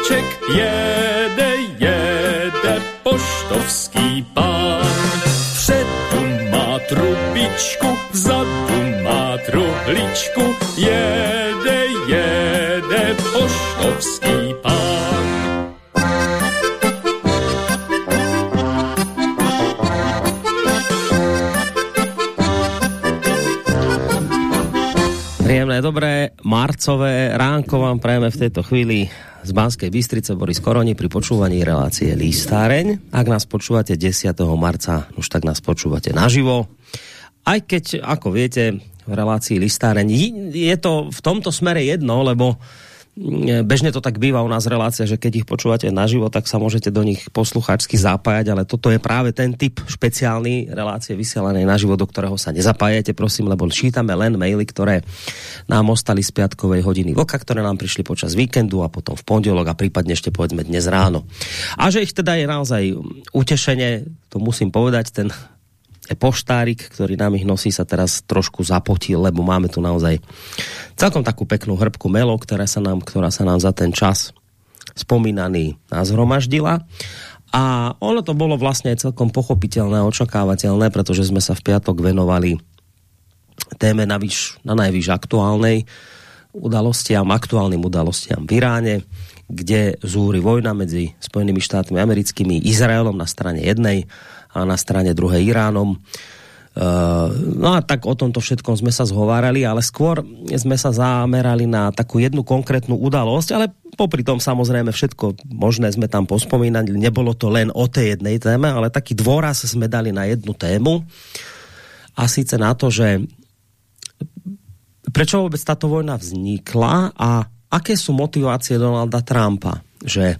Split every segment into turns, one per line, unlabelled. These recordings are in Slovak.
lístek, jede poštovský pán. Vpředu má trubičku, vzadu má truhličku, jede poštovský pán.
Príjemné, dobré marcové ránko vám prajeme v tejto chvíli z Banskej Bystrice. Boris Koroni pri počúvaní relácie Listáreň. Ak nás počúvate 10. marca, už tak nás počúvate naživo. Aj keď, ako viete, v relácii Listáreň je to v tomto smere jedno, lebo bežne to tak býva u nás relácia, že keď ich počúvate naživo, tak sa môžete do nich poslucháčsky zapájať, ale toto je práve ten typ špeciálny relácie vysielanej naživo, do ktorého sa nezapájate, prosím, lebo čítame len maily, ktoré nám ostali z piatkovej hodiny vlka, ktoré nám prišli počas víkendu a potom v pondelok a prípadne ešte povedzme dnes ráno. A že ich teda je naozaj utešenie, to musím povedať, ten poštárik, ktorý nám ich nosí, sa teraz trošku zapotil, lebo máme tu naozaj celkom takú peknú hrbku mailov, ktorá sa nám za ten čas spomínaný nazhromaždila. A ono to bolo vlastne celkom pochopiteľné a očakávateľné, pretože sme sa v piatok venovali téme na najvyš aktuálnym udalostiam v Iráne, kde zúri vojna medzi Spojenými štátmi americkými, Izraelom na strane jednej a na strane druhej Iránom. No a tak o tomto všetkom sme sa zhovárali, ale skôr sme sa zamerali na takú jednu konkrétnu udalosť, ale popri tom samozrejme všetko možné sme tam pospomínali. Nebolo to len o tej jednej téme, ale taký dôraz sme dali na jednu tému. A síce na to, že prečo vôbec táto vojna vznikla a aké sú motivácie Donalda Trumpa, že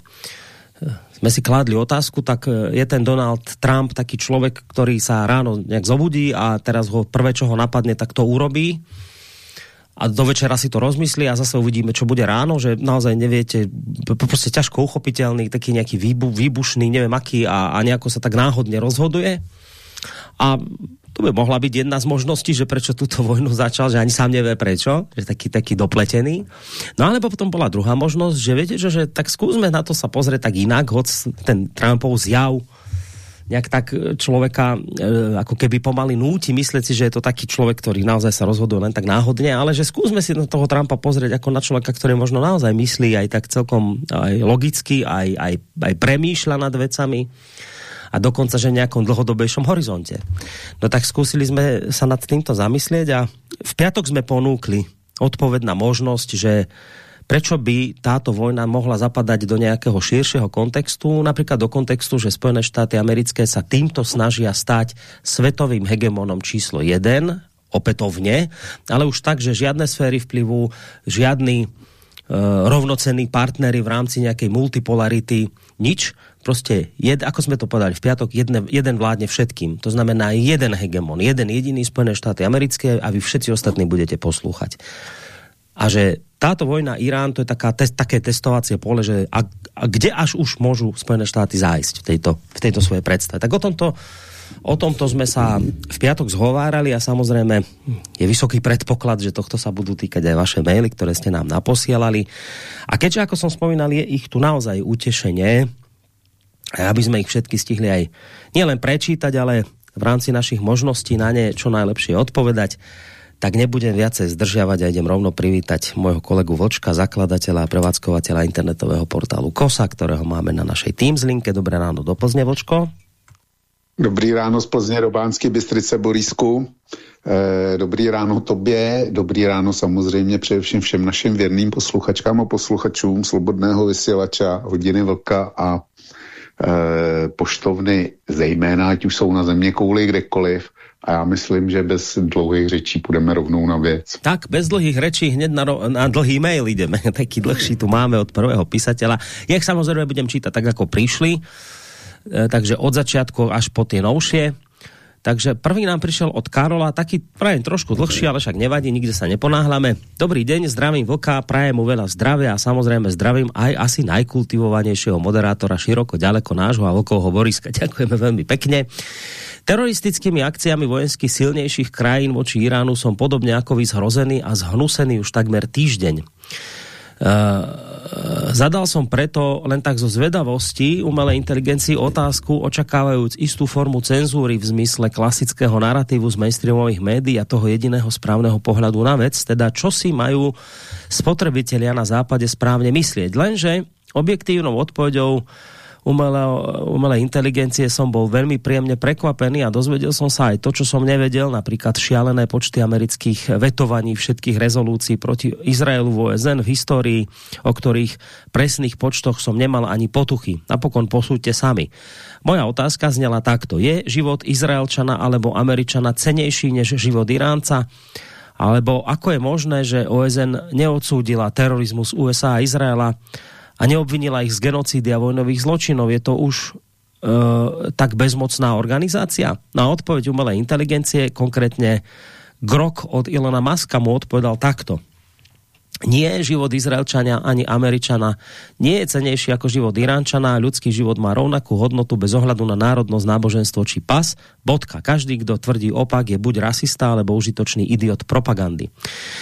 sme si kládli otázku, tak je ten Donald Trump taký človek, ktorý sa ráno nejak zobudí a teraz ho prvé, čo ho napadne, tak to urobí a do večera si to rozmyslí a zase uvidíme, čo bude ráno, že naozaj neviete, proste ťažko uchopiteľný, taký nejaký výbušný, neviem aký a nejako sa tak náhodne rozhoduje. A to by mohla byť jedna z možností, že prečo túto vojnu začal, že ani sám nevie prečo, že taký dopletený. No alebo potom bola druhá možnosť, že viete, že tak skúsme na to sa pozrieť tak inak, hoď ten Trumpov zjav nejak tak človeka ako keby pomaly núti myslieť si, že je to taký človek, ktorý naozaj sa rozhoduje len tak náhodne, ale že skúsme si na toho Trumpa pozrieť ako na človeka, ktorý možno naozaj myslí aj tak celkom aj logicky, aj premýšľa nad vecami a dokonca, že v nejakom dlhodobejšom horizonte. No tak skúsili sme sa nad týmto zamyslieť a v piatok sme ponúkli odpoveď na možnosť, že prečo by táto vojna mohla zapadať do nejakého širšieho kontextu, napríklad do kontextu, že Spojené štáty americké sa týmto snažia stať svetovým hegemonom číslo 1, opätovne, ale už tak, že žiadne sféry vplyvu, žiadny rovnocenní partnery v rámci nejakej multipolarity, nič. Proste, ako sme to povedali v piatok, jeden vládne všetkým. To znamená jeden hegemon, jeden jediný Spojené štáty americké a vy všetci ostatní budete poslúchať. A že táto vojna Irán, to je také testovacie pole, že a kde až už môžu Spojené štáty zájsť v tejto svojej predstave. Tak o tomto sme sa v piatok zhovárali a samozrejme je vysoký predpoklad, že tohto sa budú týkať aj vaše maily, ktoré ste nám naposielali. A keďže, ako som spomínal, je ich tu naozaj utešenie, aby sme ich všetky stihli aj nielen prečítať, ale v rámci našich možností na ne čo najlepšie odpovedať, tak nebudem viacej zdržiavať a idem rovno privítať môjho kolegu Vlčka, zakladateľa a prevádzkovateľa internetového portálu KOSA, ktorého máme na našej Teams linke. Dobré ráno do Plzne, Vlčko.
Dobrý ráno z Plzně do Banské Bystrice, Borisku. Dobrý ráno tobě, dobrý ráno samozřejmě především všem našim věrným posluchačkám a posluchačům Slobodného vysílača, Hodiny Vlka a poštovny zejména, ať už jsou na zeměkouli kdekoliv. A já myslím, že bez dlouhých řečí půjdeme rovnou na věc.
Tak, bez dlhých rečí hneď na dlhý mail ideme. Taký dlhší tu máme od prvého písateľa. Ja ich samozrejme budem čítať tak, ako prišli. Takže od začiatku až po tie novšie. Takže prvý nám prišiel od Karola, taký prajem trošku dlhší, ale však nevadí, nikde sa neponáhľame. Dobrý deň, zdravím Vlka, prajem mu veľa zdravia a samozrejme zdravím aj asi najkultivovanejšieho moderátora široko ďaleko nášho a Vlkovho Boriska. Ďakujeme veľmi pekne. Teroristickými akciami vojenských silnejších krajín voči Iránu som podobne ako vy zhrozený a zhnusený už takmer týždeň. Zadal som preto len tak zo zvedavosti umelej inteligencii otázku, očakávajúc istú formu cenzúry v zmysle klasického naratívu z mainstreamových médií a toho jediného správneho pohľadu na vec, teda čo si majú spotrebitelia na západe správne myslieť. Lenže objektívnou odpoveďou umelej inteligencie som bol veľmi príjemne prekvapený a dozvedel som sa aj to, čo som nevedel, napríklad šialené počty amerických vetovaní všetkých rezolúcií proti Izraelu v OSN v histórii, o ktorých presných počtoch som nemal ani potuchy. Napokon posúďte sami. Moja otázka znela takto. Je život Izraelčana alebo Američana cenejší než život Iránca? Alebo ako je možné, že OSN neodsúdila terorizmus USA a Izraela a neobvinila ich z genocídy a vojnových zločinov? Je to už tak bezmocná organizácia? Na odpoveď umelej inteligencie, konkrétne Grok od Ilona Muska, mu odpovedal takto. Nie život Izraelčania ani Američana nie je cenejší ako život Iránčana. Ľudský život má rovnakú hodnotu bez ohľadu na národnosť, náboženstvo či pas. Bodka. Každý, kto tvrdí opak, je buď rasista alebo užitočný idiot propagandy.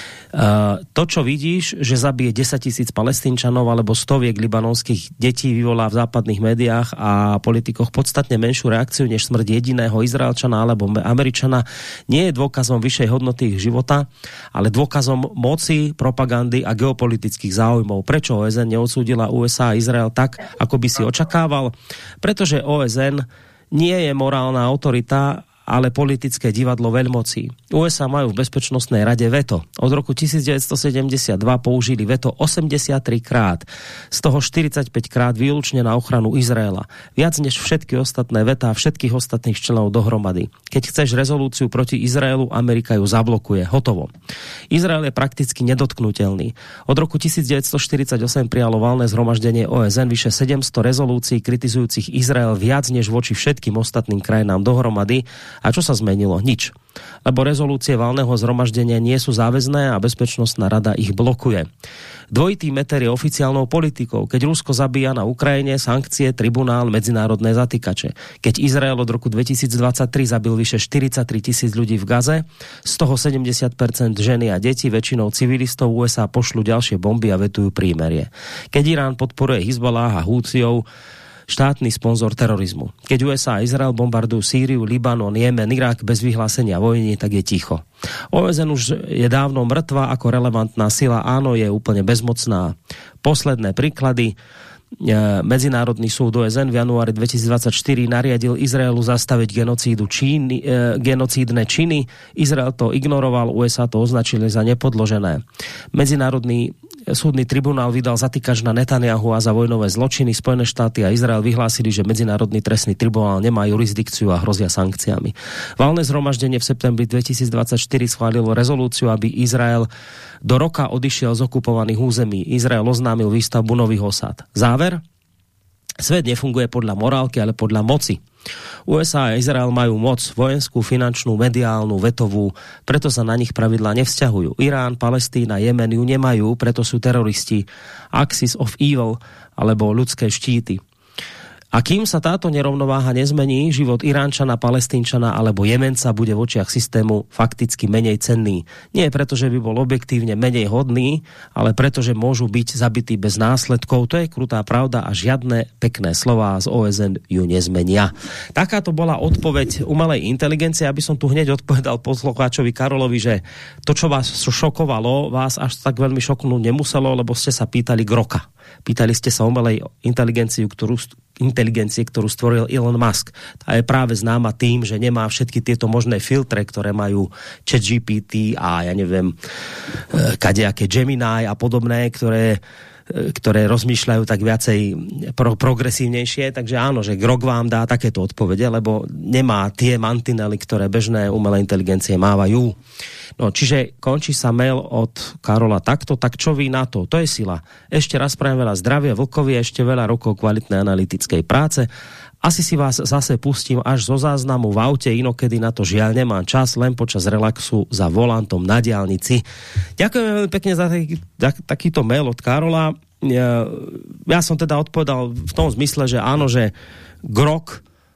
To, čo vidíš, že zabije 10 000 Palestínčanov alebo stoviek libanonských detí, vyvolá v západných médiách a politikoch podstatne menšiu reakciu než smrť jediného Izraelčana alebo Američana, nie je dôkazom vyššej hodnoty ich života, ale dôkazom moci, propagandy a geopolitických záujmov. Prečo OSN neodsúdila USA a Izrael tak, ako by si očakával? Pretože OSN nie je morálna autorita, ale politické divadlo veľmocí. USA majú v Bezpečnostnej rade veto. Od roku 1972 použili veto 83 krát, z toho 45 krát výlučne na ochranu Izraela. Viac než všetky ostatné vetá všetkých ostatných členov dohromady. Keď chceš rezolúciu proti Izraelu, Amerika ju zablokuje. Hotovo. Izrael je prakticky nedotknutelný. Od roku 1948 prijalo valné zhromaždenie OSN vyše 700 rezolúcií kritizujúcich Izrael viac než voči všetkým ostatným krajinám dohromady. A čo sa zmenilo? Nič. Lebo rezolúcie valného zhromaždenia nie sú záväzné a Bezpečnostná rada ich blokuje. Dvojitý meter je oficiálnou politikou. Keď Rusko zabíja na Ukrajine, sankcie, tribunál, medzinárodné zatýkače. Keď Izrael od roku 2023 zabil vyše 43 000 ľudí v Gaze, z toho 70% ženy a deti, väčšinou civilistov, USA pošľú ďalšie bomby a vetujú prímerie. Keď Irán podporuje Hizballáh a Húciov, štátny sponzor terorizmu. Keď USA a Izrael bombardujú Sýriu, Libanon, Jemen, Irak bez vyhlásenia vojny, tak je ticho. OSN už je dávno mŕtva ako relevantná sila, áno, je úplne bezmocná. Posledné príklady. Medzinárodný súd OSN v januári 2024 nariadil Izraelu zastaviť genocídne činy. Izrael to ignoroval, USA to označili za nepodložené. Medzinárodný súdny tribunál vydal zatýkač na Netanyahu a za vojnové zločiny. Spojené štáty a Izrael vyhlásili, že Medzinárodný trestný tribunál nemá jurisdikciu a hrozia sankciami. Valné zhromaždenie v septembri 2024 schválilo rezolúciu, aby Izrael do roka odišiel z okupovaných území. Izrael oznámil výstavbu nových osád. Záver? Svet nefunguje podľa morálky, ale podľa moci. USA a Izrael majú moc vojenskú, finančnú, mediálnu, vetovú, preto sa na nich pravidlá nevzťahujú. Irán, Palestína, Jemen ju nemajú, preto sú teroristi, Axis of Evil alebo ľudské štíty. A kým sa táto nerovnováha nezmení, život Iránčana, Palestínčana alebo Jemenca bude v očiach systému fakticky menej cenný. Nie preto, že by bol objektívne menej hodný, ale preto, že môžu byť zabití bez následkov. To je krutá pravda a žiadne pekné slová z OSN ju nezmenia. Takáto bola odpoveď umelej inteligencie, aby som tu hneď odpovedal poslucháčovi Karolovi, že to, čo vás šokovalo, vás až tak veľmi šoknúť nemuselo, lebo ste sa pýtali Groka. Pýtali ste sa umelej inteligencii, ktorú stvoril Elon Musk. Tá je práve známa tým, že nemá všetky tieto možné filtre, ktoré majú ChatGPT a ja neviem, kadejaké Gemini a podobné, ktoré rozmýšľajú tak viacej progresívnejšie. Takže áno, že Grok vám dá takéto odpovede, lebo nemá tie mantinely, ktoré bežné umelé inteligencie mávajú. No, čiže končí sa mail od Karola takto, tak čo vy na to? To je sila. Ešte raz prajem veľa zdravia Vlkovi, ešte veľa rokov kvalitnej analytickej práce. Asi si vás zase pustím až zo záznamu v aute, inokedy na to žiaľ nemám čas, len počas relaxu za volantom na diaľnici. Ďakujem veľmi pekne za takýto mail od Karola. Ja som teda odpovedal v tom zmysle, že áno, že Grok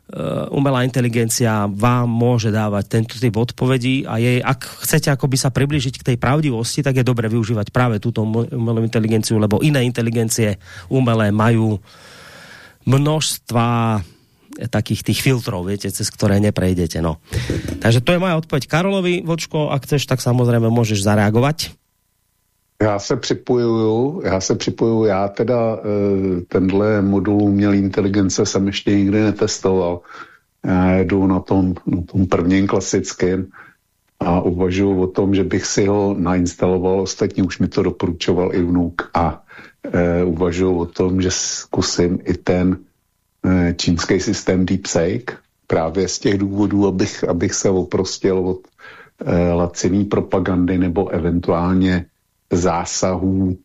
umelá inteligencia vám môže dávať tento typ odpovedí a jej, ak chcete akoby sa priblížiť k tej pravdivosti, tak je dobre využívať práve túto umelú inteligenciu, lebo iné inteligencie umelé majú množstva takých tých filtrov, viete, cez ktoré neprejdete. No. Takže to je moja odpoveď Karolovi. Vlčko, ak chceš, tak samozrejme môžeš zareagovať.
Já se připojuju, já teda tenhle modul umělé inteligence jsem ještě nikdy netestoval. Já jedu na tom prvním klasickém a uvažuji o tom, že bych si ho nainstaloval, ostatně už mi to doporučoval i vnuk a uvažuji o tom, že zkusím i ten čínský systém DeepSeek, právě z těch důvodů, abych se oprostil od laciný propagandy nebo eventuálně zásahů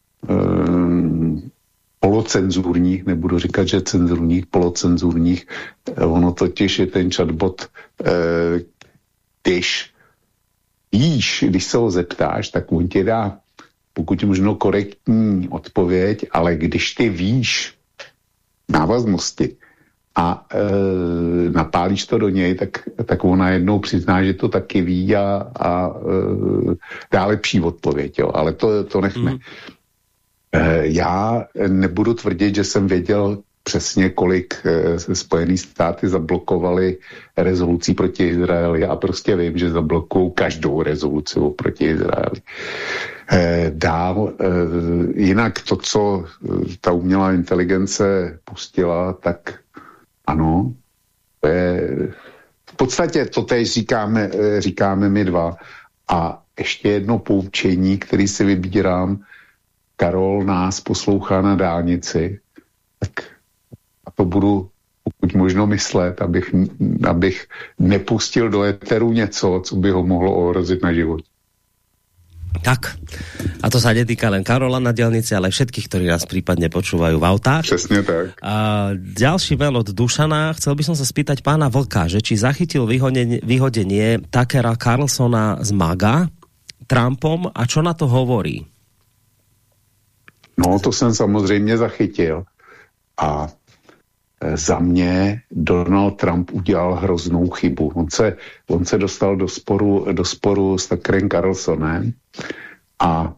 polocenzurních, nebudu říkat, že cenzurních, polocenzurních. Ono totiž je ten chatbot, když se ho zeptáš, tak on ti dá pokud možno korektní odpověď, ale když ty víš návaznosti a napálíš to do něj, tak ona jednou přizná, že to taky ví a dá lepší odpověď, jo. Ale to nechme. Já nebudu tvrdit, že jsem věděl přesně, kolik Spojený státy zablokovali rezolucí proti Izraeli a prostě vím, že zablokují každou rezoluci proti Izraeli. Dál, jinak to, co ta umělá inteligence pustila, tak ano, to je v podstatě to teď říkáme my dva. A ještě jedno poučení, který si vybírám, Karol nás poslouchá na dálnici, tak a to budu pokud možno myslet, abych nepustil do éteru něco, co by ho mohlo ohrozit na život.
Tak, a to sa netýka len Karola na diaľnici, ale všetkých, ktorí nás prípadne počúvajú v autách.
Přesne tak.
A ďalší mail od Dušana. Chcel by som sa spýtať pána Vlka, že či zachytil vyhodenie Tuckera Carlsona z MAGA Trumpom a čo na to hovorí?
No, to jsem samozřejmě zachytil. A za mě Donald Trump udělal hroznou chybu. On se dostal do sporu s Tuckerem Carlsonem a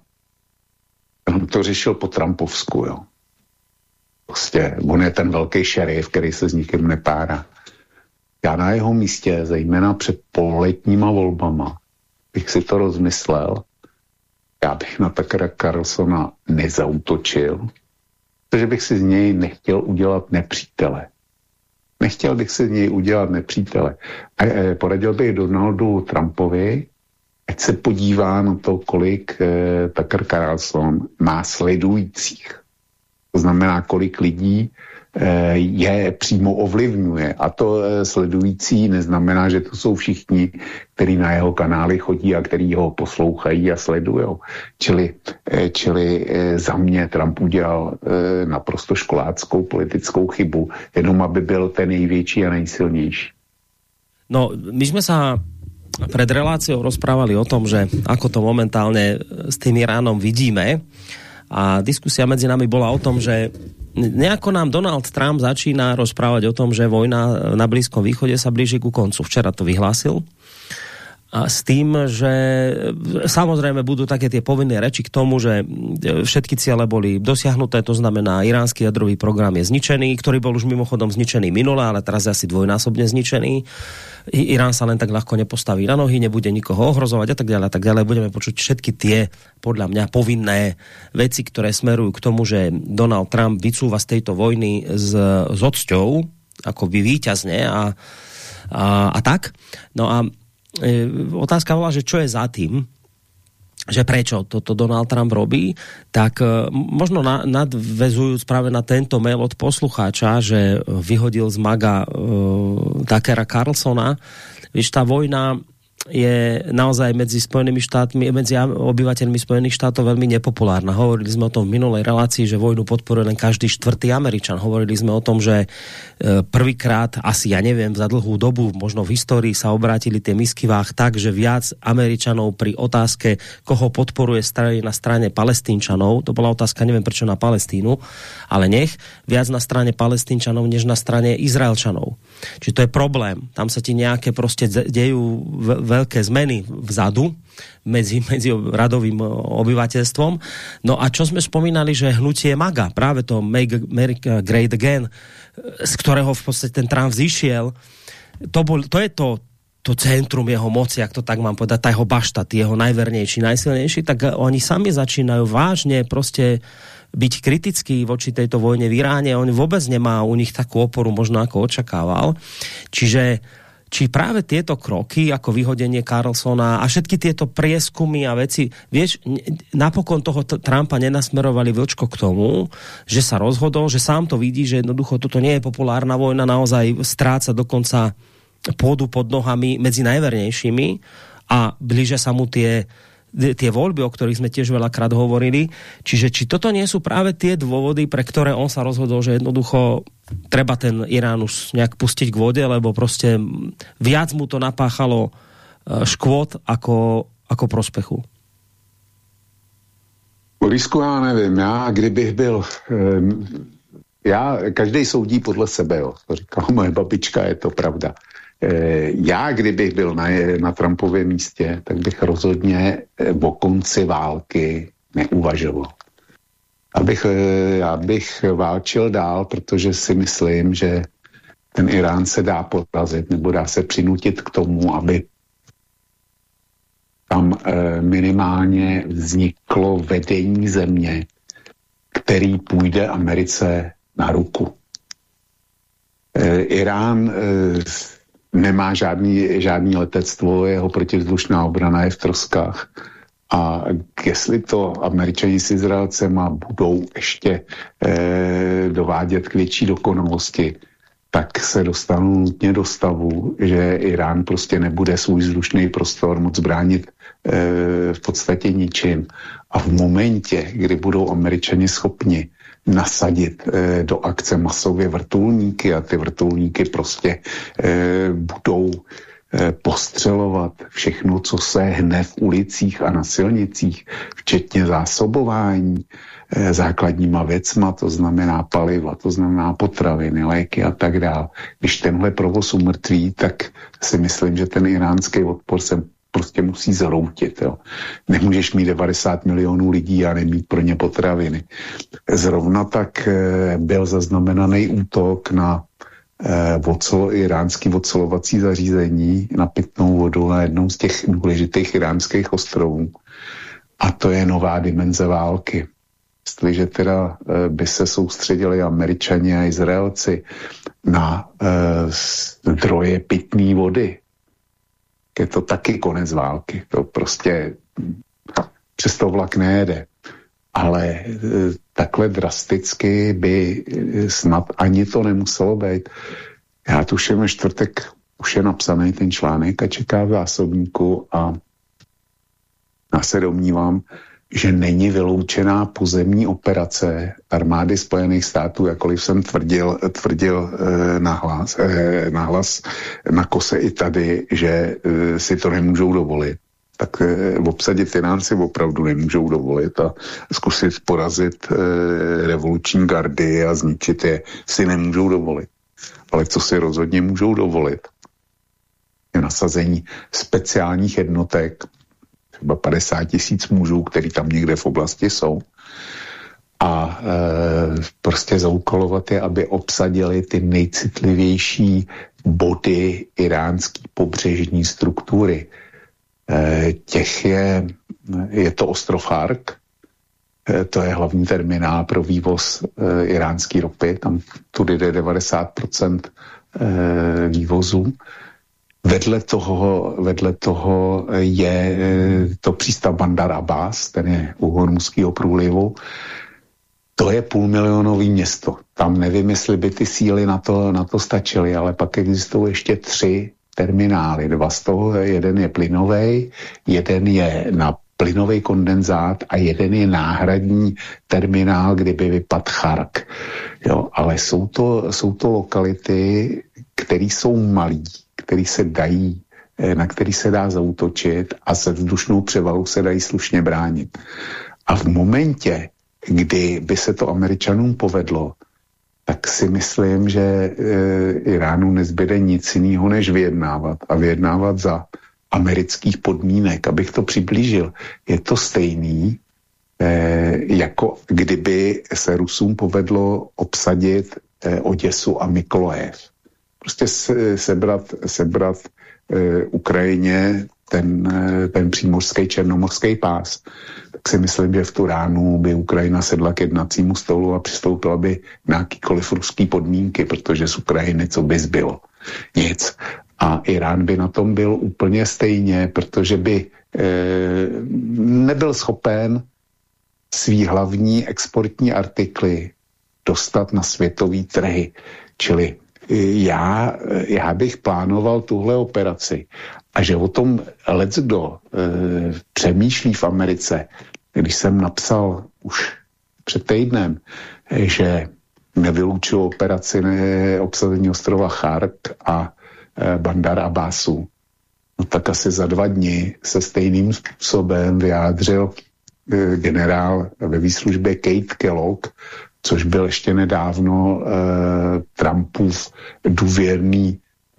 on to řešil po trumpovsku, jo. Prostě on je ten velký šerif, který se s nikým nepárá. Já na jeho místě, zejména před pololetníma volbama, bych si to rozmyslel. Já bych na Tuckera Carlsona nezautočil, protože bych si z něj nechtěl udělat nepřítele. Nechtěl bych si z něj udělat nepřítele. A poradil bych Donaldu Trumpovi, ať se podívá na to, kolik Tucker Carlson má sledujících. To znamená, kolik lidí je přímo ovlivňuje. A to sledující neznamená, že to jsou všichni, kteří na jeho kanály chodí a kteří ho poslouchají a sledujou. Čili za mě Trump udělal naprosto školáckou politickou chybu, jenom aby byl ten největší a nejsilnější.
No, my jsme sa pred reláciou rozprávali o tom, že ako to momentálne s tým Iránom vidíme, a diskusia medzi nami bola o tom, že nejako nám Donald Trump začína rozprávať o tom, že vojna na Blízkom východe sa blíži ku koncu. Včera to vyhlásil. A s tým, že samozrejme budú také tie povinné reči k tomu, že všetky ciele boli dosiahnuté, to znamená, iránsky jadrový program je zničený, ktorý bol už mimochodom zničený minule, ale teraz je asi dvojnásobne zničený. Irán sa len tak ľahko nepostaví na nohy, nebude nikoho ohrozovať a tak ďalej, a tak ďalej. Budeme počuť všetky tie, podľa mňa, povinné veci, ktoré smerujú k tomu, že Donald Trump vycúva z tejto vojny s ocťou, ako by víťazne a tak. No a otázka bola, že čo je za tým, že prečo toto Donald Trump robí, tak možno nadväzujúc práve na tento mail od poslucháča, že vyhodil z MAGA Tuckera Carlsona, víš, tá vojna je naozaj medzi Spojenými štátmi, medzi obyvateľmi Spojených štátov veľmi nepopulárna. Hovorili sme o tom v minulej relácii, že vojnu podporuje len každý štvrtý Američan. Hovorili sme o tom, že prvýkrát, asi ja neviem, za dlhú dobu, možno v histórii sa obrátili tie misky váh tak, že viac Američanov pri otázke, koho podporuje na strane Palestínčanov, to bola otázka, neviem prečo na Palestínu, ale viac na strane Palestínčanov, než na strane Izraelčanov. Čiže to je problém. Tam sa ti nejaké proste dejú veľké zmeny vzadu medzi radovým obyvateľstvom. No a čo sme spomínali, že hnutie MAGA, práve to Make America Great Again, z ktorého v podstate ten Trump zišiel, to je to centrum jeho moci, ak to tak mám povedať, tá jeho bašta, jeho najvernejší, najsilnejší, tak oni sami začínajú vážne proste byť kritický voči tejto vojne v Iráne. On vôbec nemá u nich takú oporu, možno ako očakával. Čiže či práve tieto kroky, ako vyhodenie Carlsona a všetky tieto prieskumy a veci, vieš, napokon toho Trumpa nenasmerovali vlčko k tomu, že sa rozhodol, že sám to vidí, že jednoducho toto nie je populárna vojna, naozaj stráca dokonca pôdu pod nohami medzi najvernejšími a blížia sa mu tie voľby, o ktorých sme tiež veľakrát hovorili. Čiže či toto nie sú práve tie dôvody, pre ktoré on sa rozhodol, že jednoducho treba ten Irán už nejak pustiť k vode, lebo proste viac mu to napáchalo škôd ako prospechu.
Borisku, já nevím, kdybych byl... každý soudí podle sebe, jo. To říkala moje babička, je to pravda. Já, kdybych byl na Trumpovém místě, tak bych rozhodně o konci války neuvažoval. Já bych válčil dál, protože si myslím, že ten Irán se dá porazit, nebo dá se přinutit k tomu, aby tam minimálně vzniklo vedení země, který půjde Americe na ruku. Irán nemá žádný letectvo, jeho protivzdušná obrana je v troskách. A jestli to Američani s Izraelcema budou ještě dovádět k větší dokonalosti, tak se dostanou nutně do stavu, že Irán prostě nebude svůj vzdušný prostor moc bránit v podstatě ničím. A v momentě, kdy budou Američani schopni nasadit do akce masově vrtulníky a ty vrtulníky prostě budou postřelovat všechno, co se hne v ulicích a na silnicích, včetně zásobování základníma věcma, to znamená paliva, to znamená potraviny, léky a tak dále. Když tenhle provoz umrtví, tak si myslím, že ten iránský odpor se prostě musí zhroutit. Jo. Nemůžeš mít 90 milionů lidí a nemít pro ně potraviny. Zrovna tak byl zaznamenaný útok na iránský ocelovací zařízení na pitnou vodu na jednom z těch důležitých iránských ostrovů. A to je nová dimenze války. Jestliže teda by se soustředili Američani a Izraelci na zdroje pitné vody, je to taky konec války. To prostě přes to vlak nejede. Ale takhle drasticky by snad ani to nemuselo být. Já tuším, ve čtvrtek už je napsaný ten článek a čeká v zásobníku a já se domnívám, že není vyloučená pozemní operace armády Spojených států, jakkoliv jsem tvrdil nahlas na kose i tady, že si to nemůžou dovolit. Tak obsadit Irán si opravdu nemůžou dovolit a zkusit porazit revoluční gardy a zničit je si nemůžou dovolit. Ale co si rozhodně můžou dovolit, je nasazení speciálních jednotek, třeba 50 000 mužů, který tam někde v oblasti jsou, a prostě zaúkolovat je, aby obsadili ty nejcitlivější body iránské pobřežní struktury. Je to ostrov Hark, to je hlavní terminál pro vývoz iránské ropy, tam tudy jde 90% vývozu. Vedle toho je to přístav Bandar Abbas, ten je u Hormuzského průlivu. To je 500 000 město. Tam nevím, jestli by ty síly na to stačily, ale pak existují ještě 3 terminály. 2 z toho, jeden je plynovej, jeden je na plynový kondenzát a jeden je náhradní terminál, kdyby vypadl Chark. Jo, ale jsou to lokality, které jsou malý, které se dají, na který se dá zaútočit a se vzdušnou převalu se dají slušně bránit. A v momentě, kdy by se to Američanům povedlo, tak si myslím, že Iránu nezbyde nic jiného, než vyjednávat. A vyjednávat za amerických podmínek. Abych to přiblížil, je to stejný, jako kdyby se Rusům povedlo obsadit Oděsu a Mykolajev. Prostě sebrat Ukrajině ten přímořský černomorský pás. Tak si myslím, že v tu ránu by Ukrajina sedla k jednacímu stolu a přistoupila by na jakýkoliv ruský podmínky, protože z Ukrajiny co by zbylo? Nic. A Irán by na tom byl úplně stejně, protože by nebyl schopen svý hlavní exportní artikly dostat na světový trhy. Čili já bych plánoval tuhle operaci a že o tom leckdo přemýšlí v Americe, když jsem napsal už před týdnem, že nevylučuju operaci obsazení ostrova Chark a Bandar Abbasu, no tak asi za 2 dny se stejným způsobem vyjádřil generál ve výslužbě Kate Kellogg, což byl ještě nedávno Trumpův důvěrný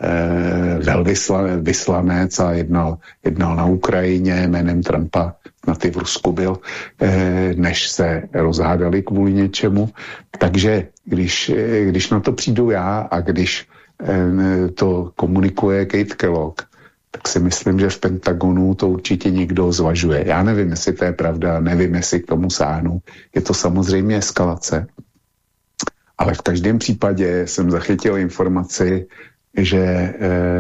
vyslanec a jednal na Ukrajině, jménem Trumpa na ty v Rusku byl, než se rozhádali kvůli něčemu. Takže když na to přijdu já a když to komunikuje Kate Kellogg, tak si myslím, že v Pentagonu to určitě někdo zvažuje. Já nevím, jestli to je pravda, nevím, jestli k tomu sáhnu. Je to samozřejmě eskalace, ale v každém případě jsem zachytil informaci, že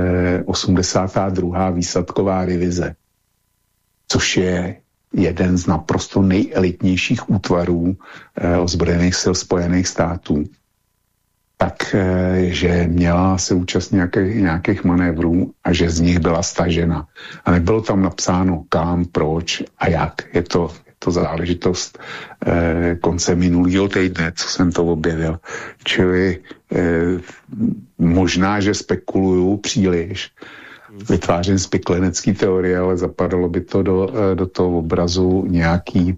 82. výsadková divize, což je jeden z naprosto nejelitnějších útvarů ozbrojených sil Spojených států, tak, že měla se účastnit nějakých manévrů a že z nich byla stažena. A nebylo tam napsáno kam, proč a jak. Je to záležitost konce minulého týdne, co jsem to objevil. Čili možná, že spekuluju příliš, vytvářím spiklenecký teorie, ale zapadalo by to do toho obrazu nějaký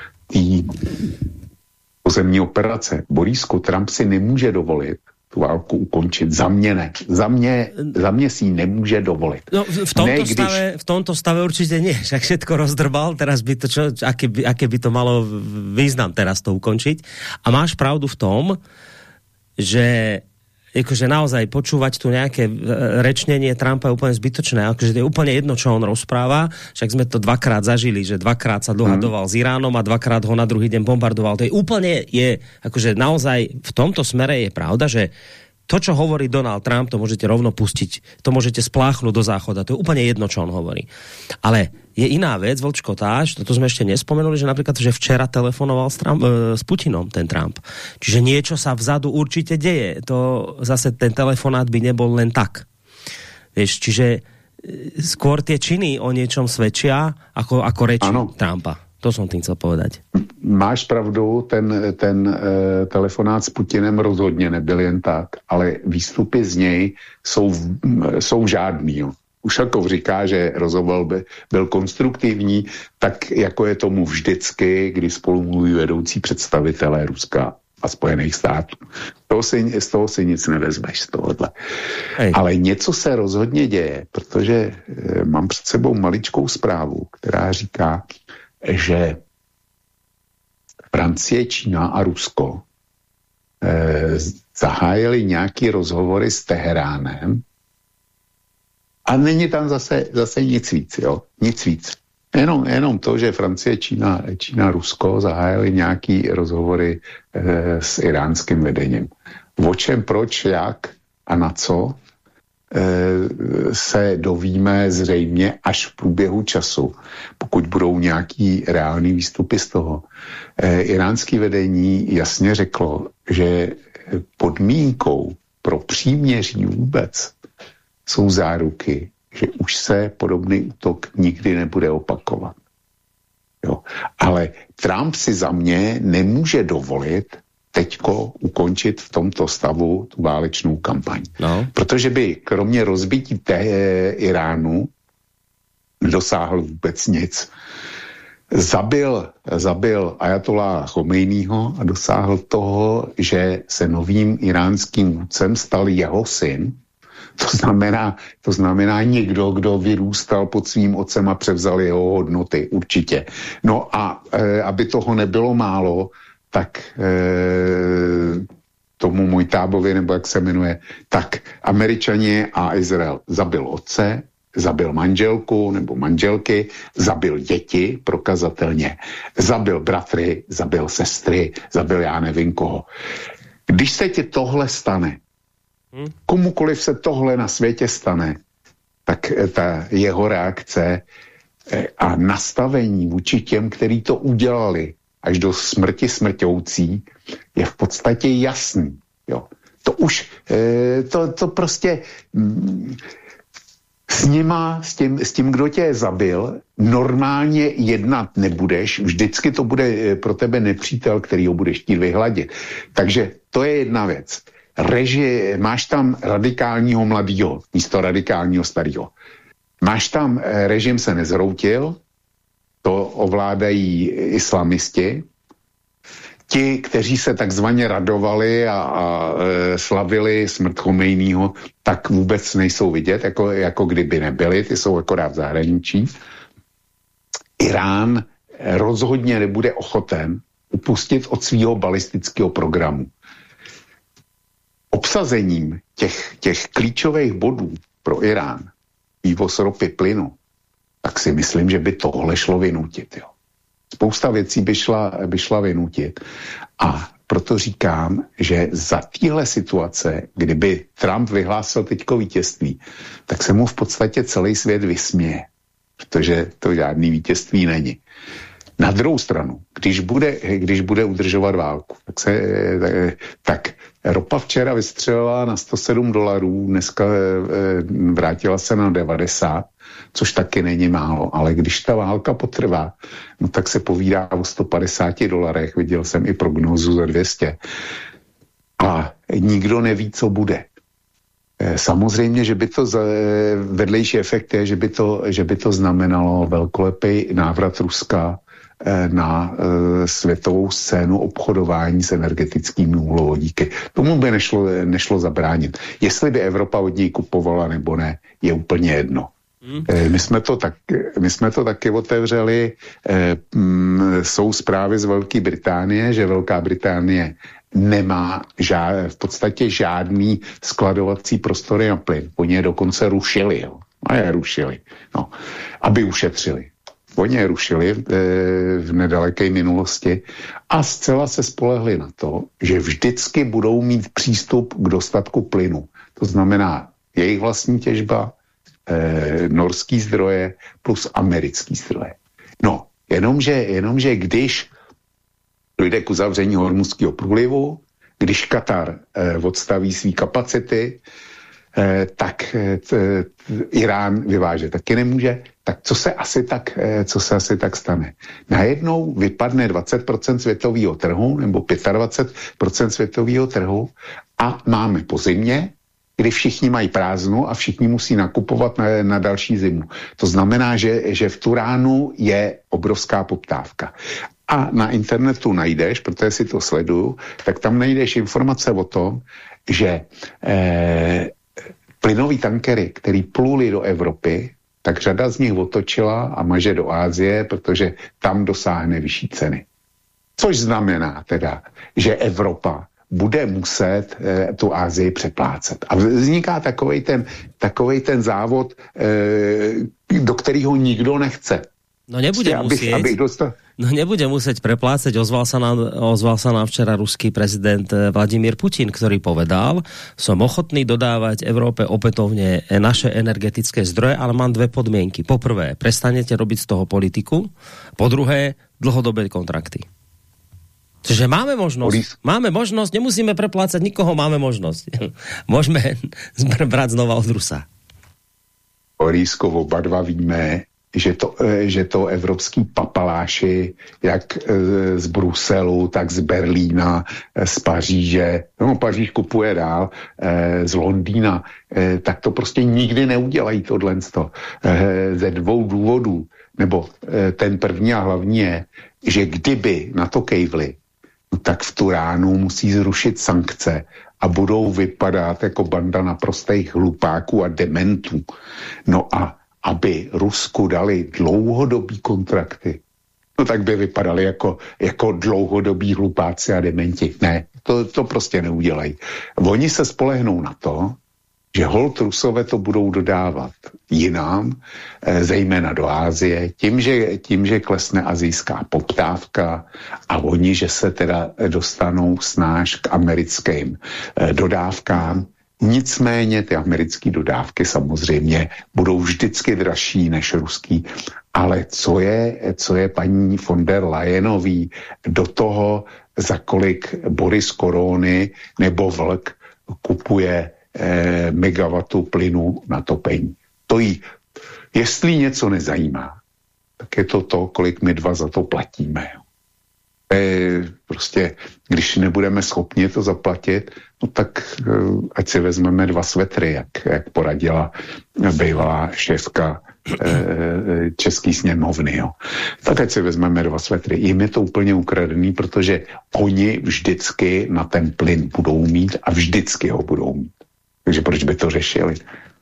pozemní operace. Borisku, Trump si nemůže dovolit tu válku ukončit. Za mě ne. Za mě si ji nemůže dovolit.
No, v tomto stave určite nie. Však všetko rozdrbal, teraz by to aké by to malo význam teraz to ukončiť. A máš pravdu v tom, že akože naozaj počúvať tu nejaké rečnenie Trumpa je úplne zbytočné, akože to je úplne jedno, čo on rozpráva, však sme to 2-krát zažili, že 2-krát sa dohadoval s Iránom a 2-krát ho na druhý deň bombardoval. To je úplne, akože naozaj v tomto smere je pravda, že to, čo hovorí Donald Trump, to môžete rovno pustiť, to môžete spláchnuť do záchoda, to je úplne jedno, čo on hovorí. Ale je iná vec, Vlčkotáš, to sme ešte nespomenuli, že napríklad, že včera telefonoval s Putinom ten Trump. Čiže niečo sa vzadu určite deje. To zase ten telefonát by nebol len tak. Vieš, čiže skôr tie činy o niečom svedčia, ako reči Trumpa. To som tým chcel povedať.
Máš pravdu, ten telefonát s Putinem rozhodně nebyl jen tak, ale výstupy z něj jsou žádný. Jo. Ušakov říká, že rozhovor byl konstruktivní, tak jako je tomu vždycky, kdy spolu mluví vedoucí představitelé Ruska a Spojených států. Z toho si nic nevezmeš z tohohle. Ale něco se rozhodně děje, protože mám před sebou maličkou zprávu, která říká, že Francie, Čína a Rusko zahájili nějaký rozhovory s Teheránem a není tam zase nic víc, jo? Nic víc. Jenom to, že Francie, Čína, Rusko zahájili nějaký rozhovory s iránským vedením. O čem, proč, jak a na co se dovíme zřejmě až v průběhu času, pokud budou nějaký reální výstupy z toho. Iránské vedení jasně řeklo, že podmínkou pro příměří vůbec jsou záruky, že už se podobný útok nikdy nebude opakovat. Jo. Ale Trump si za mě nemůže dovolit teďko ukončit v tomto stavu tu válečnou kampaň. No. Protože by kromě rozbití Iránu nedosáhl vůbec nic. Zabil ajatolláha Chomejního a dosáhl toho, že se novým iránským vůdcem stal jeho syn. To znamená někdo, kdo vyrůstal pod svým otcem a převzal jeho hodnoty, určitě. No a aby toho nebylo málo, tak tomu Mojtábovi, nebo jak se jmenuje, tak Američani a Izrael zabil otce, zabil manželku nebo manželky, zabil děti prokazatelně, zabil bratry, zabil sestry, zabil já nevím koho. Když se ti tohle stane, komukoliv se tohle na světě stane, tak ta jeho reakce a nastavení vůči těm, kteří to udělali až do smrti smrťoucí, je v podstatě jasný. Jo. To už, to prostě s tím, kdo tě zabil, normálně jednat nebudeš, vždycky to bude pro tebe nepřítel, který ho budeš chtít vyhladit. Takže to je jedna věc. Máš tam radikálního mladýho místo radikálního starého. Máš tam režim se nezhroutil, to ovládají islamisti. Ti, kteří se takzvaně radovali a slavili smrt Chomejního, tak vůbec nejsou vidět, jako kdyby nebyli, ty jsou akorát v zahraničí. Irán rozhodně nebude ochoten upustit od svého balistického programu. Obsazením těch klíčových bodů pro Irán, vývoz ropy, plynu, tak si myslím, že by tohle šlo vynutit. Jo. Spousta věcí by šla vynutit. A proto říkám, že za téhle situace, kdyby Trump vyhlásil teďko vítězství, tak se mu v podstatě celý svět vysměje. Protože to žádný vítězství není. Na druhou stranu, když bude udržovat válku, tak ropa včera vystřelila na $107, dneska vrátila se na 90, což taky není málo, ale když ta válka potrvá, no tak se povídá o $150, viděl jsem i prognózu za 200. A nikdo neví, co bude. Samozřejmě, že by to vedlejší efekt je, že by to znamenalo velkolepý návrat Ruska na světovou scénu obchodování s energetickými uhlovodíky. Tomu by nešlo zabránit. Jestli by Evropa od něj kupovala nebo ne, je úplně jedno. My jsme to taky otevřeli. Jsou zprávy z Velké Británie, že Velká Británie nemá v podstatě žádný skladovací prostory na plyn. Oni je dokonce rušili. Jo. A je rušili. No, aby ušetřili. Oni je rušili v nedaleké minulosti a zcela se spolehli na to, že vždycky budou mít přístup k dostatku plynu. To znamená jejich vlastní těžba, norský zdroje plus americký zdroje. No, jenomže když dojde k uzavření Hormuzského průlivu, když Katar odstaví své kapacity, tak Irán vyvážet taky nemůže, tak co se asi tak stane? Najednou vypadne 20% světového trhu nebo 25% světového trhu a máme po zimě, kdy všichni mají prázdno a všichni musí nakupovat na další zimu. To znamená, že v Turánu je obrovská poptávka. A na internetu najdeš, protože si to sleduju, tak tam najdeš informace o tom, že plynový tankery, který pluli do Evropy, tak řada z nich otočila a maže do Ázie, protože tam dosáhne vyšší ceny. Což znamená teda, že Evropa bude muset tu Ázii přeplácet. A vzniká takovej ten závod, do kterého nikdo nechce.
No nebude nebude musieť preplácať. Ozval sa nám včera ruský prezident Vladimír Putin, ktorý povedal, som ochotný dodávať Európe opätovne naše energetické zdroje, ale mám dve podmienky. Po prvé, prestanete robiť z toho politiku. Po druhé, dlhodobé kontrakty. Čiže máme možnosť, nemusíme preplácať nikoho, máme možnosť. Môžeme brať znova od Rusa.
Borísko, oba dva víme, že to evropský papaláši, jak z Bruselu, tak z Berlína, z Paříže, no Paříž kupuje dál, z Londýna, tak to prostě nikdy neudělají tohleto. Ze dvou důvodů, nebo ten první a hlavní je, že kdyby na to kejvli, no tak v tu ránu musí zrušit sankce a budou vypadat jako banda naprostých hlupáků a dementů. No a aby Rusku dali dlouhodobý kontrakty, no tak by vypadali jako dlouhodobí hlupáci a dementi. Ne, to prostě neudělají. Oni se spolehnou na to, že holt Rusové to budou dodávat jinam, zejména do Ázie, tím, že klesne asijská poptávka a oni, že se teda dostanou snáš k americkým dodávkám. Nicméně ty americké dodávky samozřejmě budou vždycky dražší než ruský. Ale co je paní von der Leyenový do toho, za kolik Boris Korony nebo Vlk kupuje megawattu plynu na topení. To jí, jestli něco nezajímá, tak je to, kolik my dva za to platíme. Prostě, když nebudeme schopni to zaplatit, no tak ať si vezmeme 2 svetry, jak poradila bývalá šéfka Český sněmovny. Jo. Tak ať si vezmeme 2 svetry. Jim je to úplně ukradený, protože oni vždycky na ten plyn budou mít a vždycky ho budou mít. Takže proč by to řešili?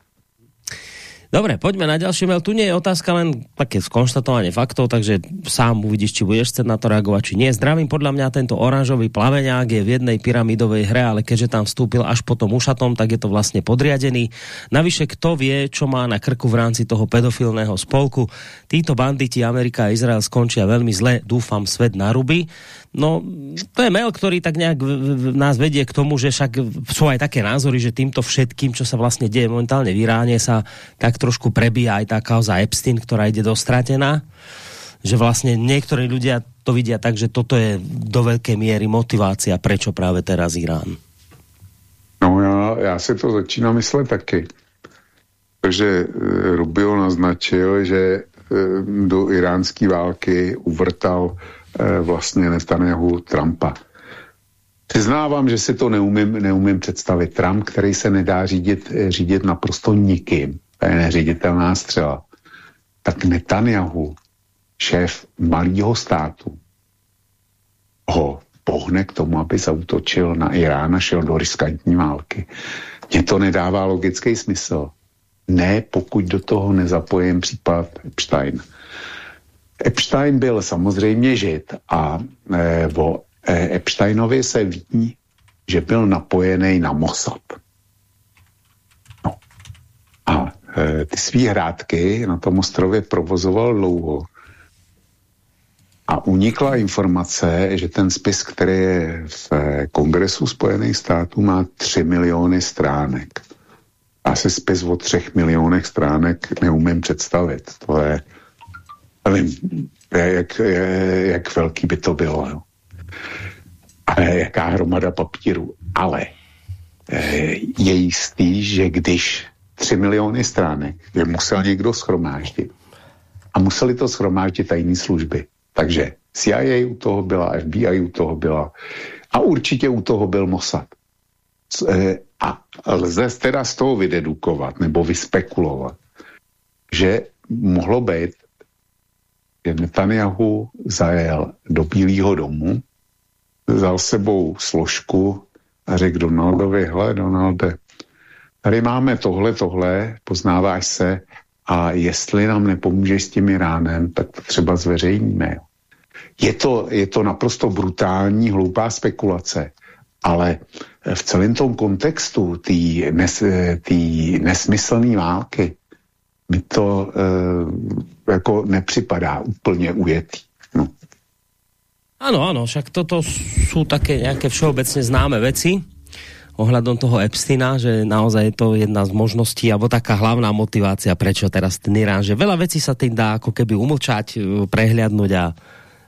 Dobre, poďme na ďalší mail. Tu nie je otázka, len také skonštatovanie faktov, takže sám uvidíš, či budeš chcieť na to reagovať, či nie. Zdravím, podľa mňa tento oranžový plaveňák je v jednej pyramidovej hre, ale keďže tam vstúpil až po tom ušatom, tak je to vlastne podriadený. Navyše, kto vie, čo má na krku v rámci toho pedofilného spolku. Títo banditi Amerika a Izrael skončia veľmi zle, dúfam, svet naruby. No, to je mail, ktorý tak nejak nás vedie k tomu, že však sú aj také názory, že týmto všetkým, čo sa vlastne deje momentálne v Iráne, sa tak trošku prebíja aj tá kauza Epstein, ktorá ide dostratená. Že vlastne niektorí ľudia to vidia tak, že toto je do veľkej miery motivácia, prečo práve teraz Irán.
No já si to začínám myslet taky. Takže Rubio naznačil, že do iránské války uvrtal vlastně Netanyahu Trumpa. Přiznávám, že si to neumím představit. Trump, který se nedá řídit naprosto nikým, to je neříditelná střela, tak Netanyahu, šéf malého státu, ho pohne k tomu, aby zaútočil na Irán a šel do riskantní války. Mně to nedává logický smysl. Ne, pokud do toho nezapojím případ Epstein. Epstein byl samozřejmě Žid a o Epsteinovi se ví, že byl napojený na Mossad. No. A ty svý hrádky na tom ostrově provozoval dlouho. A unikla informace, že ten spis, který je v Kongresu Spojených států, má 3 miliony stránek. Já si spis o 3 milionech stránek neumím představit. To je, nevím, jak velký by to bylo. Jo. A jaká hromada papíru. Ale je jistý, že když 3 miliony stránek je musel někdo schromáždit a museli to schromáždit tajné služby. Takže CIA u toho byla, FBI u toho byla a určitě u toho byl Mossad. A lze teda z toho vydedukovat nebo vyspekulovat, že mohlo být, že Netanyahu zajel do Bílého domu, vzal sebou složku a řekl Donaldovi, hele Donalde, tady máme tohle, poznáváš se a jestli nám nepomůžeš s tím Iránem, tak to třeba zveřejníme. Je to naprosto brutální, hloupá spekulace, ale v celém tom kontextu té nesmyslné války mi to jako nepřipadá úplně ujetý. No.
Áno, však toto sú také nejaké všeobecne známe veci ohľadom toho Epsteina, že naozaj je to jedna z možností, alebo taká hlavná motivácia, prečo teraz ten Irán, že veľa vecí sa tým dá ako keby umlčať, prehliadnúť a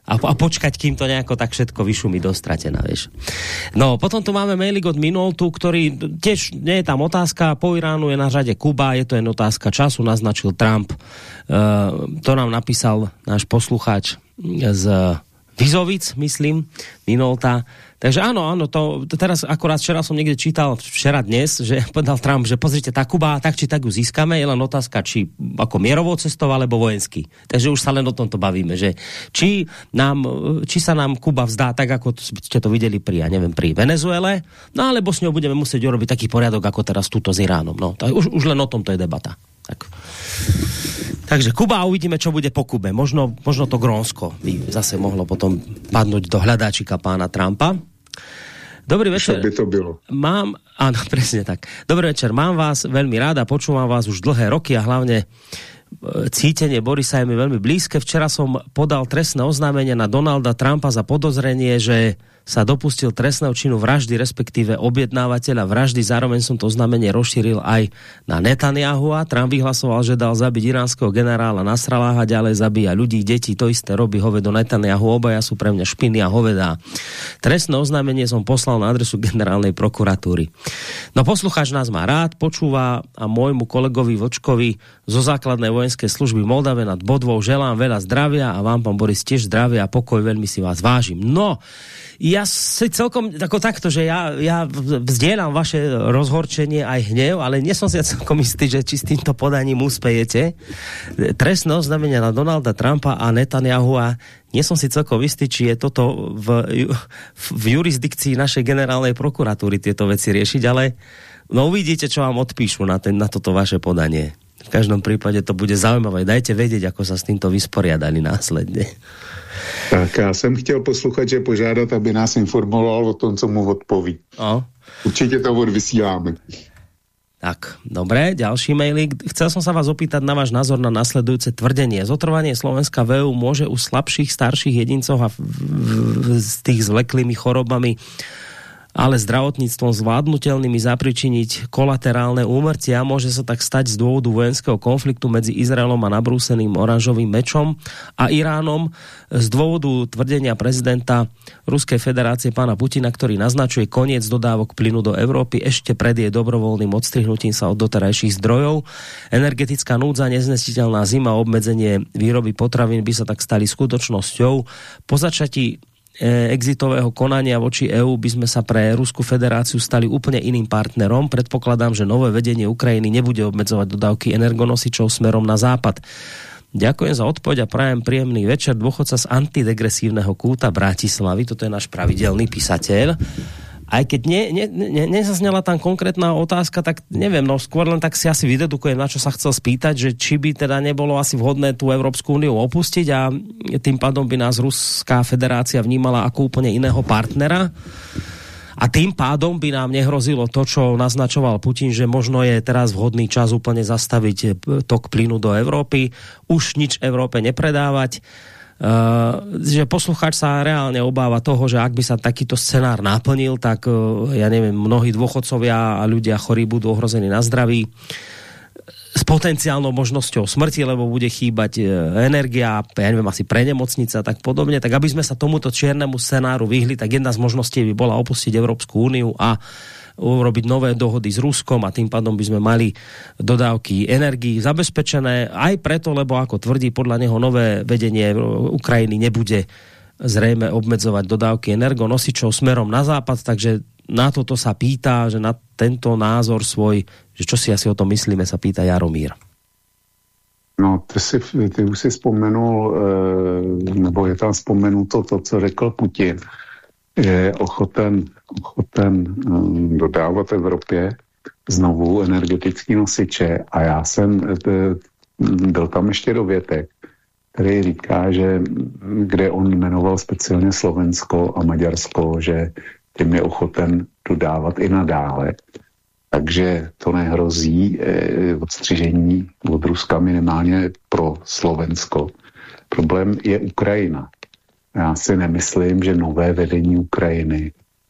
a počkať, kým to nejako tak všetko vyšumí do stratená, vieš. No, potom tu máme mailik od Minoltu, ktorý tiež nie je tam otázka, po Iránu je na řade Kuba, je to jen otázka času, naznačil Trump. To nám napísal náš poslucháč z Vizovic, myslím, Minolta. Takže áno, to teraz akorát včera som niekde čítal, dnes, že povedal Trump, že pozrite, tá Kuba, tak či tak ju získame, je len otázka, či ako mierovou cestou, alebo vojenský. Takže už sa len o tomto bavíme, že či sa nám Kuba vzdá tak, ako ste to videli pri Venezuele, no alebo s ňou budeme musieť urobiť taký poriadok, ako teraz túto s Iránom. No, už len o tomto je debata. Tak. Takže Kuba a uvidíme, čo bude po Kube. Možno to Grónsko by zase mohlo potom padnúť do hľadáčika pána Trumpa. Dobrý večer.
Čo by to bylo?
Áno, presne tak. Dobrý večer, mám vás veľmi rád a počúvam vás už dlhé roky a hlavne cítenie Borisa je mi veľmi blízke. Včera som podal trestné oznámenie na Donalda Trumpa za podozrenie, že sa dopustil trestného činu vraždy, respektíve objednávateľa vraždy. Zároveň som to oznámenie rozšíril aj na Netanyahua. Trump vyhlasoval, že dal zabiť iránskeho generála Nasralláha, ďalej zabíja ľudí, deti, to isté robí hovedo Netanyahu. Obaja sú pre mňa špiny a hovedá. Trestné oznámenie som poslal na adresu generálnej prokuratúry. No poslucháč nás má rád, počúva a môjmu kolegovi Vočkovi zo základnej vojenskej služby Moldave nad Bodvou želám veľa zdravia a vám, pán Boris, tiež zdravia a pokoj, veľmi si vás vážim. No, ja si celkom ako takto, že ja vzdielam vaše rozhorčenie aj hnev, ale nie som si celkom istý, že či s týmto podaním uspejete. Trestné oznámenia na Donalda Trumpa a Netanyahu a nie som si celkom istý, či je toto v jurisdikcii našej generálnej prokuratúry tieto veci riešiť, ale no uvidíte, čo vám odpíšu na toto vaše podanie. V každom prípade to bude zaujímavé. Dajte vedieť, ako sa s týmto vysporiadali následne.
Tak já jsem chtěl posluchače požádat, aby nás informoval o tom, co mu odpoví. Určitě to odvysíláme.
Tak, dobre, ďalší mailík. Chcel som sa vás opýtať na váš názor na nasledujúce tvrdenie. Zotrvanie Slovenska v EU môže u slabších, starších jedincov a s tých zvleklými chorobami, ale zdravotníctvom zvládnutelnými zapričiniť kolaterálne úmrtia. Môže sa tak stať z dôvodu vojenského konfliktu medzi Izraelom a nabrúseným oranžovým mečom a Iránom z dôvodu tvrdenia prezidenta Ruskej federácie pána Putina, ktorý naznačuje koniec dodávok plynu do Európy ešte pred jej dobrovoľným odstrihnutím sa od doterajších zdrojov. Energetická núdza, neznesiteľná zima, obmedzenie výroby potravín by sa tak stali skutočnosťou. Po začatí exitového konania voči EÚ by sme sa pre Ruskú federáciu stali úplne iným partnerom. Predpokladám, že nové vedenie Ukrajiny nebude obmedzovať dodávky energonosičov smerom na západ. Ďakujem za odpoveď a prajem príjemný večer. Dôchodca z antidegresívneho kúta Bratislavy, toto je náš pravidelný písateľ. Aj keď nezaznela tam konkrétna otázka, tak neviem, no skôr len tak si asi vydedukujem, na čo sa chcel spýtať, že či by teda nebolo asi vhodné tú Európsku úniu opustiť a tým pádom by nás Ruská federácia vnímala ako úplne iného partnera. A tým pádom by nám nehrozilo to, čo naznačoval Putin, že možno je teraz vhodný čas úplne zastaviť tok plynu do Európy, už nič Európe nepredávať. Že poslucháč sa reálne obáva toho, že ak by sa takýto scenár naplnil, tak ja neviem, mnohí dôchodcovia a ľudia chorí budú ohrození na zdraví s potenciálnou možnosťou smrti, lebo bude chýbať energia, ja neviem, asi pre nemocnice a tak podobne. Tak aby sme sa tomuto čiernemu scenáru vyhli, tak jedna z možností by bola opustiť Európsku úniu a urobiť nové dohody s Ruskom a tým pádom by sme mali dodávky energií zabezpečené. Aj preto, lebo ako tvrdí podľa neho nové vedenie Ukrajiny nebude zrejme obmedzovať dodávky energonosičov smerom na západ, takže na toto sa pýta, že na tento názor svoj, že čo si asi o tom myslíme, sa pýta Jaromír.
No, ty už si vzpomenul, nebo je tam vzpomenuto to, co řekl Putin, je ochoten dodávat Evropě znovu energetický nosiče a já jsem byl tam ještě dovětek, který říká, že kde on jmenoval speciálně Slovensko a Maďarsko, že tím je ochoten dodávat i nadále. Takže to nehrozí odstřižení od Ruska minimálně pro Slovensko. Problém je Ukrajina. Já si nemyslím, že nové vedení Ukrajiny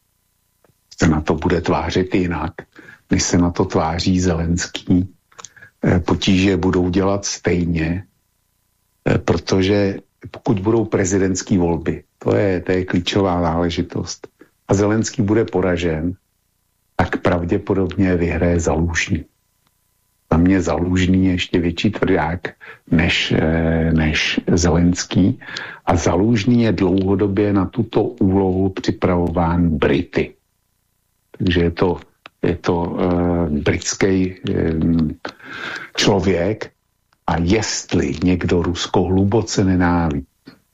se na to bude tvářit jinak, než se na to tváří Zelenský. Potíže budou dělat stejně, protože pokud budou prezidentské volby. To je klíčová záležitost. A Zelenský bude poražen, tak pravděpodobně vyhraje Zalužný. Za mě Zalužný je ještě větší tvrdák než Zelenský. A Zalužný je dlouhodobě na tuto úlohu připravován Brity. Takže je to britský člověk a jestli někdo Rusko hluboce nenávidí,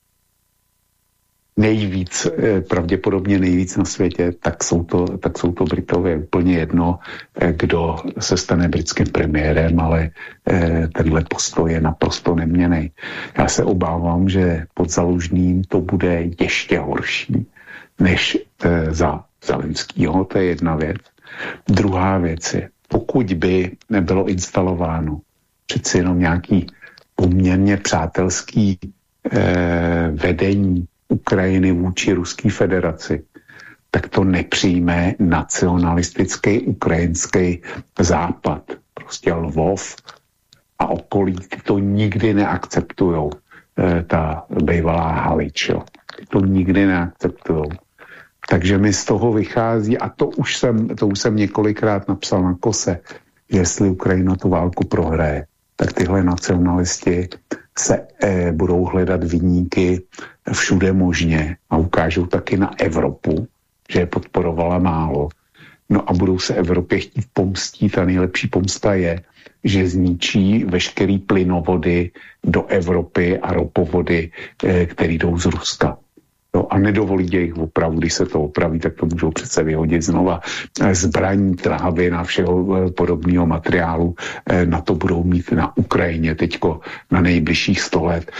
pravděpodobně nejvíc na světě, tak jsou to Britové. Úplně jedno, kdo se stane britským premiérem, ale tenhle postoj je naprosto neměnný. Já se obávám, že pod Zalužným to bude ještě horší než za Zelenskýho, to je jedna věc. Druhá věc je, pokud by nebylo instalováno přeci jenom nějaký poměrně přátelský vedení Ukrajiny vůči Ruské federaci, tak to nepřijme nacionalistický ukrajinský západ. Prostě Lvov a okolí to nikdy neakceptujou. Ta bývalá Halič, jo. To nikdy neakceptujou. Takže mi z toho vychází, a to už jsem několikrát napsal na kose, jestli Ukrajina tu válku prohraje, tak tyhle nacionalisti se budou hledat viníky všude možně a ukážou taky na Evropu, že je podporovala málo. No a budou se Evropě chtít pomstít a nejlepší pomsta je, že zničí veškerý plynovody do Evropy a ropovody, které jdou z Ruska. No a nedovolí jejich opravu, když se to opraví, tak to můžou přece vyhodit znova. Zbraní, trhavin a všeho podobného materiálu na to budou mít na Ukrajině teďko na nejbližších 100 let.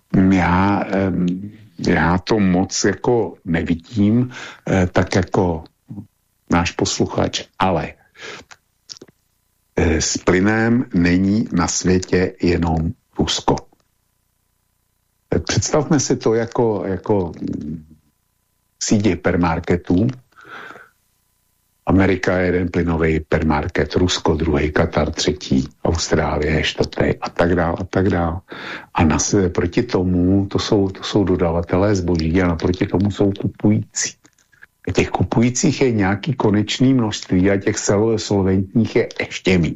Já to moc jako nevidím, tak jako náš posluchač, ale s plynem není na světě jenom Rusko. Představme si to jako síť hypermarketů. Amerika je jeden plynový hypermarket, Rusko druhý, Katar třetí, Austrálie čtvrtý a tak dál. A proti tomu to jsou dodavatelé zboží a naproti tomu jsou kupující. Těch kupujících je nějaký konečný množství a těch solventních je ještě méně,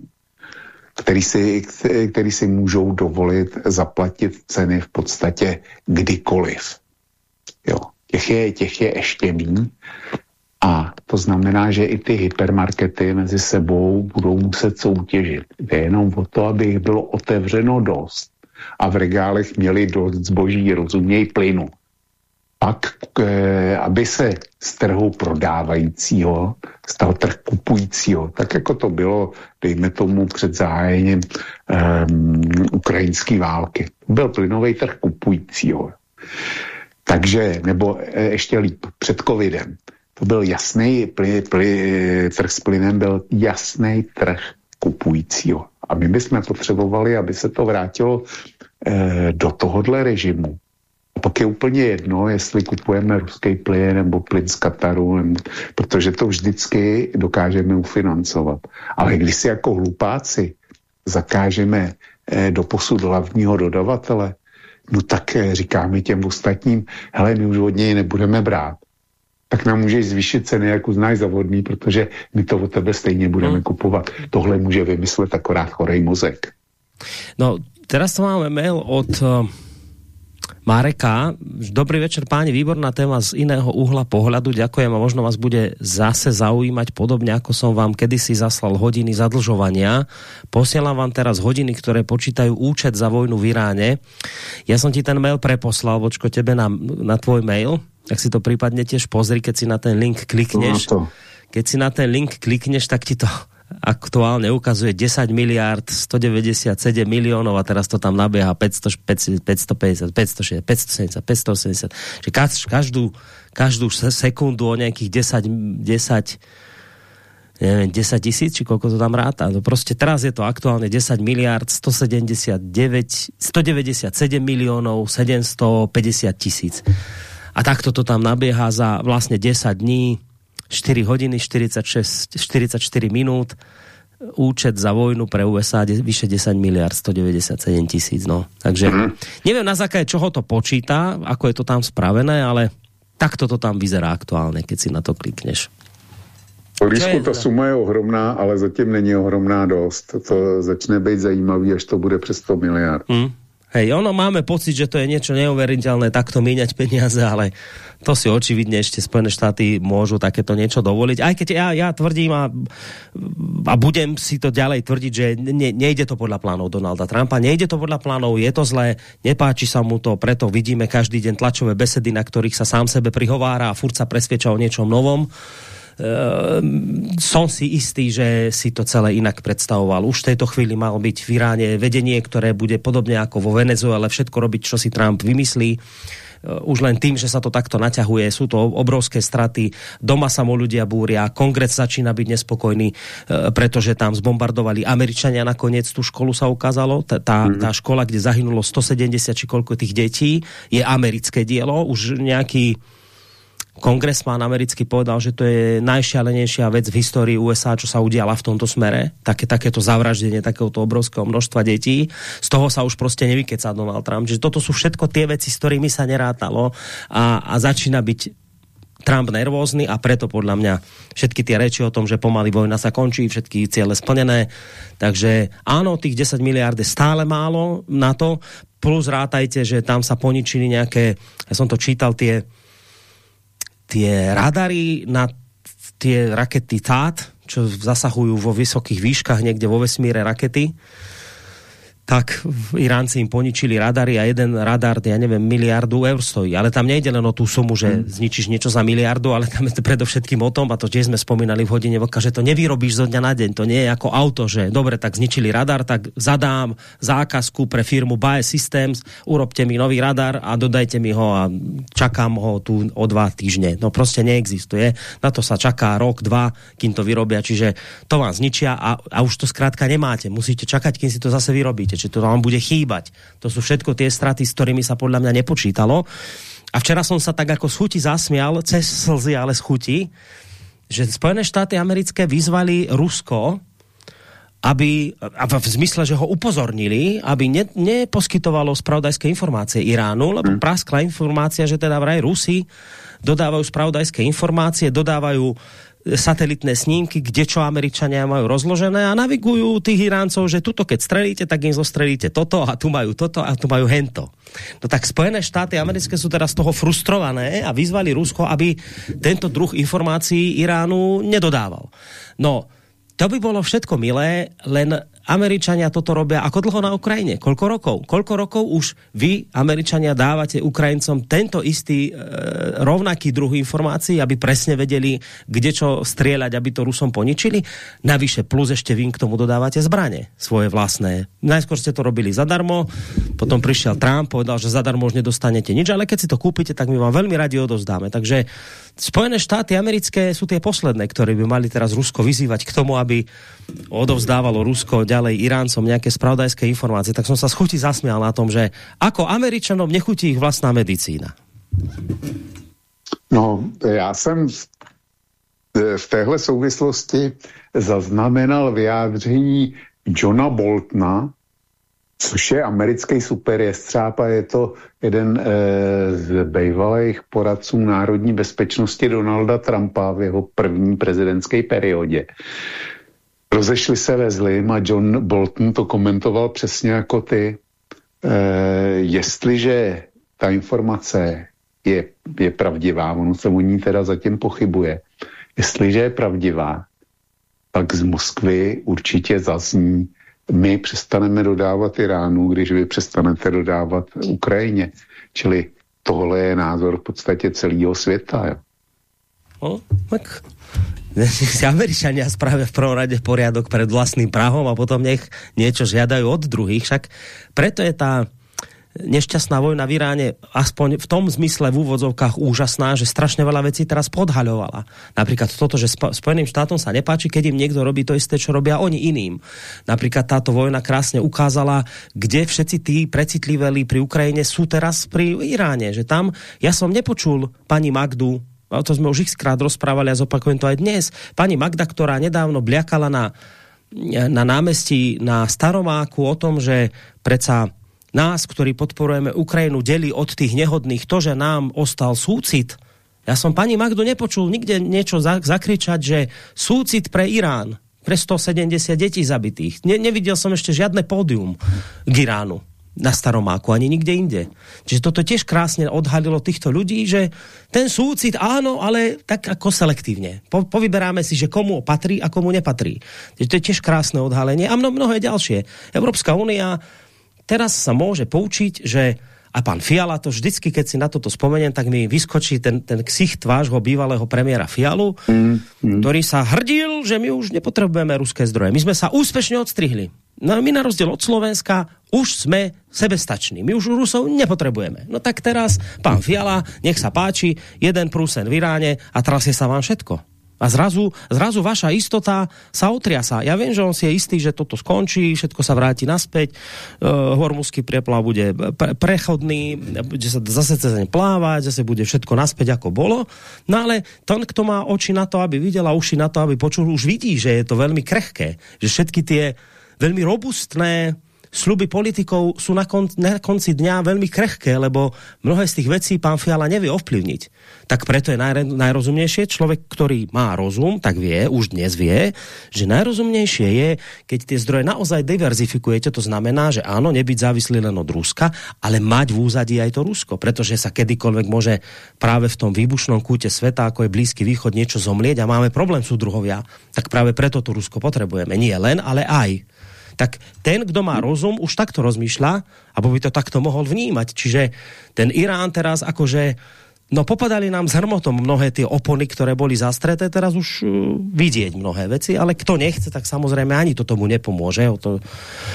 který si můžou dovolit zaplatit ceny v podstatě kdykoliv. Jo. Těch je ještě méně. A to znamená, že i ty hypermarkety mezi sebou budou muset soutěžit. Jde jenom o to, aby jich bylo otevřeno dost a v regálech měli dost zboží, rozuměj plynu. Pak, aby se z trhu prodávajícího stal trh kupujícího, tak jako to bylo, dejme tomu, před zahájením ukrajinské války. Byl plynový trh kupujícího. Takže, nebo ještě líp, před covidem. To byl jasný, trh s plynem byl jasný trh kupujícího. A my bychom potřebovali, aby se to vrátilo do tohohle režimu. A pak je úplně jedno, jestli kupujeme ruský plyn nebo plyn z Kataru, protože to vždycky dokážeme ufinancovat. Ale když si jako hlupáci zakážeme doposud hlavního dodavatele, no tak říkáme těm ostatním, hele, my už od něj nebudeme brát. Tak nám můžeš zvýšit ceny, jak uznáš za vodný, protože my to od tebe stejně budeme kupovat. Tohle může vymyslet akorát chorej mozek.
No, teraz to máme mail od Mareka. Dobrý večer páni, výborná téma z iného uhla pohľadu. Ďakujem a možno vás bude zase zaujímať podobne, ako som vám kedysi zaslal hodiny zadlžovania. Posielam vám teraz hodiny, ktoré počítajú účet za vojnu v Iráne. Ja som ti ten mail preposlal, Vočko, tebe na tvoj mail. Tak si to prípadne tiež pozri, keď si na ten link klikneš. Keď si na ten link klikneš, tak ti to aktuálne ukazuje 10 miliárd 197 miliónov a teraz to tam nabieha 550, 560, 570, 580. Že každú sekundu o nejakých 10 tisíc, či koľko to tam ráta. No proste teraz je to aktuálne 10 miliárd 197 miliónov 750 tisíc. A takto to tam nabieha za vlastne 10 dní, 4 hodiny, 44 minút, účet za vojnu pre USA vyše 10 miliard 197 000. No. Takže neviem na základe čoho to počíta, ako je to tam spravené, ale takto to tam vyzerá aktuálne, keď si na to klikneš.
Líšku, ta suma je ohromná, ale zatím není ohromná dost. To začne být zajímavý, až to bude přes 100 miliard.
Hej, máme pocit, že to je niečo neuveriteľné takto míňať peniaze, ale to si očividne ešte Spojené štáty môžu takéto niečo dovoliť. Aj keď ja tvrdím a budem si to ďalej tvrdiť, že nejde to podľa plánov Donalda Trumpa, nejde to podľa plánov, je to zlé, nepáči sa mu to, preto vidíme každý deň tlačové besedy, na ktorých sa sám sebe prihovára a furt sa presvieča o niečom novom. Som si istý, že si to celé inak predstavoval. Už v tejto chvíli mal byť v Iráne vedenie, ktoré bude podobne ako vo Venezuele všetko robiť, čo si Trump vymyslí. Už len tým, že sa to takto naťahuje, sú to obrovské straty, doma sa mu ľudia búria, kongres začína byť nespokojný, pretože tam zbombardovali Američania nakoniec tú školu, sa ukázalo. Tá škola, kde zahynulo 170 či koľko tých detí, je americké dielo. Už nejaký kongresman americký povedal, že to je najšialenejšia vec v histórii USA, čo sa udiala v tomto smere. Takéto zavraždenie takéhoto obrovského množstva detí. Z toho sa už proste nevykecá Donald Trump. Čiže toto sú všetko tie veci, s ktorými sa nerátalo a začína byť Trump nervózny a preto podľa mňa všetky tie reči o tom, že pomaly vojna sa končí, všetky ciele splnené. Takže áno, tých 10 miliárd je stále málo na to. Plus rátajte, že tam sa poničili nejaké, ja som to čítal, tie radary na tie rakety THAAD, čo zasahujú vo vysokých výškach niekde vo vesmíre rakety, tak Iránci im poničili radary a jeden radar, ja neviem, miliardu eur stojí. Ale tam nejde len o tú sumu, že zničíš niečo za miliardu, ale tam je to predovšetkým o tom, a to tiež sme spomínali v hodine vlka, že to nevyrobíš zo dňa na deň. To nie je ako auto, že dobre, tak zničili radar, tak zadám zákazku pre firmu Bae Systems, urobte mi nový radar a dodajte mi ho a čakám ho tu o 2 týždne. No proste neexistuje. Na to sa čaká rok, 2, kým to vyrobia, čiže to vám zničia a už to skrátka nemáte. Musíte čakať, kým si to zase vyrobíte. Čiže to vám bude chýbať. To sú všetko tie straty, s ktorými sa podľa mňa nepočítalo. A včera som sa tak ako z chuti zasmial, cez slzy, ale z chuti, že Spojené štáty americké vyzvali Rusko, aby, v zmysle, že ho upozornili, aby neposkytovalo spravodajské informácie Iránu, lebo praskla informácia, že teda vraj Rusi dodávajú spravodajské informácie, dodávajú satelitné snímky, kde čo Američania majú rozložené a navigujú tých Iráncov, že tuto keď strelíte, tak im zostrelíte toto a tu majú toto a tu majú hento. No tak Spojené štáty americké sú teraz z toho frustrované a vyzvali Rusko, aby tento druh informácií Iránu nedodával. No, to by bolo všetko milé, len Američania toto robia ako dlho na Ukrajine? Koľko rokov? Koľko rokov už vy, Američania, dávate Ukrajincom tento istý rovnaký druh informácií, aby presne vedeli, kde čo strieľať, aby to Rusom poničili? Navyše plus ešte vy k tomu dodávate zbrane svoje vlastné. Najskôr ste to robili zadarmo, potom prišiel Trump, povedal, že zadarmo už nedostanete nič, ale keď si to kúpite, tak my vám veľmi radi odovzdáme. Takže Spojené štáty americké sú tie posledné, ktoré by mali teraz Rusko vyzývať k tomu, aby odovzdávalo Rusko ďalej Iráncom nejaké spravodajské informácie. Tak som sa z chuti zasmial na tom, že ako Američanom nechutí ich vlastná medicína.
No, já jsem v téhle souvislosti zaznamenal vyjádření Johna Boltona, což je americký superjestřáb a je to jeden z bývalých poradců národní bezpečnosti Donalda Trumpa v jeho první prezidentské periodě. Rozešli se ve zlým a John Bolton to komentoval přesně jako ty. Jestliže ta informace je pravdivá, ono se o ní teda zatím pochybuje, jestliže je pravdivá, tak z Moskvy určitě zazní: my přestaneme dodávat Iránu, když vy přestanete dodávat Ukrajině. Čili tohle je názor v podstatě celého světa. Jo.
No, tak si Američania spravia v prvom rade poriadok pred vlastným prahom a potom nech niečo žiadajú od druhých. Však preto je tá nešťastná vojna v Iráne aspoň v tom zmysle v úvodzovkách úžasná, že strašne veľa vecí teraz podhaľovala. Napríklad toto, že Spojeným štátom sa nepáči, keď im niekto robí to isté, čo robia oni iným. Napríklad táto vojna krásne ukázala, kde všetci tí precitliveli pri Ukrajine sú teraz pri Iráne. Že tam, ja som nepočul pani Magdu, to sme už xkrát rozprávali a zopakujem to aj dnes, pani Magda, ktorá nedávno bliakala na na námestí na Staromáku o tom, že predsa nás, ktorí podporujeme Ukrajinu, delí od tých nehodných to, že nám ostal súcit. Ja som pani Magdu nepočul nikde niečo zakričať, že súcit pre Irán, pre 170 detí zabitých. Nevidel som ešte žiadne pódium k Iránu na Staromáku, ani nikde inde. Čiže toto tiež krásne odhalilo týchto ľudí, že ten súcit áno, ale tak ako selektívne. Povyberáme si, že komu patrí a komu nepatrí. Čiže to je tiež krásne odhalenie a mnohé ďalšie. Európska únia teraz sa môže poučiť, že a pán Fiala to vždycky, keď si na toto spomeniem, tak mi vyskočí ten ksicht vášho bývalého premiéra Fialu, ktorý sa hrdil, že my už nepotrebujeme ruské zdroje. My sme sa úspešne odstrihli. No my na rozdiel od Slovenska už sme sebestační. My už Rusov nepotrebujeme. No tak teraz, pán Fiala, nech sa páči, jeden prúsen v Iráne a trasie sa vám všetko. A zrazu vaša istota sa otriasa. Ja viem, že on si je istý, že toto skončí, všetko sa vráti naspäť, hormuzský prieplav bude prechodný, bude sa zase cez ne plávať, zase bude všetko naspäť, ako bolo. No ale ten, kto má oči na to, aby videl a uši na to, aby počul, už vidí, že je to veľmi krehké. Že všetky tie veľmi robustné sľuby politikov sú na konci dňa veľmi krehké, lebo mnohé z tých vecí pán Fiala nevie ovplyvniť. Tak preto je najrozumnejšie, človek, ktorý má rozum, tak vie, už dnes vie, že najrozumnejšie je, keď tie zdroje naozaj diverzifikujete, to znamená, že áno, nebyť závislý len od Ruska, ale mať v úzadí aj to Rusko, pretože sa kedykoľvek môže práve v tom výbušnom kúte sveta, ako je Blízky východ, niečo zomlieť a máme problém, súdruhovia. Tak práve preto to Rusko potrebujeme. Nie len, ale aj. Tak ten, kto má rozum, už takto rozmýšľa, alebo by to takto mohol vnímať. Čiže ten Irán teraz akože, no popadali nám s hrmotom mnohé tie opony, ktoré boli zastreté, teraz už vidieť mnohé veci, ale kto nechce, tak samozrejme ani to tomu nepomôže. O to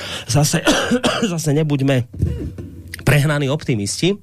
zase nebuďme prehnaní optimisti.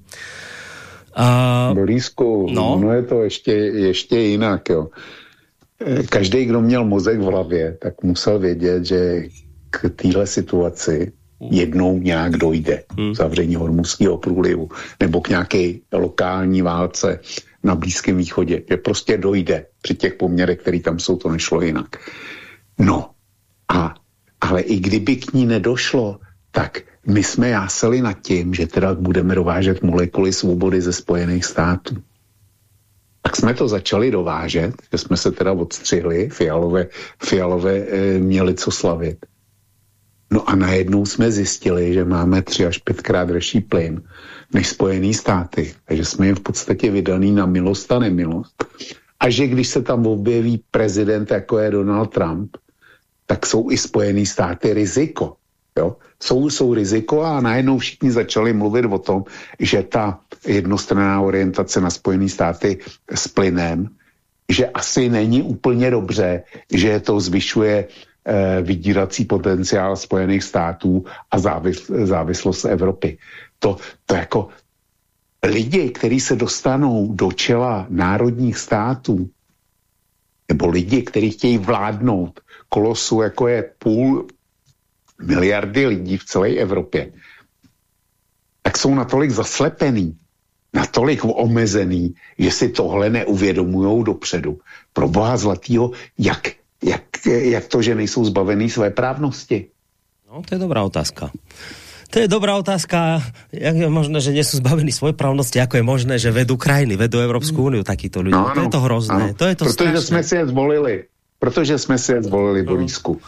Borísku, no je to ještě jinak, jo. Každý, kdo měl mozek v hlavě, tak musel vědět, že k téhle situaci jednou nějak dojde. Zavření Hormuzského průlivu nebo k nějaké lokální válce na Blízkém východě. Že prostě dojde při těch poměrech, které tam jsou, to nešlo jinak. No, ale i kdyby k ní nedošlo, tak my jsme jásali nad tím, že teda budeme dovážet molekuly svobody ze Spojených států. Tak jsme to začali dovážet, že jsme se teda odstřihli, Fialové měli co slavit. No a najednou jsme zjistili, že máme 3 až 5krát dražší plyn než Spojený státy. Takže jsme jim v podstatě vydaný na milost a nemilost. A že když se tam objeví prezident, jako je Donald Trump, tak jsou i Spojený státy riziko. Jo? Jsou riziko a najednou všichni začali mluvit o tom, že ta jednostranná orientace na Spojený státy s plynem, že asi není úplně dobře, že to zvyšuje vydírací potenciál Spojených států a závislost Evropy. To jako lidi, kteří se dostanou do čela národních států, nebo lidi, kteří chtějí vládnout kolosu, jako je 500 miliardy lidí v celé Evropě, tak jsou natolik zaslepený, natolik omezený, že si tohle neuvědomujou dopředu. Pro boha zlatýho, jak to, že nejsou zbavený své právnosti?
No, to je dobrá otázka. To je dobrá otázka. Jak je možné, že nie sú zbavení svojej právnosti? Ako je možné, že vedú krajiny, vedú Európsku úniu takíto ľudia? No, to je to hrozné. To je to
protože strašné. Protože jsme si je zvolili, Borísku.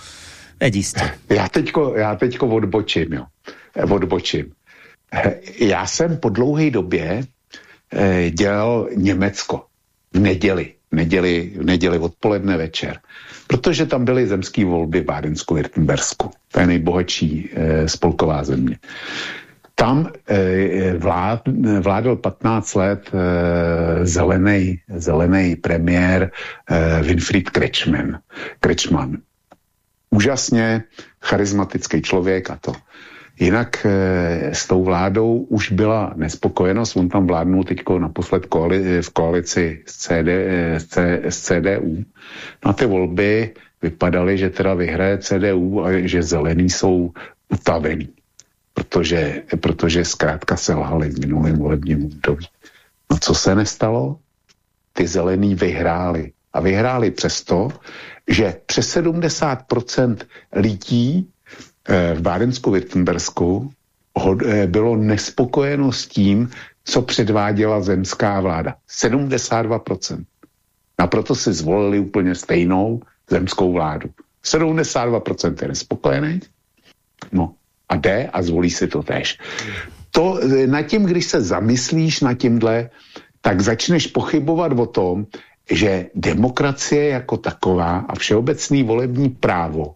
Já teďko odbočím. Já jsem po dlouhé době dělal Německo v neděli odpoledne večer, protože tam byly zemské volby v Bádensku-Württembersku. To je nejbohatší spolková země. Tam vládl 15 let zelený premiér Winfried Kretschmann. Úžasně charismatický člověk a to. Jinak s tou vládou už byla nespokojenost, on tam vládnul teďko naposled v koalici s CDU. No a ty volby vypadaly, že teda vyhraje CDU a že zelení jsou utavený, protože zkrátka selhali v minulém volebním období. No co se nestalo? Ty zelení vyhráli. A vyhráli přesto, že přes 70% lidí v Bádensku-Württembersku bylo nespokojeno s tím, co předváděla zemská vláda. 72%. A proto si zvolili úplně stejnou zemskou vládu. 72% je nespokojený, no a jde a zvolí si to též. To nad tím, když se zamyslíš nad tímhle, tak začneš pochybovat o tom, že demokracie jako taková a všeobecný volební právo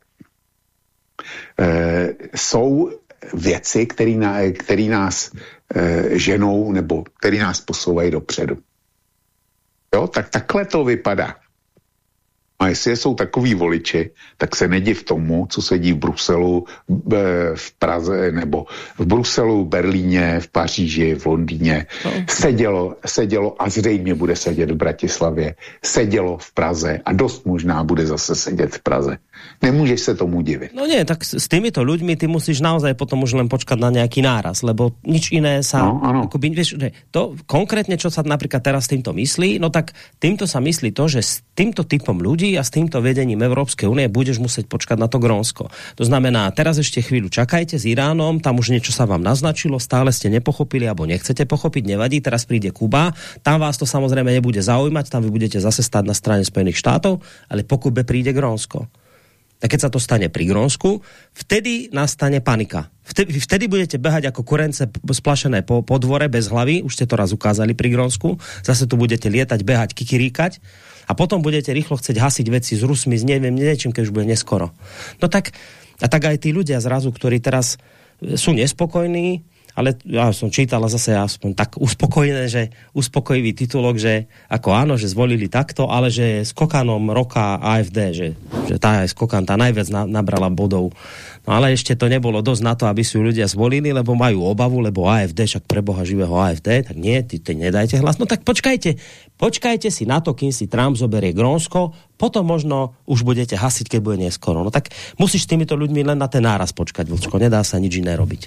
jsou věci, které nás ženou nebo které nás posouvají dopředu. Jo, tak takhle to vypadá. A jestli jsou takový voliči, tak se nediv tomu, co sedí v Bruselu, v Praze, nebo v Bruselu, v Berlíně, v Paříži, v Londýně. Sedělo a zřejmě bude sedět v Bratislavě. Sedělo v Praze a dost možná bude zase sedět v Praze. Nemůžeš se tomu divit.
No nie, tak s týmito ľuďmi ty musíš naozaj potom už len počkať na nejaký náraz, lebo nič iné sa...
No,
akoby, vieš, to konkrétne, čo sa napríklad teraz týmto myslí, no tak týmto sa myslí to, že s týmto typom ľudí a s týmto vedením Európskej únie budeš musieť počkať na to Grónsko. To znamená, teraz ešte chvíľu čakajte s Iránom, tam už niečo sa vám naznačilo, stále ste nepochopili alebo nechcete pochopiť, nevadí, teraz príde Kuba, tam vás to samozrejme nebude zaujímať, tam vy budete zase stáť na strane Spojených štátov, ale po Kube príde Grónsko. A keď sa to stane pri Grónsku, vtedy nastane panika. Vtedy budete behať ako kurence splašené po dvore bez hlavy, už ste to raz ukázali pri Grónsku, zase tu budete lietať, behať, kikiríkať a potom budete rýchlo chcieť hasiť veci s Rusmi, s niečím, keď už bude neskoro. No tak, a tak aj tí ľudia zrazu, ktorí teraz sú nespokojní, ale ja som čítal zase aspoň tak uspokojivý titulok, že ako áno, že zvolili takto, ale že skokanom roka AfD, že tá skokan, tá najviac nabrala bodov. No ale ešte to nebolo dosť na to, aby si ju ľudia zvolili, lebo majú obavu, lebo AfD, však pre Boha živého AfD, tak nie, ty nedajte hlas. No tak počkajte si na to, kým si Trump zoberie Grónsko, potom možno už budete hasiť, keď bude neskoro. No tak musíš s týmito ľuďmi len na ten náraz počkať, Vlčko, nedá sa nič iné robiť.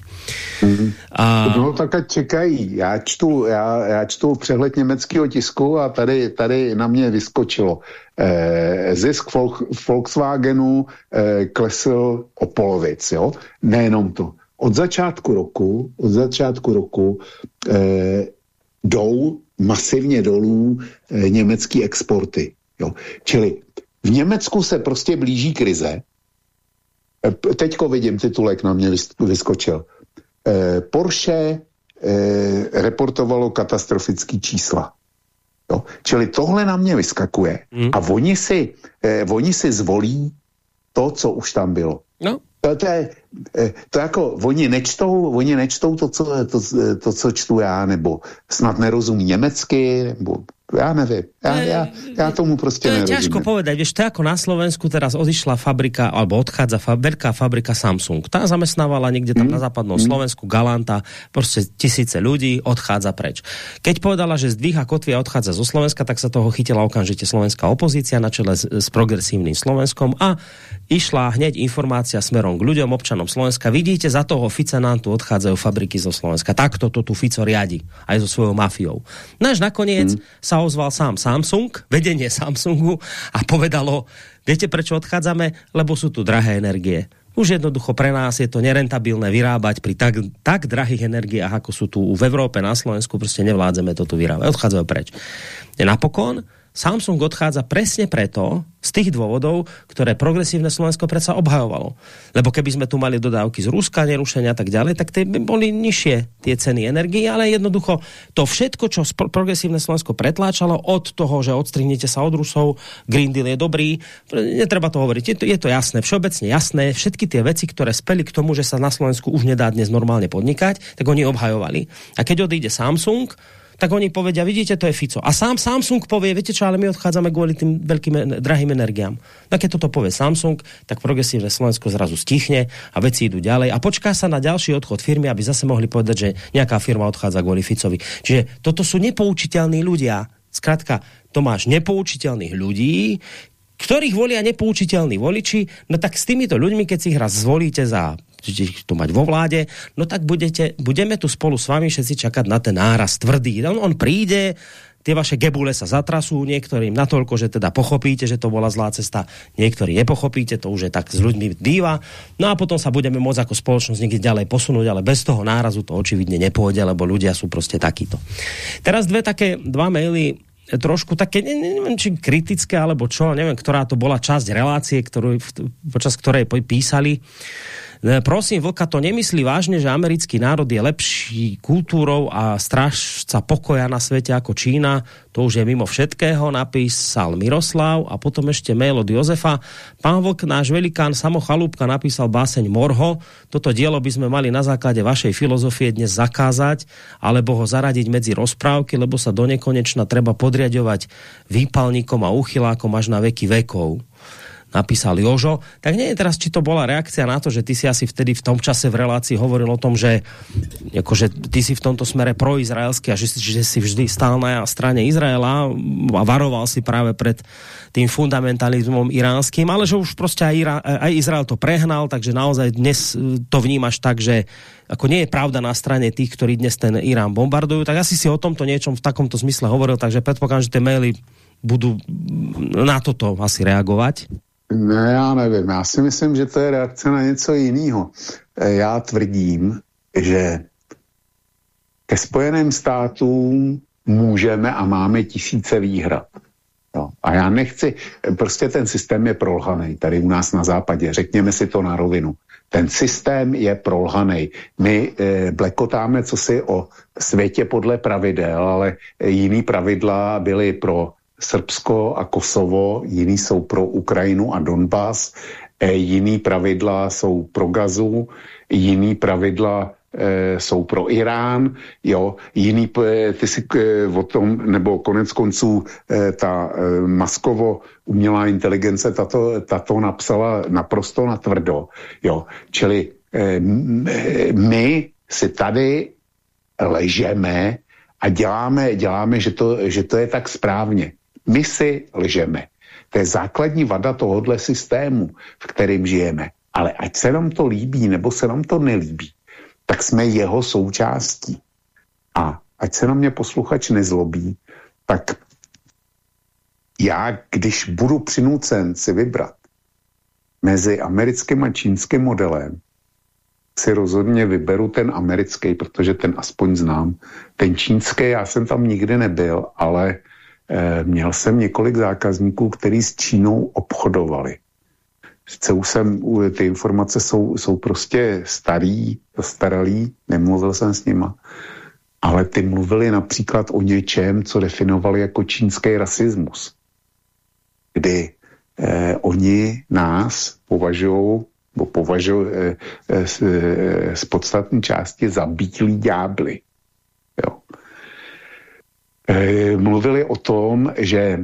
No tak ať čekají. Já čtu přehled německého tisku a tady na mě vyskočilo. Zisk Volkswagenu klesl o polovic, jo? Nejenom to. Od začátku roku jdou masivně dolů německý exporty. Jo? Čili v Německu se prostě blíží krize. Teďko vidím, titulek na mě vyskočil. Porsche reportovalo katastrofický čísla. Jo? Čili tohle na mě vyskakuje. A oni si zvolí to, co už tam bylo.
No.
To jako, oni nečtou to, co čtu já, nebo snad nerozumí německy, nebo ja neviem. Ja tomu proste nerozumiem.
Ťažko povedať, vieš, to ako na Slovensku teraz odišla fabrika, alebo odchádza veľká fabrika Samsung. Tá zamestnávala niekde tam na západnom Slovensku, Galanta, proste tisíce ľudí, odchádza preč. Keď povedala, že zdvíha kotvy a odchádza zo Slovenska, tak sa toho chytila okamžite slovenská opozícia na čele s progresívnym Slovenskom a išla hneď informácia smerom k ľuďom, občanom Slovenska. Vidíte, za toho Fica nám tu odchádzajú fabriky zo Slovenska. Takto to tu Fico riadi, aj so svojou mafiou. Náš nakoniec sa ozval sám Samsung, vedenie Samsungu a povedalo, viete prečo odchádzame? Lebo sú tu drahé energie. Už jednoducho pre nás je to nerentabilné vyrábať pri tak drahých energiách, ako sú tu v Európe, na Slovensku, proste nevládzeme to tu vyrábať. Odchádzajú preč. Napokon Samsung odchádza presne preto, z tých dôvodov, ktoré progresívne Slovensko predsa obhajovalo. Lebo keby sme tu mali dodávky z Ruska, nerušenia a tak ďalej, tak by boli nižšie tie ceny energií, ale jednoducho to všetko, čo progresívne Slovensko pretláčalo od toho, že odstrihnete sa od Rusov, Green Deal je dobrý, netreba to hovoriť, je to jasné, všeobecne jasné, všetky tie veci, ktoré speli k tomu, že sa na Slovensku už nedá dnes normálne podnikať, tak oni obhajovali. A keď odíde Samsung, tak oni povedia, vidíte, to je Fico. A sám Samsung povie, viete čo, ale my odchádzame kvôli tým veľkým drahým energiám. A keď toto povie Samsung, tak progresívne Slovensko zrazu stichne a veci idú ďalej a počká sa na ďalší odchod firmy, aby zase mohli povedať, že nejaká firma odchádza kvôli Ficovi. Čiže toto sú nepoučiteľní ľudia. Skrátka, to máš nepoučiteľných ľudí, ktorých volia nepoučiteľní voliči, no tak s týmito ľuďmi, keď si ich raz zvolíte za to mať vo vláde, no tak budeme tu spolu s vami všetci čakať na ten náraz tvrdý. On príde, tie vaše gebule sa zatrasú, niektorým natoľko, že teda pochopíte, že to bola zlá cesta, niektorí nepochopíte, to už je tak s ľuďmi býva. No a potom sa budeme môcť ako spoločnosť niekde ďalej posunúť, ale bez toho nárazu to očividne nepôjde, lebo ľudia sú proste takíto. Teraz dva maily trošku také, neviem, či kritické, alebo čo, neviem, ktorá to bola časť relácie, počas ktorej písali. Prosím, Vlka, to nemyslí vážne, že americký národ je lepší kultúrou a strážca pokoja na svete ako Čína. To už je mimo všetkého, napísal Miroslav a potom ešte mail od Jozefa. Pán Vlk, náš velikán Samo Chalúbka napísal báseň Morho. Toto dielo by sme mali na základe vašej filozofie dnes zakázať, alebo ho zaradiť medzi rozprávky, lebo sa donekonečna treba podriadovať výpalníkom a uchylákom až na veky vekov. Napísal Jožo. Tak nie je teraz, či to bola reakcia na to, že ty si asi vtedy v tom čase v relácii hovoril o tom, že akože ty si v tomto smere proizraelský a že si vždy stál na strane Izraela a varoval si práve pred tým fundamentalizmom iránskym, ale že už proste aj Izrael to prehnal, takže naozaj dnes to vnímaš tak, že ako nie je pravda na strane tých, ktorí dnes ten Irán bombardujú, tak asi si o tomto niečom v takomto zmysle hovoril, takže predpokladám, že tie maily budú na toto asi reagovať.
Ne, já nevím. Já si myslím, že to je reakce na něco jiného. Já tvrdím, že ke Spojeným státům můžeme a máme tisíce výhrad. No. A já nechci, prostě ten systém je prolhaný tady u nás na západě, řekněme si to na rovinu. Ten systém je prolhaný. My blekotáme cosi o světě podle pravidel, ale jiný pravidla byly pro Srbsko a Kosovo, jiný jsou pro Ukrajinu a Donbas, jiný pravidla jsou pro Gazu, jiný pravidla jsou pro Irán, jo, jiný, ty si o tom, nebo konec konců ta Maskovo umělá inteligence, tato napsala naprosto natvrdo, jo, čili my si tady ležeme a děláme, že to je tak správně. My si lžeme. To je základní vada tohohle systému, v kterém žijeme. Ale ať se nám to líbí, nebo se nám to nelíbí, tak jsme jeho součástí. A ať se na mě posluchač nezlobí, tak já, když budu přinucen si vybrat mezi americkým a čínským modelem, si rozhodně vyberu ten americký, protože ten aspoň znám. Ten čínský, já jsem tam nikdy nebyl, ale měl jsem několik zákazníků, kteří s Čínou obchodovali. Ty informace jsou prostě zastaralý, nemluvil jsem s nima, ale ty mluvili například o něčem, co definovali jako čínský rasismus, kdy oni nás považují z podstatné části za bílí ďábly. Jo. Mluvili o tom, že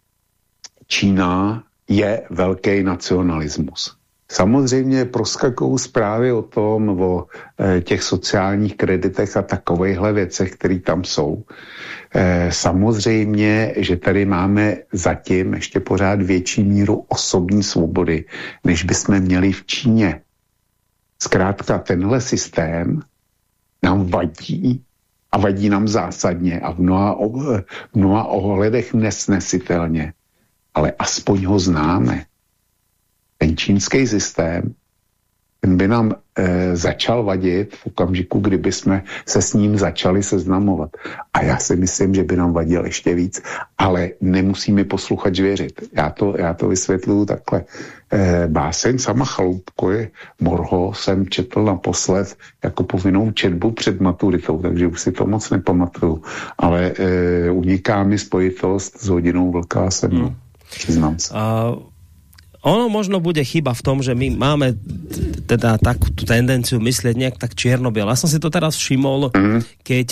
Čína je velký nacionalismus. Samozřejmě proskakují zprávy o tom, o těch sociálních kreditech a takovejhle věcech, které tam jsou. Samozřejmě, že tady máme zatím ještě pořád větší míru osobní svobody, než bychom měli v Číně. Zkrátka tenhle systém nám vadí a vadí nám zásadně a v mnoha ohledech nesnesitelně, ale aspoň ho známe. Ten čínský systém, ten by nám začal vadit v okamžiku, kdyby jsme se s ním začali seznamovat. A já si myslím, že by nám vadil ještě víc, ale nemusíme posluchač věřit. Já to vysvětluju takhle. Báseň Sama Chalúbkovi Morho jsem četl naposled jako povinnou četbu před maturitou, takže už si to moc nepamatuju. Ale uniká mi spojitost s Hodinou Vlka a se mnou. Přiznám se.
Ono možno bude chyba v tom, že my máme teda takú tendenciu myslieť nejak tak čierno-bielo. Ja som si to teraz všimol, keď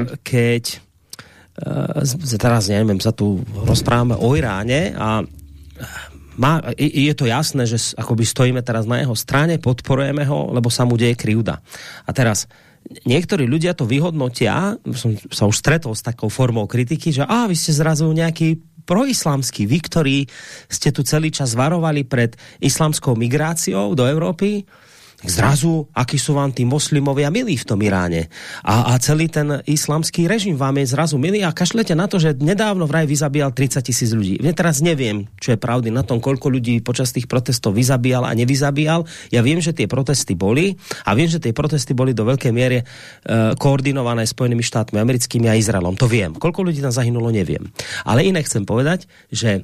teraz neviem, sa tu rozprávame o Iráne a je to jasné, že akoby stojíme teraz na jeho strane, podporujeme ho, lebo sa mu deje krivda. A teraz niektorí ľudia to vyhodnotia, som sa už stretol s takou formou kritiky, že vy ste zrazu nejaký proislamský, vy, ktorí ste tu celý čas varovali pred islamskou migráciou do Európy Zrazu, akí sú vám tí moslimovia milí v tom Iráne. A celý ten islamský režim vám je zrazu milý a kašlete na to, že nedávno vraj vyzabíjal 30,000 ľudí. Ja teraz neviem, čo je pravdy na tom, koľko ľudí počas tých protestov vyzabíjal a nevyzabíjal. Ja viem, že tie protesty boli a viem, že tie protesty boli do veľkej miere koordinované Spojenými štátmi americkými a Izraelom. To viem. Koľko ľudí tam zahynulo, neviem. Ale iné chcem povedať, že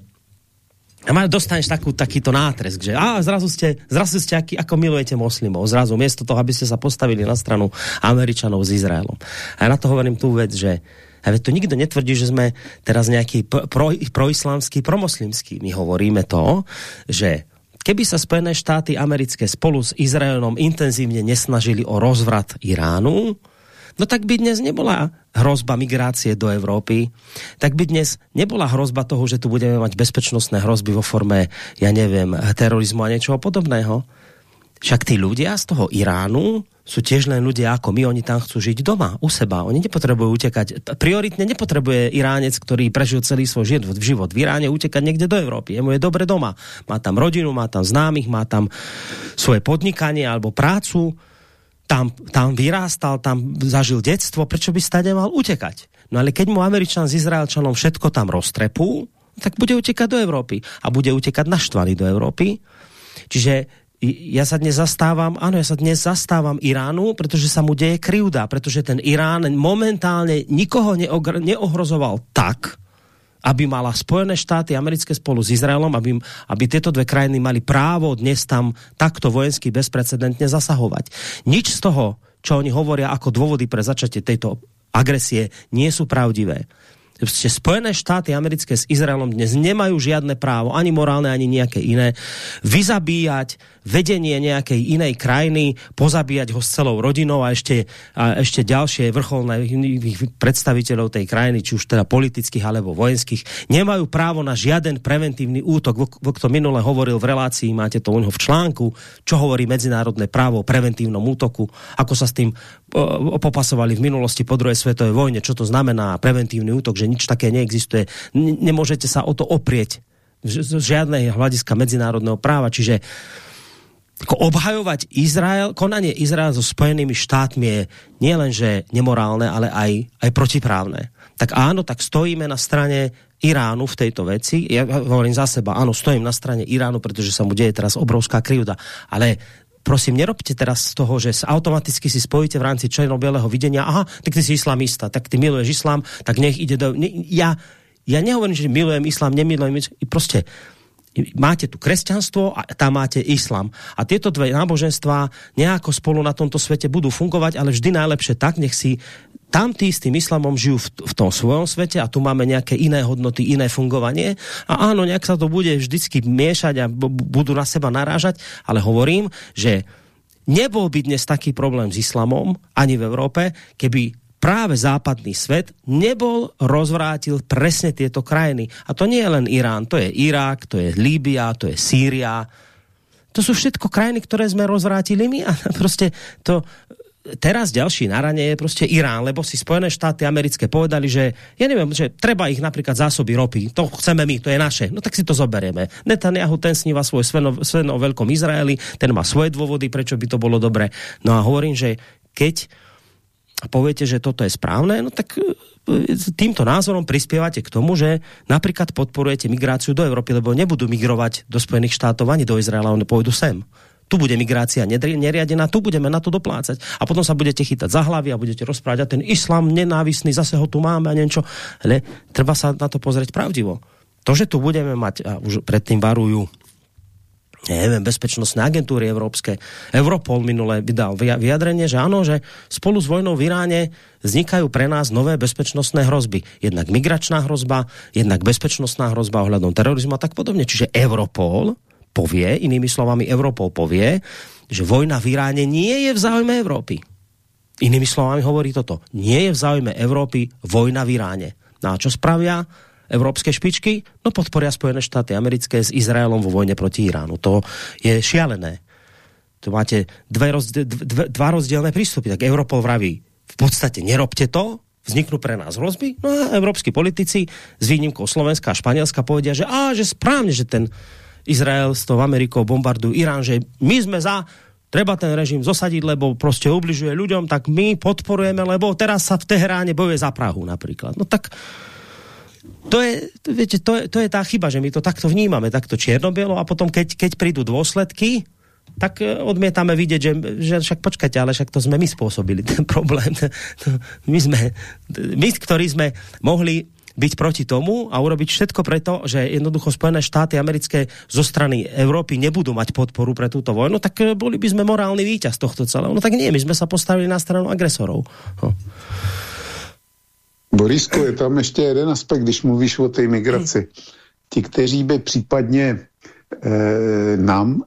dostaneš takýto nátresk, že zrazu ste ako milujete moslimov, zrazu miesto toho, aby ste sa postavili na stranu Američanov s Izraelom. A ja na to hovorím tú vec, že to nikto netvrdí, že sme teraz nejaký proislamský, promoslimský. My hovoríme to, že keby sa Spojené štáty americké spolu s Izraelom intenzívne nesnažili o rozvrat Iránu, no tak by dnes nebola hrozba migrácie do Európy, tak by dnes nebola hrozba toho, že tu budeme mať bezpečnostné hrozby vo forme, terorizmu a niečoho podobného. Však tí ľudia z toho Iránu sú tiež len ľudia ako my, oni tam chcú žiť doma, u seba. Oni nepotrebujú utekať. Prioritne nepotrebuje Iránec, ktorý prežil celý svoj život v Iráne, utekať niekde do Európy. Jemu je dobre doma. Má tam rodinu, má tam známych, má tam svoje podnikanie alebo prácu. Tam vyrástal, tam zažil detstvo, prečo by stade mal utekať? No ale keď mu Američan s Izraelčanom všetko tam roztrepú, tak bude utekať do Európy. A bude utekať naštvaný do Európy. Čiže ja sa dnes zastávam Iránu, pretože sa mu deje krivda, pretože ten Irán momentálne nikoho neohrozoval tak, aby mala Spojené štáty americké spolu s Izraelom, aby tieto dve krajiny mali právo dnes tam takto vojensky bezprecedentne zasahovať. Nič z toho, čo oni hovoria ako dôvody pre začatie tejto agresie, nie sú pravdivé. Spojené štáty americké s Izraelom dnes nemajú žiadne právo, ani morálne, ani nejaké iné, vyzabíjať vedenie nejakej inej krajiny, pozabíjať ho s celou rodinou a ešte ďalšie vrcholných predstaviteľov tej krajiny, či už teda politických alebo vojenských, nemajú právo na žiaden preventívny útok. Kto minule hovoril v relácii, máte to u neho v článku, čo hovorí medzinárodné právo o preventívnom útoku, ako sa s tým popasovali v minulosti po druhej svetovej vojne, čo to znamená preventívny útok, že nič také neexistuje. Nemôžete sa o to oprieť z žiadneho hľadiska medzinárodného práva, čiže obhajovať konanie Izraela so Spojenými štátmi je nielenže nemorálne, ale aj protiprávne. Tak áno, tak stojíme na strane Iránu v tejto veci. Ja hovorím za seba, áno, stojím na strane Iránu, pretože sa mu deje teraz obrovská krivda. Ale prosím, nerobte teraz z toho, že automaticky si spojíte v rámci členov bieleho videnia, tak ty si islamista, tak ty miluješ islám, tak nech ide do... Ja nehovorím, že milujem islám, nemilujem, proste máte tu kresťanstvo a tam máte islám. A tieto dve náboženstvá nejako spolu na tomto svete budú fungovať, ale vždy najlepšie tak, nech si tam tí s tým islamom žijú v tom svojom svete a tu máme nejaké iné hodnoty, iné fungovanie. A áno, nejak sa to bude vždycky miešať a budú na seba narážať, ale hovorím, že nebol by dnes taký problém s islamom ani v Európe, keby práve západný svet rozvrátil presne tieto krajiny. A to nie je len Irán, to je Irak, to je Líbia, to je Sýria. To sú všetko krajiny, ktoré sme rozvrátili my a proste to... Teraz ďalší na rane je proste Irán, lebo si Spojené štáty americké povedali, že že treba ich napríklad zásoby ropy, to chceme my, to je naše, no tak si to zoberieme. Netanyahu, ten sníva svoj sen o veľkom Izraeli, ten má svoje dôvody, prečo by to bolo dobre. No a hovorím, že keď poviete, že toto je správne, no tak týmto názorom prispievate k tomu, že napríklad podporujete migráciu do Európy, lebo nebudú migrovať do Spojených štátov ani do Izraela, oni pôjdu sem. Tu bude migrácia neriadená, tu budeme na to doplácať. A potom sa budete chytať za hlavy a budete rozprávať, a ten islám nenávisný, zase ho tu máme a niečo. Ale treba sa na to pozrieť pravdivo. To, že tu budeme mať, a už predtým varujú bezpečnostné agentúry európske. Europol minule vydal vyjadrenie, že áno, že spolu s vojnou v Iráne vznikajú pre nás nové bezpečnostné hrozby. Jednak migračná hrozba, jednak bezpečnostná hrozba ohľadom terorizmu a tak podobne. Čiže Europol povie, že vojna v Iráne nie je v záujme Európy. Inými slovami hovorí toto. Nie je v záujme Európy vojna v Iráne. No a čo spravia európske špičky? No podporia Spojené štáty americké s Izraelom vo vojne proti Iránu. To je šialené. Tu máte dva rozdielne prístupy. Tak Europol vraví, v podstate nerobte to, vzniknú pre nás hrozby. No a európski politici s výnimkou Slovenska a Španielska povedia, že správne, že ten Izrael s tou Amerikou bombardujú Irán, že my sme za, treba ten režim zosadiť, lebo proste ubližuje ľuďom, tak my podporujeme, lebo teraz sa v Teheráne bojuje za Prahu napríklad. No tak to je tá chyba, že my to takto vnímame, takto čierno-bielo a potom keď prídu dôsledky, tak odmietame vidieť, že však počkajte, ale však to sme my spôsobili ten problém. My, ktorí sme mohli byť proti tomu a urobiť všetko preto, že jednoducho Spojené štáty americké zo strany Európy nebudú mať podporu pre túto vojnu, tak boli by sme morálny víťaz tohto celého. No tak nie, my sme sa postavili na stranu agresorov. No.
Borisku, je tam ještě jeden aspekt, když mluvíš o té migraci. Ti, kteří by případně nám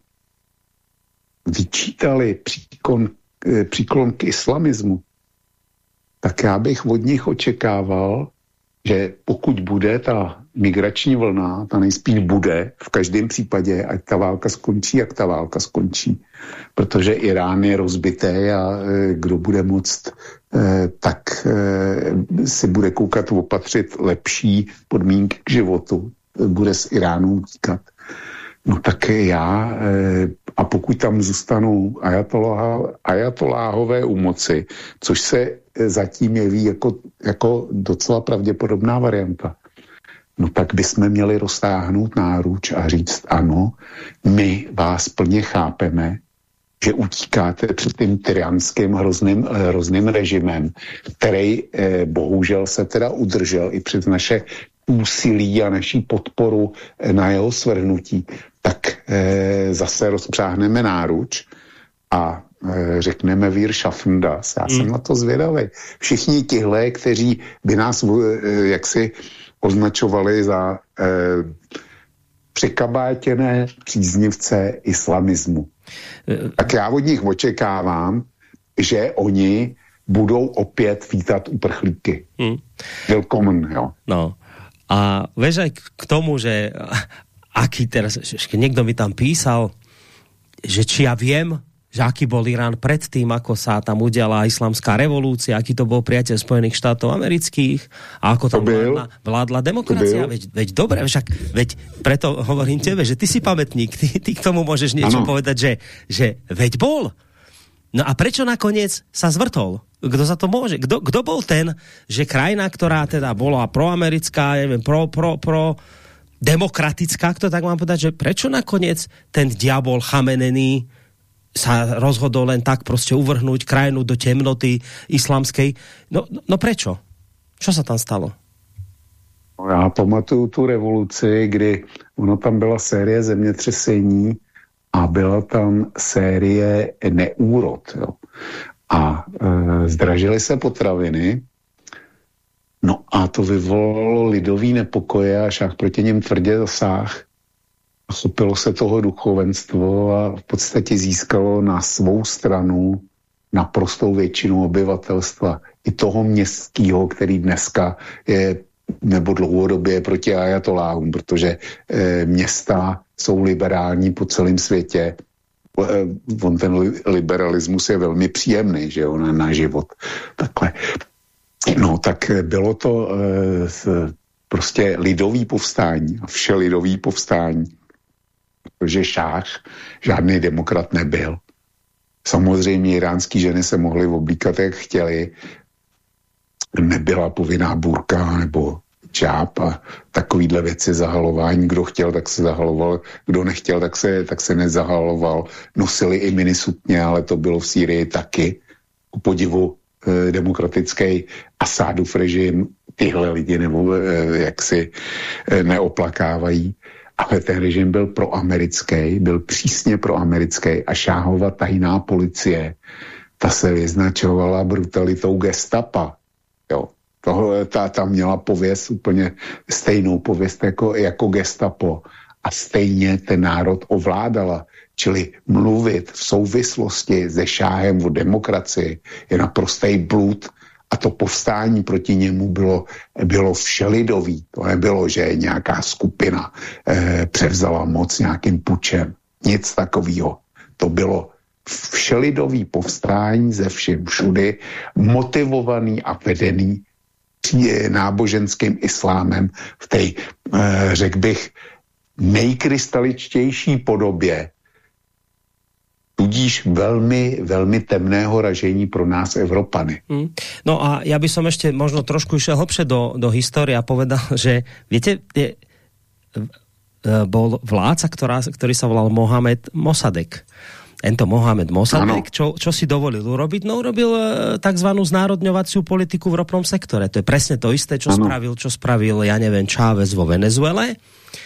vyčítali příklon k islamismu, tak já bych od nich očekával, že pokud bude ta migrační vlna, ta nejspíš bude v každém případě, ať ta válka skončí, jak ta válka skončí. Protože Irán je rozbitý a kdo bude moct, tak si bude koukat opatřit lepší podmínky k životu. Bude z Iránu utíkat. No tak já, a pokud tam zůstanou ajatoláhové u moci, což se zatím jeví jako docela pravděpodobná varianta, no tak bychom měli roztáhnout náruč a říct ano, my vás plně chápeme, že utíkáte před tím tyranským hrozným režimem, který bohužel se teda udržel i před naše úsilí a naší podporu na jeho svrhnutí, tak zase rozpřáhneme náruč a řekneme Wir schaffen das. Já jsem na to zvědavý. Všichni tihle, kteří by nás jaksi označovali za překabátěné příznivce islamismu. Tak já od nich očekávám, že oni budou opět vítat uprchlíky. Willkommen, jo.
No. A vieš aj k tomu, že aký teraz, ešte niekto mi tam písal, že či ja viem, že aký bol Irán pred tým, ako sa tam udiala islamská revolúcia, aký to bol priateľ Spojených štátov amerických a ako tam vládla demokracia. Veď dobre, veď preto hovorím tebe, že ty si pamätník, ty k tomu môžeš niečo povedať, že veď bol. No a prečo nakoniec sa zvrtol? Kto za to môže? Kto bol ten, že krajina, ktorá teda bola proamerická, neviem, pro demokratická, kto tak mám povedať, že prečo nakoniec ten diabol Chameneí sa rozhodol len tak proste uvrhnúť krajinu do temnoty islamskej? No prečo? Čo sa tam stalo?
Já pamatuju tu revoluci, kdy ono tam byla série zemětřesení a byla tam série neúrod. Jo. A zdražily se potraviny, no a to vyvolalo lidový nepokoje a šach proti něm tvrdě zasáh. Chopilo se toho duchovenstvo a v podstatě získalo na svou stranu naprostou většinu obyvatelstva. I toho městského, který dneska je nebo dlouhodobě proti ajatoláhům, protože města jsou liberální po celém světě. On ten liberalismus je velmi příjemný, že jo, na život. Takhle. No, tak bylo to prostě lidový povstání a všelidový povstání, protože šáh žádný demokrat nebyl. Samozřejmě iránský ženy se mohly oblíkat, jak chtěli. Nebyla povinná burka nebo čáp a takovýhle věci, zahalování. Kdo chtěl, tak se zahaloval, kdo nechtěl, tak se nezahaloval. Nosili i minisutně, ale to bylo v Sýrii taky. Ku podivu demokratický Asádův režim tyhle lidi nebo jaksi neoplakávají. Ale ten režim byl proamerický, byl přísně proamerický a šáhova tajná policie, ta se vyznačovala brutalitou gestapa. Jo. Ta měla pověst, úplně stejnou pověst jako gestapo a stejně ten národ ovládala. Čili mluvit v souvislosti se šáhem o demokracii je naprostý blud a to povstání proti němu bylo všelidový. To nebylo, že nějaká skupina převzala moc nějakým pučem. Nic takového. To bylo všelidový povstání ze všem všudy, motivovaný a vedený náboženským islámem v té, řekl bych, nejkrystaličtější podobě. tudíž veľmi, veľmi temného ražení pro nás Evropany.
No a ja by som ešte možno trošku išiel hlbšie do histórie a povedal, že viete, bol vládca, ktorý sa volal Mohamed Mossadegh. Tento Mohamed Mossadegh, čo si dovolil urobiť? No urobil takzvanú znárodňovaciu politiku v ropnom sektore. To je presne to isté, čo spravil, ja neviem, Chávez vo Venezuele,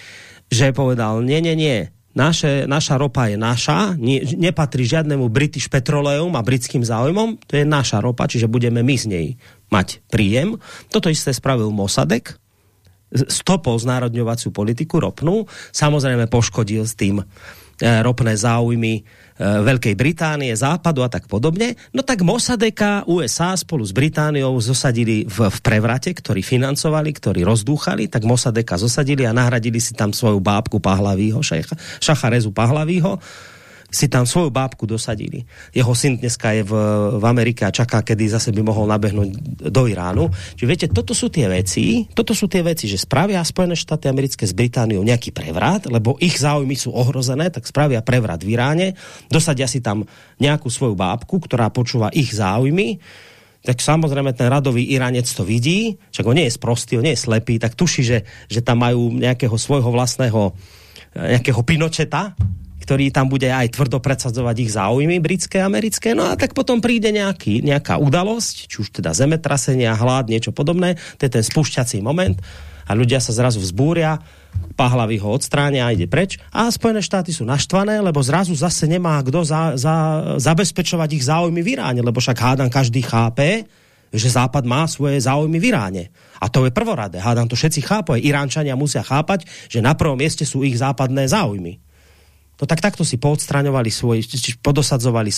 že povedal, nie, naša ropa je naša, nepatrí žiadnemu British Petroleum a britským záujmom, to je naša ropa, čiže budeme my z nej mať príjem. Toto isté spravil Mossadegh, stopol znárodňovaciu politiku ropnú, samozrejme poškodil s tým ropné záujmy Veľkej Británie, Západu a tak podobne. No tak Mossadegha USA spolu s Britániou zosadili v prevrate, ktorí financovali, ktorí rozdúchali, tak Mossadegha zosadili a nahradili si tam svoju bábku Pahlavího, Šacha Rezu Pahlavího, si tam svoju bábku dosadili. Jeho syn dneska je v Amerike a čaká, kedy zase by mohol nabehnúť do Iránu. Čiže viete, toto sú tie veci, že spravia Spojené štáty americké s Britániou nejaký prevrat, lebo ich záujmy sú ohrozené, tak spravia prevrat v Iráne, dosadia si tam nejakú svoju bábku, ktorá počúva ich záujmy, tak samozrejme ten radový Iránec to vidí, však on nie je sprostý, on nie je slepý, tak tuší, že tam majú nejakého svojho vlastného nejakého Pinocheta, ktorý tam bude aj tvrdo predsadzovať ich záujmy britské, americké. No a tak potom príde nejaká udalosť, či už teda zemetrasenia, hlad, niečo podobné. To je ten spúšťací moment a ľudia sa zrazu vzbúria, Pahlaví ho odstránia a ide preč. A Spojené štáty sú naštvané, lebo zrazu zase nemá kto zabezpečovať ich záujmy v Iráne, lebo však hádam každý chápe, že Západ má svoje záujmy v Iráne. A to je prvoradé. Hádam to všetci chápu. Aj Iránčania musia chápať, že na prvom mieste sú ich západné záujmy. No tak takto si poodstraňovali podosadzovali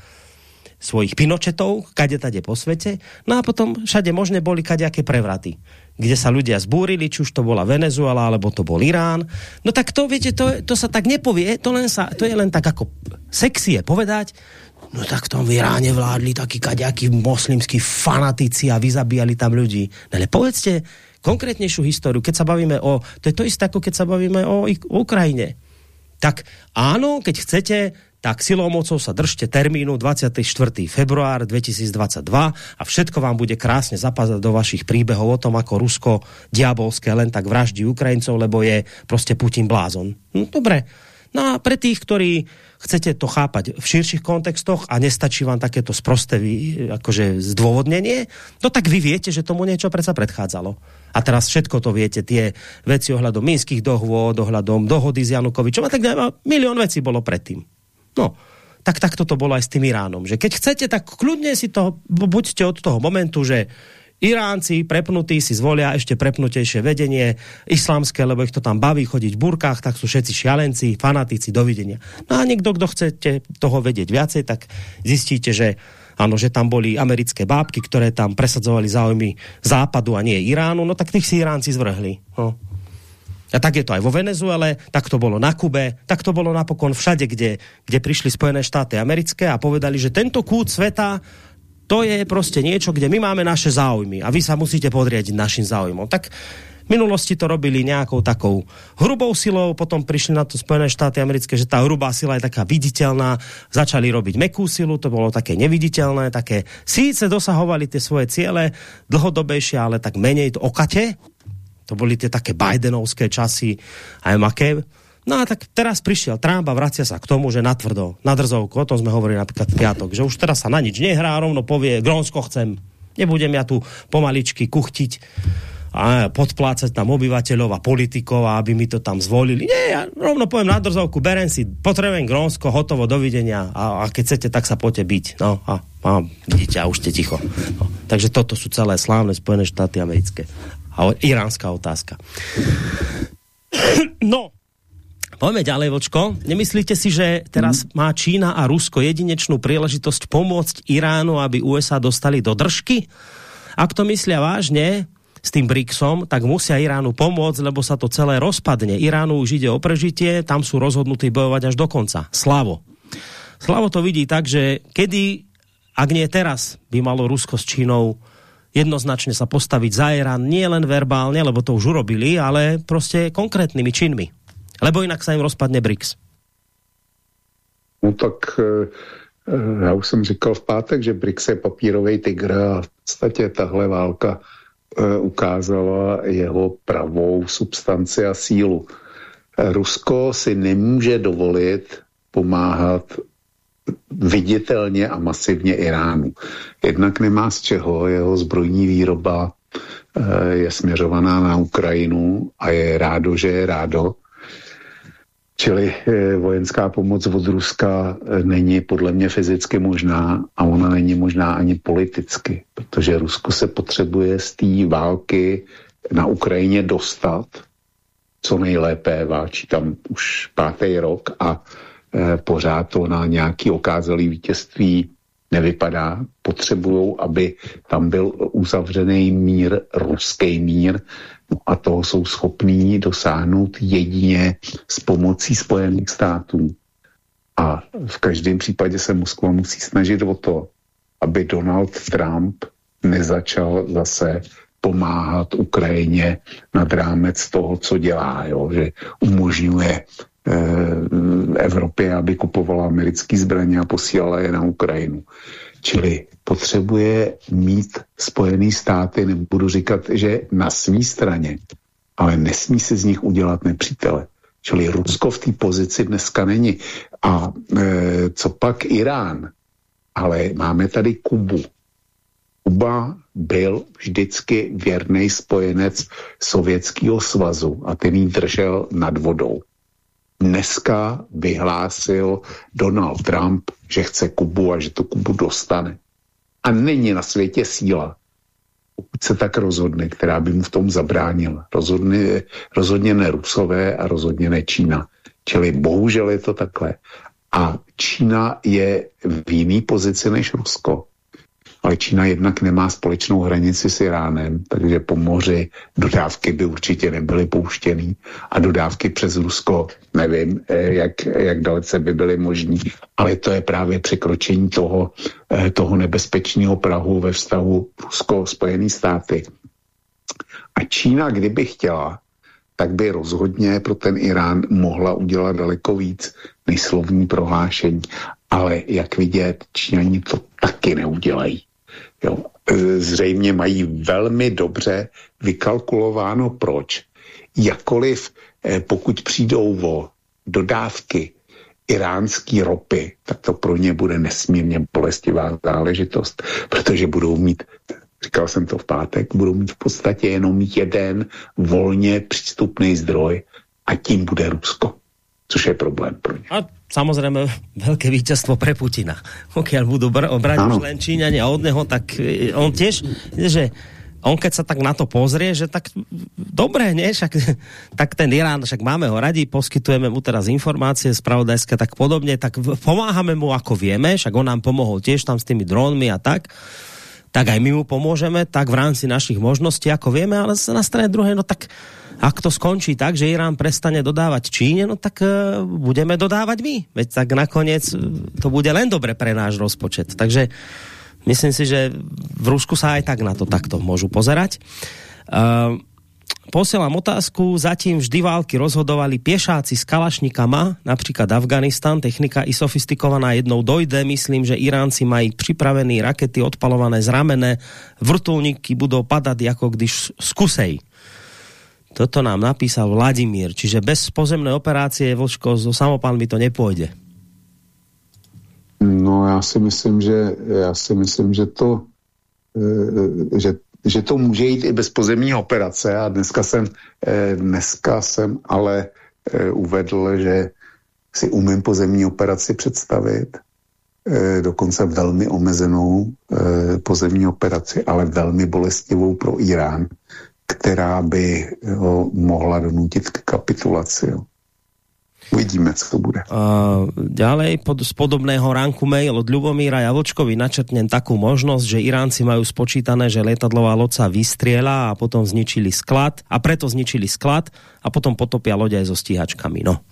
svojich Pinochetov, kade-tade po svete. No a potom všade možné boli kadejaké prevraty, kde sa ľudia zbúrili, či už to bola Venezuela, alebo to bol Irán. No tak to, viete, to sa tak nepovie, to je len tak ako sexie povedať, no tak v tom Iráne vládli takí kadejakí moslimskí fanatici a vyzabíjali tam ľudí. No ale povedzte konkrétnejšiu históriu, keď sa bavíme to je to isté, ako keď sa bavíme o Ukrajine. Tak áno, keď chcete, tak silou mocou sa držte termínu 24. február 2022 a všetko vám bude krásne zapadať do vašich príbehov o tom, ako Rusko diabolské len tak vraždí Ukrajincov, lebo je proste Putin blázon. No, dobre. No a pre tých, ktorí chcete to chápať v širších kontextoch a nestačí vám takéto sprosté akože zdôvodnenie, no tak vy viete, že tomu niečo predsa predchádzalo. A teraz všetko to viete, tie veci ohľadom minských dohôd, ohľadom dohody s Janukovičom a tak ďalej. Milión vecí bolo predtým. No, tak takto to bolo aj s tým Iránom. Že keď chcete, tak kľudne si to, buďte od toho momentu, že Iránci prepnutí si zvolia ešte prepnutejšie vedenie islamské, lebo ich to tam baví chodiť v burkách, tak sú všetci šialenci, fanatici, dovidenia. No a niekto, kto chcete toho vedieť viacej, tak zistíte, že áno, že tam boli americké bábky, ktoré tam presadzovali záujmy Západu a nie Iránu, no tak tých si Iránci zvrhli. No. A tak je to aj vo Venezuele, tak to bolo na Kube, tak to bolo napokon všade, kde prišli Spojené štáty americké a povedali, že tento kút sveta, to je proste niečo, kde my máme naše záujmy a vy sa musíte podriadiť našim záujmom. Tak v minulosti to robili nejakou takou hrubou silou, potom prišli na to Spojené štáty americké, že tá hrubá sila je taká viditeľná, začali robiť mäkkú silu, to bolo také neviditeľné, také síce dosahovali tie svoje ciele dlhodobejšie, ale tak menej okate. To boli tie také Bidenovské časy, aj maké. No a tak teraz prišiel Trump a vracia sa k tomu, že natvrdo, na drzovku, o tom sme hovorili napríklad v piatok, že už teraz sa na nič nehrá, rovno povie, Grónsko chcem, nebudem ja tu pomaličky kuchtiť a podplácať tam obyvateľov a politikov, aby mi to tam zvolili. Nie, ja rovno poviem na drzovku, berem si, potrebujem Grónsko, hotovo, dovidenia a keď chcete, tak sa poďte byť. No a vidíte, a už ste ticho. No, takže toto sú celé slávne Spojené štáty americké. A iránska otázka. No, poďme ďalej, Vlčko. Nemyslíte si, že teraz má Čína a Rusko jedinečnú príležitosť pomôcť Iránu, aby USA dostali do držky? Ak to myslia vážne s tým BRICSom, tak musia Iránu pomôcť, lebo sa to celé rozpadne. Iránu už ide o prežitie, tam sú rozhodnutí bojovať až do konca. Slavo to vidí tak, že kedy, ak nie teraz, by malo Rusko s Čínou jednoznačne sa postaviť za Irán, nie len verbálne, lebo to už urobili, ale proste konkrétnymi činmi. Lebo inak sa im rozpadne BRICS.
No tak já už jsem říkal v pátek, že BRICS je papírový tygr a v podstatě tahle válka ukázala jeho pravou substanci a sílu. Rusko si nemůže dovolit pomáhat viditelně a masivně Iránu. Jednak nemá z čeho, jeho zbrojní výroba je směřovaná na Ukrajinu a je rádo, že je rádo. Čili vojenská pomoc od Ruska není podle mě fyzicky možná a ona není možná ani politicky, protože Rusko se potřebuje z té války na Ukrajině dostat co nejlépe, válčí tam už 5. rok a pořád to na nějaký okázalý vítězství nevypadá. Potřebujou, aby tam byl uzavřený mír, ruský mír, no a toho jsou schopní dosáhnout jedině s pomocí Spojených států. A v každém případě se Moskva musí snažit o to, aby Donald Trump nezačal zase pomáhat Ukrajině nad rámec toho, co dělá, jo? Že umožňuje Evropě, aby kupovala americké zbraně a posílala je na Ukrajinu. Čili potřebuje mít Spojené státy, nebudu říkat, že na svý straně, ale nesmí se z nich udělat nepřítele. Čili Rusko v té pozici dneska není. A co pak Irán? Ale máme tady Kubu. Kuba byl vždycky věrný spojenec Sovětského svazu a ten jí držel nad vodou. Dneska vyhlásil Donald Trump, že chce Kubu a že to Kubu dostane. A není na světě síla, pokud se tak rozhodne, která by mu v tom zabránila. Rozhodně ne Rusové a rozhodně ne Čína. Čili bohužel je to takhle. A Čína je v jiný pozici než Rusko. Ale Čína jednak nemá společnou hranici s Iránem, takže po moři dodávky by určitě nebyly pouštěný a dodávky přes Rusko, nevím, jak dalece by byly možný, ale to je právě překročení toho nebezpečného prahu ve vztahu Rusko-Spojený státy. A Čína, kdyby chtěla, tak by rozhodně pro ten Irán mohla udělat daleko víc než slovní prohlášení. Ale jak vidět, Číňani to taky neudělají. Jo. Zřejmě mají velmi dobře vykalkulováno proč. Jakkoliv pokud přijdou o dodávky iránský ropy, tak to pro ně bude nesmírně bolestivá záležitost, protože budou mít, říkal jsem to v pátek, budou mít v podstatě jenom jeden volně přístupný zdroj a tím bude Rusko, což je problém pro ně.
A samozrejme veľké víťazstvo pre Putina. Pokiaľ budú brať už len Číňania od neho, tak on tiež, že on keď sa tak na to pozrie, že tak dobre, nie? Však, tak ten Irán, však máme ho radi, poskytujeme mu teraz informácie spravodajské, tak podobne, tak pomáhame mu ako vieme, však on nám pomohol tiež tam s tými drónmi a tak aj my mu pomôžeme, tak v rámci našich možností, ako vieme, ale na strane druhej, no tak ak to skončí tak, že Irán prestane dodávať Číne, no tak budeme dodávať my. Veď tak nakoniec to bude len dobre pre náš rozpočet. Takže myslím si, že v Rusku sa aj tak na to takto môžu pozerať. Posielam otázku. Zatím vždy války rozhodovali piešáci s kalašnikama, napríklad Afganistan, technika i sofistikovaná jednou dojde. Myslím, že Iránci mají připravené rakety odpalované z ramené, vrtulníky budou padat ako když zkusej. Toto nám napísal Vladimír, čiže bez pozemné operácie, Vlčko, so samopálmi to nepôjde.
No já si myslím, že to může jít i bez pozemní operace a dneska jsem ale uvedl, že si umím pozemní operaci představit, dokonce velmi omezenou pozemní operaci, ale velmi bolestivou pro Irán, která by ho mohla donutit k kapitulaci. Jo. Uvidíme, co to bude.
Ďalej, z podobného ránku mail od Ľubomíra Javlčkovi načrtnem takú možnosť, že Iránci majú spočítané, že lietadlová loď sa vystrieľa a potom zničili sklad a preto zničili sklad a potom potopia loď aj so stíhačkami. No.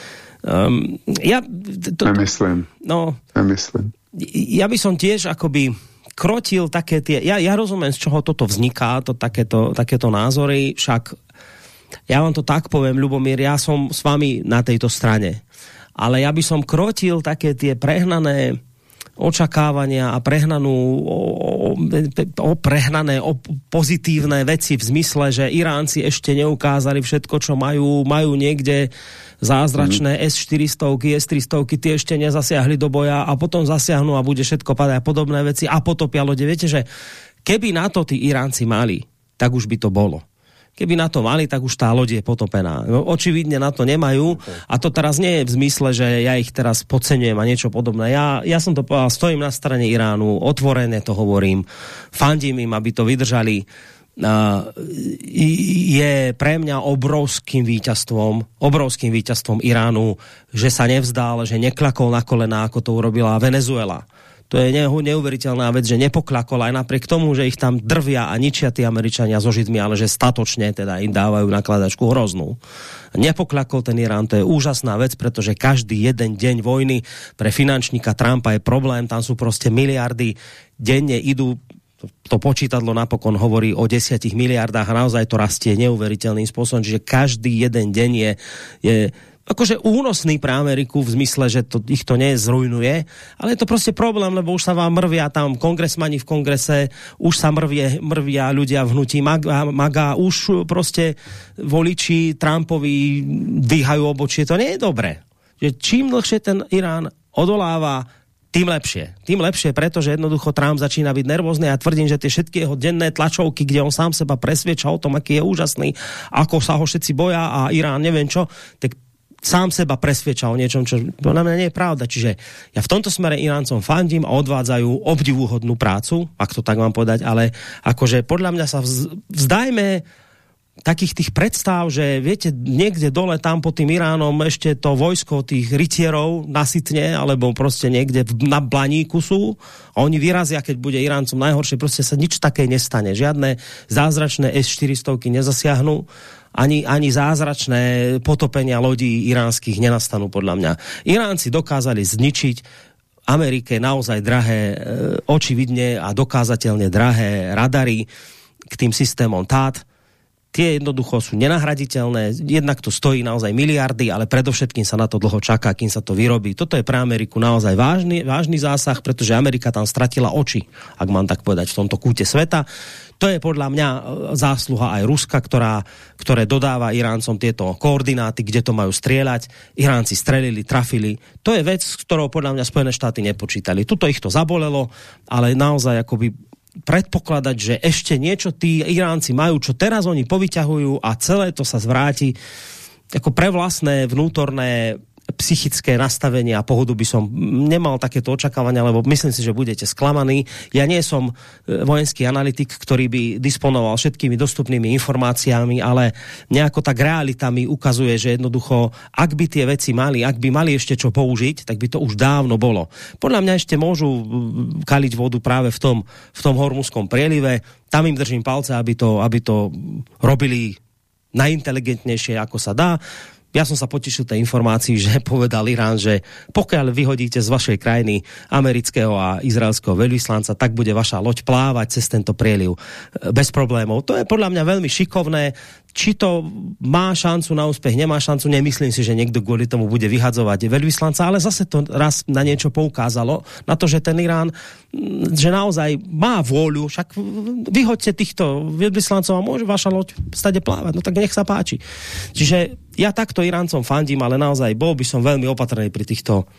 Nemyslím.
No,
Nemyslím.
Ja by som tiež akoby krotil také tie... Ja rozumiem, z čoho toto vzniká, takéto názory, však ja vám to tak poviem, Ľubomír, ja som s vami na tejto strane. ale ja by som krotil také tie prehnané očakávania a prehnané pozitívne veci v zmysle, že Iránci ešte neukázali všetko, čo majú niekde zázračné S-400, S-300, tie ešte nezasiahli do boja a potom zasiahnu a bude všetko padať a podobné veci a potopia lode. Viete, že keby na to tí Iránci mali, tak už by to bolo. Keby na to mali, tak už tá loď je potopená. No, očividne na to nemajú a to teraz nie je v zmysle, že ja ich teraz podceňujem a niečo podobné. Ja som to povedal, stojím na strane Iránu, otvorene to hovorím, fandím im, aby to vydržali. Je pre mňa obrovským víťazstvom Iránu, že sa nevzdal, že nekľakol na kolená, ako to urobila Venezuela. To je neuveriteľná vec, že nepokľakol aj napriek tomu, že ich tam drvia a ničia tí Američania so Židmi, ale že statočne teda im dávajú nakladačku hroznú. Nepokľakol ten Irán, to je úžasná vec, pretože každý jeden deň vojny pre finančníka Trumpa je problém, tam sú proste miliardy, denne idú, to počítadlo napokon hovorí o 10 miliardách a naozaj to rastie neuveriteľným spôsobom, čiže každý jeden deň je akože únosný pre Ameriku v zmysle, že ich to nezrujnuje, ale je to proste problém, lebo už sa vám mrvia tam kongresmani v kongrese, už sa mrvia ľudia v hnutí MAGA, už proste voliči Trumpovi dvíhajú obočie, to nie je dobré. Čím dlhšie ten Irán odoláva, tým lepšie, pretože jednoducho Trump začína byť nervózny a tvrdím, že tie všetky jeho denné tlačovky, kde on sám seba presvieča o tom, aký je úžasný, ako sa ho všetci boja a Irán neviem čo, tak sám seba presvieča o niečom, čo na mňa nie je pravda. Čiže ja v tomto smere Iráncom fandím a odvádzajú obdivuhodnú prácu, ak to tak mám povedať, ale akože podľa mňa sa vzdajme takých tých predstav, že viete, niekde dole tam pod tým Iránom ešte to vojsko tých rytierov nasytne, alebo proste niekde na Blaníku sú a oni vyrazia, keď bude Iráncom najhoršie, proste sa nič také nestane. Žiadne zázračné S-400 nezasiahnu, ani zázračné potopenia lodí iránskych nenastanú podľa mňa. Iránci dokázali zničiť Amerike naozaj drahé, očividne a dokázateľne drahé radary k tým systémom THAAD. Tie jednoducho sú nenahraditeľné, jednak to stojí naozaj miliardy, ale predovšetkým sa na to dlho čaká, kým sa to vyrobí. Toto je pre Ameriku naozaj vážny zásah, pretože Amerika tam stratila oči, ak mám tak povedať, v tomto kúte sveta. To je podľa mňa zásluha aj Ruska, ktoré dodáva Iráncom tieto koordináty, kde to majú strieľať. Iránci strelili, trafili. To je vec, s ktorou podľa mňa Spojené štáty nepočítali. Tuto ich to zabolelo, ale naozaj akoby predpokladať, že ešte niečo tí Iránci majú, čo teraz oni povyťahujú a celé to sa zvráti ako pre vlastné vnútorné psychické nastavenie a pohodu by som nemal takéto očakávania, lebo myslím si, že budete sklamaní. Ja nie som vojenský analytik, ktorý by disponoval všetkými dostupnými informáciami, ale nejako tak realita mi ukazuje, že jednoducho, ak by tie veci mali, ak by mali ešte čo použiť, tak by to už dávno bolo. Podľa mňa ešte môžu kaliť vodu práve v tom Hormuzskom prielive. Tam im držím palce, aby to robili najinteligentnejšie, ako sa dá. Ja som sa potešil tej informácii, že povedal Irán, že pokiaľ vyhodíte z vašej krajiny amerického a izraelského veľvyslanca, tak bude vaša loď plávať cez tento prieliv bez problémov. To je podľa mňa veľmi šikovné. Či to má šancu na úspech, nemá šancu, nemyslím si, že niekto kvôli tomu bude vyhadzovať veľvyslanca, ale zase to raz na niečo poukázalo, na to, že ten Irán, že naozaj má vôľu, však vyhoďte týchto veľvyslancov a môže vaša loď stade plávať, no tak nech sa páči. Čiže ja takto Iráncom fandím, ale naozaj bol by som veľmi opatrný pri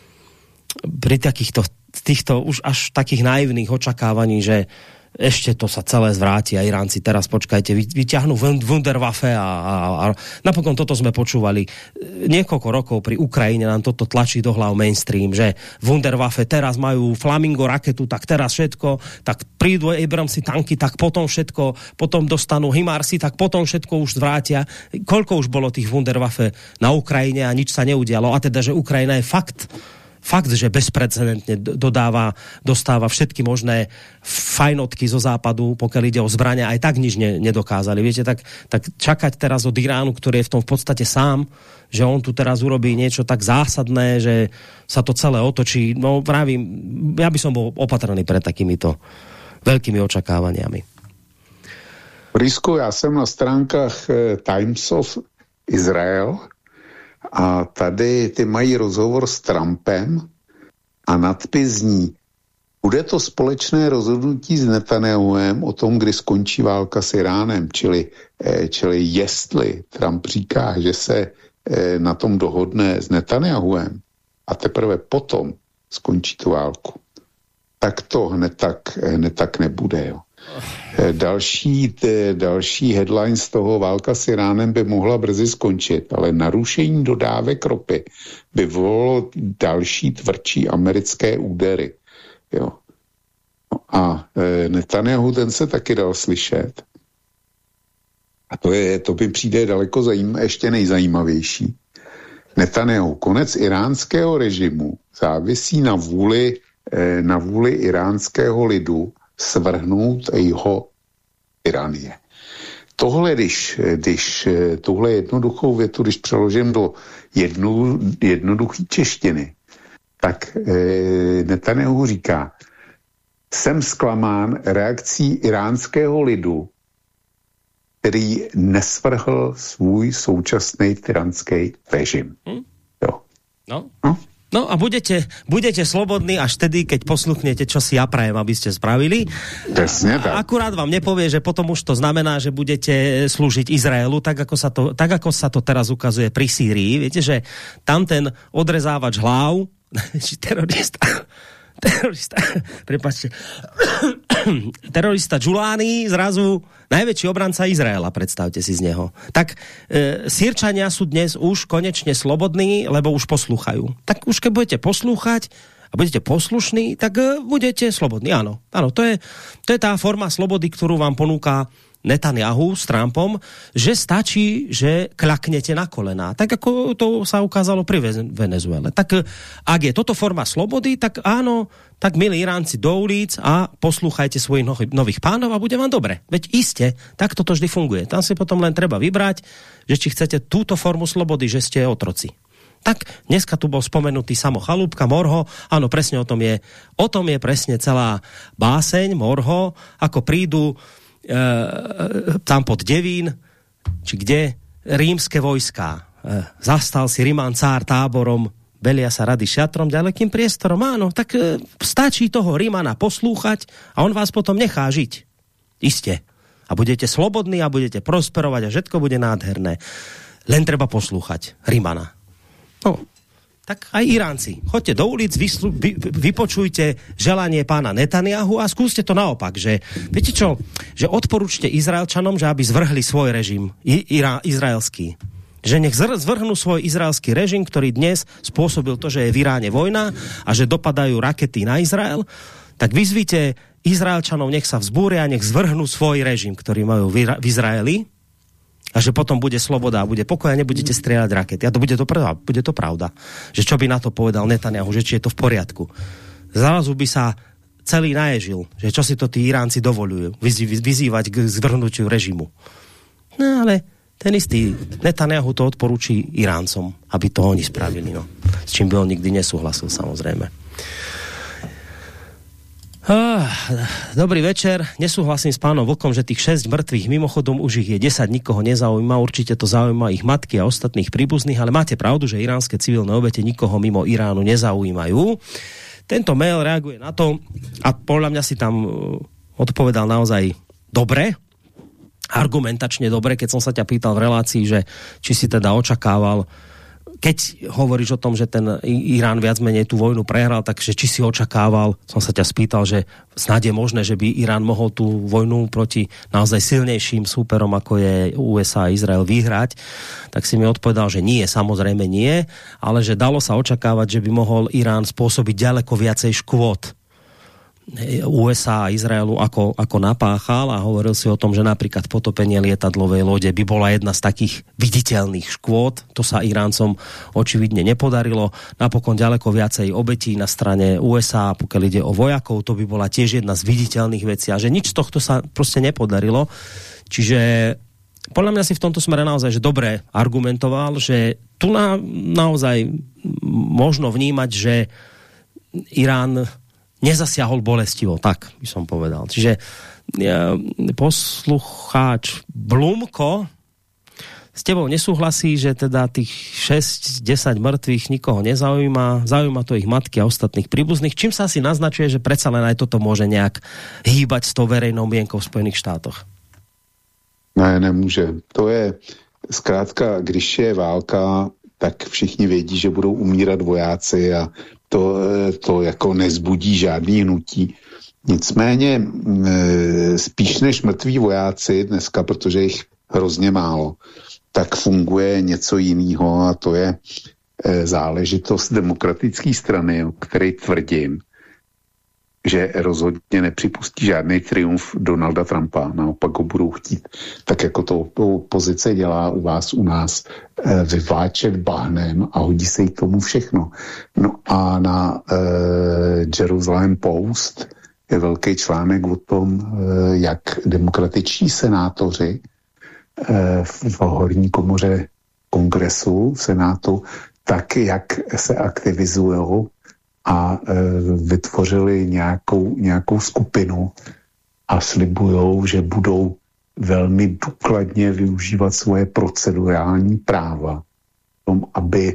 takýchto už až takých naivných očakávaní, že ešte to sa celé zvráti a Iránci teraz počkajte, vyťahnú Wunderwaffe a napokon toto sme počúvali niekoľko rokov pri Ukrajine, nám toto tlačí do hlav mainstream, že Wunderwaffe teraz majú Flamingo raketu, tak teraz všetko, tak prídu Abramsy tanky, tak potom všetko, potom dostanú Himarsy, tak potom všetko už zvrátia. Koľko už bolo tých Wunderwaffe na Ukrajine a nič sa neudialo, a teda, že Ukrajina je fakt, že bezprecedentne dostáva všetky možné fajnotky zo západu, pokiaľ ide o zbrania, aj tak nič nedokázali. Viete, tak čakať teraz od Iránu, ktorý je v tom v podstate sám, že on tu teraz urobí niečo tak zásadné, že sa to celé otočí. No pravím, ja by som bol opatrný pred takýmito veľkými očakávaniami.
Borisku, já jsem na stránkách Times of Israel A tady ty mají rozhovor s Trumpem a nadpis zní: bude to společné rozhodnutí s Netanyahuem o tom, kdy skončí válka s Iránem, čili jestli Trump říká, že se na tom dohodne s Netanyahuem a teprve potom skončí tu válku, tak to hned tak nebude. Jo. Další headline z toho: válka s Iránem by mohla brzy skončit, ale narušení dodávek ropy by volalo další tvrdší americké údery. Jo. No a Netanyahu, ten se taky dal slyšet. A to by přijde daleko ještě nejzajímavější. Netanyahu: konec iránského režimu závisí na vůli iránského lidu svrhnout jeho tyranie. Tohle, když tuhle jednoduchou větu, když přeložím do jednoduchý češtiny, tak Netanyahu říká: jsem zklamán reakcí iránského lidu, který nesvrhl svůj současný tyranský režim. Jo.
No a budete slobodní až tedy, keď posluchnete, čo si ja prajem, aby ste spravili.
Presne tak.
Akurát vám nepovie, že potom už to znamená, že budete slúžiť Izraelu, tak ako sa to teraz ukazuje pri Sýrii. Viete, že tam ten odrezávač hlav, terorista Giuliani zrazu najväčší obranca Izraela, predstavte si z neho. Tak Sýrčania sú dnes už konečne slobodní, lebo už poslúchajú. Tak už keď budete poslúchať a budete poslušní, tak budete slobodní. Áno, to je tá forma slobody, ktorú vám ponúka Netanyahu s Trumpom, že stačí, že kľaknete na kolená. Tak ako to sa ukázalo pri Venezuele. Tak ak je toto forma slobody, tak áno, tak milí Iránci, do ulic a poslúchajte svojich nových pánov a bude vám dobre. Veď iste, tak toto vždy funguje. Tam si potom len treba vybrať, že či chcete túto formu slobody, že ste otroci. Tak dneska tu bol spomenutý Samo Chalúbka, Morho, áno, presne o tom je presne celá báseň Morho, ako prídu tam pod Devín, či kde, rímske vojská. Zastal si Riman cár táborom, belia sa rady šatrom, ďalekým priestorom. Áno, tak stačí toho Rimana poslúchať a on vás potom nechá žiť. Iste. A budete slobodní a budete prosperovať a všetko bude nádherné. Len treba poslúchať Rimana. No, tak aj Iránci. Choďte do ulic, vypočujte želanie pána Netanyahu a skúste to naopak, že viete čo, že odporúčte Izraelčanom, že aby zvrhli svoj režim izraelský. Že nech zvrhnú svoj izraelský režim, ktorý dnes spôsobil to, že je v Iráne vojna a že dopadajú rakety na Izrael, tak vyzvite Izraelčanov, nech sa vzbúria, nech zvrhnú svoj režim, ktorý majú v Izraeli, a že potom bude sloboda a bude pokoj a nebudete strieľať rakety. A to bude to pravda. Že čo by na to povedal Netanyahu, že či je to v poriadku. Zrazu by sa celý naježil, že čo si to tí Iránci dovolujú vyzývať k zvrhnutiu režimu. No ale ten istý Netanyahu to odporúči Iráncom, aby to oni spravili. No. S čím by on nikdy nesúhlasil, samozrejme. Dobrý večer. Nesúhlasím s pánom Vlkom, že tých 6 mŕtvych, mimochodom už ich je 10, nikoho nezaujíma, určite to zaujíma ich matky a ostatných príbuzných, ale máte pravdu, že iránske civilné obete nikoho mimo Iránu nezaujímajú. Tento mail reaguje na to a podľa mňa si tam odpovedal naozaj dobre, argumentačne dobre, keď som sa ťa pýtal v relácii, že či si teda očakával, keď hovoríš o tom, že ten Irán viac menej tú vojnu prehral, takže či si očakával, som sa ťa spýtal, že snáď je možné, že by Irán mohol tú vojnu proti naozaj silnejším súperom, ako je USA a Izrael, vyhrať, tak si mi odpovedal, že nie, samozrejme nie, ale že dalo sa očakávať, že by mohol Irán spôsobiť ďaleko viacej škôd USA a Izraelu ako napáchal a hovoril si o tom, že napríklad potopenie lietadlovej lode by bola jedna z takých viditeľných škôd. To sa Iráncom očividne nepodarilo. Napokon ďaleko viacej obetí na strane USA, pokiaľ ide o vojakov, to by bola tiež jedna z viditeľných vecí a že nič z tohto sa proste nepodarilo. Čiže podľa mňa si v tomto smere naozaj že dobre argumentoval, že tu naozaj možno vnímať, že Irán nezasiahol bolestivo, tak by som povedal. Čiže poslucháč Blumko s tebou nesúhlasí, že teda tých 6-10 mŕtvych nikoho nezaujíma, zaujíma to ich matky a ostatných príbuzných, čím sa asi naznačuje, že predsa len aj toto môže nejak hýbať s tou verejnou mienkou v Spojených štátoch.
Ne, nemůže. To je zkrátka, když je válka, tak všichni vědí, že budou umírat vojáci a to jako nezbudí žádný hnutí. Nicméně spíš než mrtví vojáci dneska, protože jich hrozně málo, tak funguje něco jiného a to je záležitost demokratické strany, o které tvrdím, že rozhodně nepřipustí žádný triumf Donalda Trumpa, naopak ho budou chtít, tak jako to opozice dělá u vás, u nás, vyvláčet bahnem a hodí se jí tomu všechno. No a na Jerusalem Post je velký článek o tom, jak demokratičtí senátoři v horní komoře kongresu, senátu, tak jak se aktivizují a vytvořili nějakou skupinu a slibujou, že budou velmi důkladně využívat svoje procedurální práva v tom, aby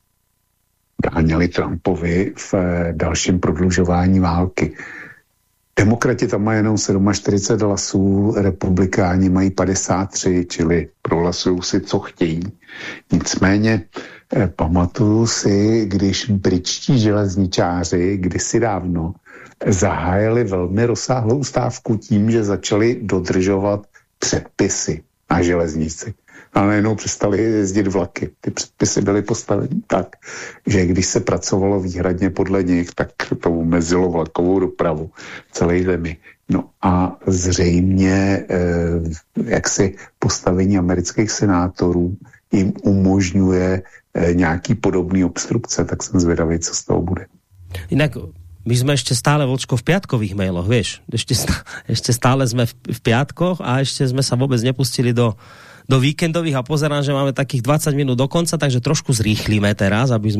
bránili Trumpovi v dalším prodlužování války. Demokrati tam mají jenom 47 hlasů, republikáni mají 53, čili prohlasují si, co chtějí. Nicméně pamatuju si, když britští železničáři kdysi dávno zahájili velmi rozsáhlou stávku tím, že začali dodržovat předpisy na železnici. A najednou přestali jezdit vlaky. Ty předpisy byly postaveny tak, že když se pracovalo výhradně podle nich, tak to omezilo vlakovou dopravu v celé zemi. No a zřejmě jaksi postavení amerických senátorů jim umožňuje nějaký podobný obstrukce, tak jsem zvědavý, co z toho bude.
Inak my sme ešte stále, Vlčko, v piatkových mailoch, vieš. Ešte stále sme v piatkoch a ešte sme sa vôbec nepustili do víkendových a pozerám, že máme takých 20 minút do konca, takže trošku zrýchlíme teraz, aby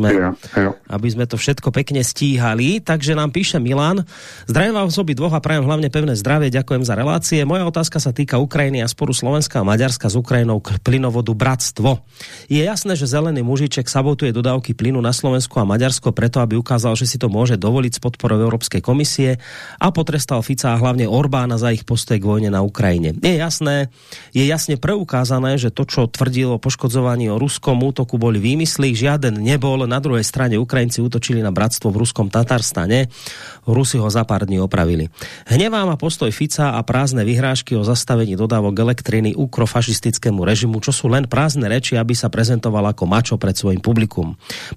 sme to všetko pekne stíhali. Takže nám píše Milan: zdravím vás obi dvoch a prajem hlavne pevné zdravie, ďakujem za relácie. Moja otázka sa týka Ukrajiny a sporu Slovenska a Maďarska s Ukrajinou k plynovodu Bratstvo. Je jasné, že zelený mužiček sabotuje dodávky plynu na Slovensku a Maďarsko preto, aby ukázal, že si to môže dovoliť s podporou Európskej komisie a potrestal Fica a hlavne Orbána za ich postoj k vojne na Ukrajine. Je jasne preukázané, že to, čo tvrdil o poškodzovaní o ruskom útoku, boli výmysly, žiaden nebol. Na druhej strane Ukrajinci útočili na Bratstvo v ruskom Tatarstane. Rusi ho za pár dní opravili. Hnevá ma postoj Fica a prázdne vyhrážky o zastavení dodávok elektriny ukrofašistickému režimu, čo sú len prázdne reči, aby sa prezentoval ako mačo pred svojim publikom.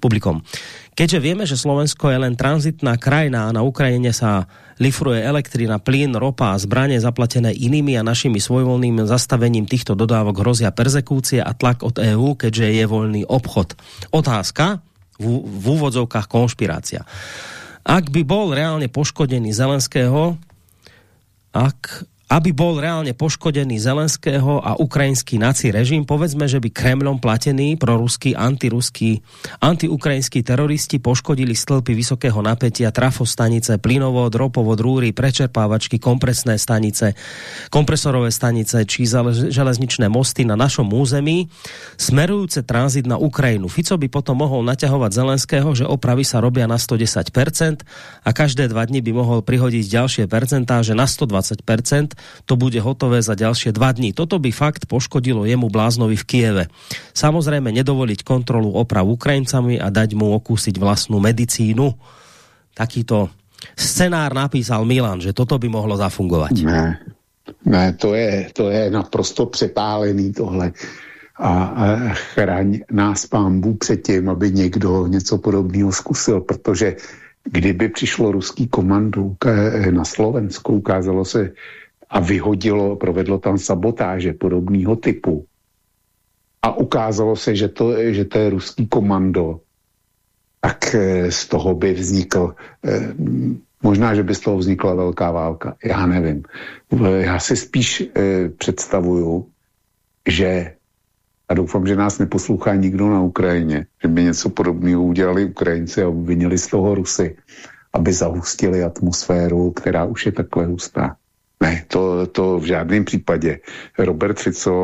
Keďže vieme, že Slovensko je len tranzitná krajina a na Ukrajine sa lifruje elektrina, plyn, ropa a zbranie zaplatené inými a našimi svojvoľným zastavením týchto dodávok hrozia perzekúcie a tlak od EÚ, keďže je voľný obchod. Otázka, v úvodzovkách konšpirácia. Ak by bol reálne poškodený Zelenského, aby bol reálne poškodený Zelenského a ukrajinský naci režim, povedzme, že by Kremľom platení proruskí, antiukrajinskí teroristi poškodili stĺpy vysokého napätia, trafostanice, plynovod, ropovod, rúry, prečerpávačky, kompresné stanice, kompresorové stanice či železničné mosty na našom území, smerujúce tranzit na Ukrajinu. Fico by potom mohol naťahovať Zelenského, že opravy sa robia na 110% a každé 2 dni by mohol prihodiť ďalšie percentáže na 120%, to bude hotové za ďalšie 2 dní. Toto by fakt poškodilo jemu bláznovi v Kieve. Samozrejme nedovoliť kontrolu oprav Ukrajincami a dať mu okúsiť vlastnú medicínu. Takýto scenár napísal Milan, že toto by mohlo zafungovať.
Ne, to je naprosto přepálený tohle. A chraň nás Pán Bůh před tím, aby někdo něco podobného zkusil, protože kdyby přišlo ruský komando na Slovensku, ukázalo se a provedlo tam sabotáže podobného typu a ukázalo se, že to je ruský komando, tak z toho by vznikl, možná, že by z toho vznikla velká válka, já nevím. Já si spíš představuju, že, a doufám, že nás neposlouchá nikdo na Ukrajině, že by něco podobného udělali Ukrajinci a obvinili z toho Rusy, aby zahustili atmosféru, která už je takhle hustá. Ne, to v žádném případě. Robert Fico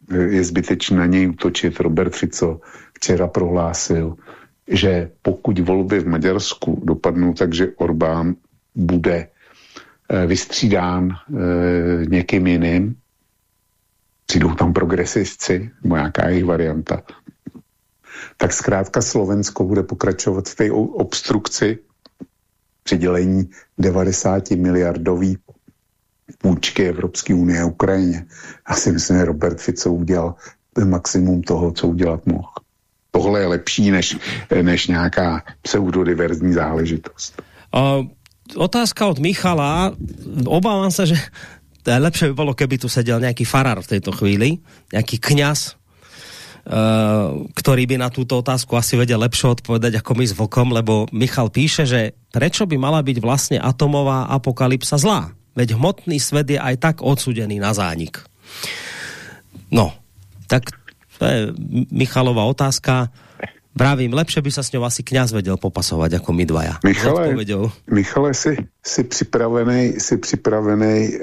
je zbytečné na něj útočit. Robert Fico včera prohlásil, že pokud volby v Maďarsku dopadnou tak, že Orbán bude vystřídán někým jiným, přijdou tam progresivci, nebo nějaká jejich varianta, tak zkrátka Slovensko bude pokračovat v té obstrukci přidělení 90 miliardový půjčky Evropské unie a Ukrajině. Já si myslím, že Robert Fico udělal maximum toho, co udělat mohl. Tohle je lepší než nějaká pseudodiverzní záležitost.
Otázka od Michala. Obávam sa, že lepšie by bolo, keby tu sedel nejaký farár v tejto chvíli, nejaký kňaz, ktorý by na túto otázku asi vedel lepšie odpovedať ako my s Vlkom, lebo Michal píše, že prečo by mala byť vlastne atomová apokalypsa zlá? Veď hmotný svet je aj tak odsúdený na zánik. No, tak to je Michalova otázka. Vravím, lepšie by sa s ňou asi kňaz vedel popasovať ako my dvaja.
Michale, si připravenej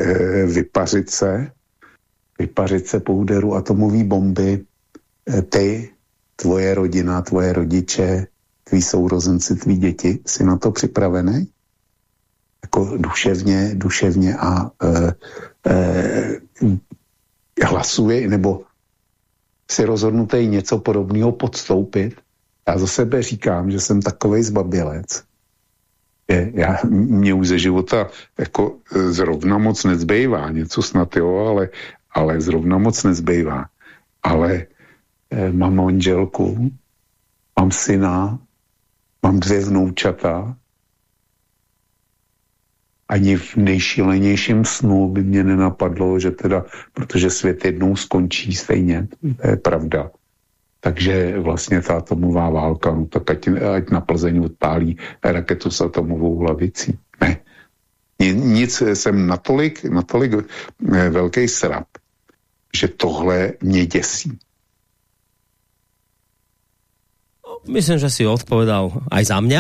vypařit se po úderu atomové bomby. Ty, tvoje rodina, tvoje rodiče, tví sourozenci, tví děti, si na to připravený? Jako duševně a hlasuje, nebo si rozhodnutý něco podobného podstoupit. Já za sebe říkám, že jsem takovej zbabělec. Mě už ze života jako zrovna moc nezbývá, něco snad jo, ale zrovna moc nezbývá. Ale mám manželku, mám syna, mám 2 vnoučata. Ani v nejšílenějším snu by mě nenapadlo, že teda, protože svět jednou skončí stejně, to je pravda. Takže vlastně ta atomová válka, no tak ať na Plzeň odpálí raketu s atomovou hlavicí. Ne. Nic, jsem natolik velký srap, že tohle mě děsí.
Myslím, že si odpovedal aj za mňa.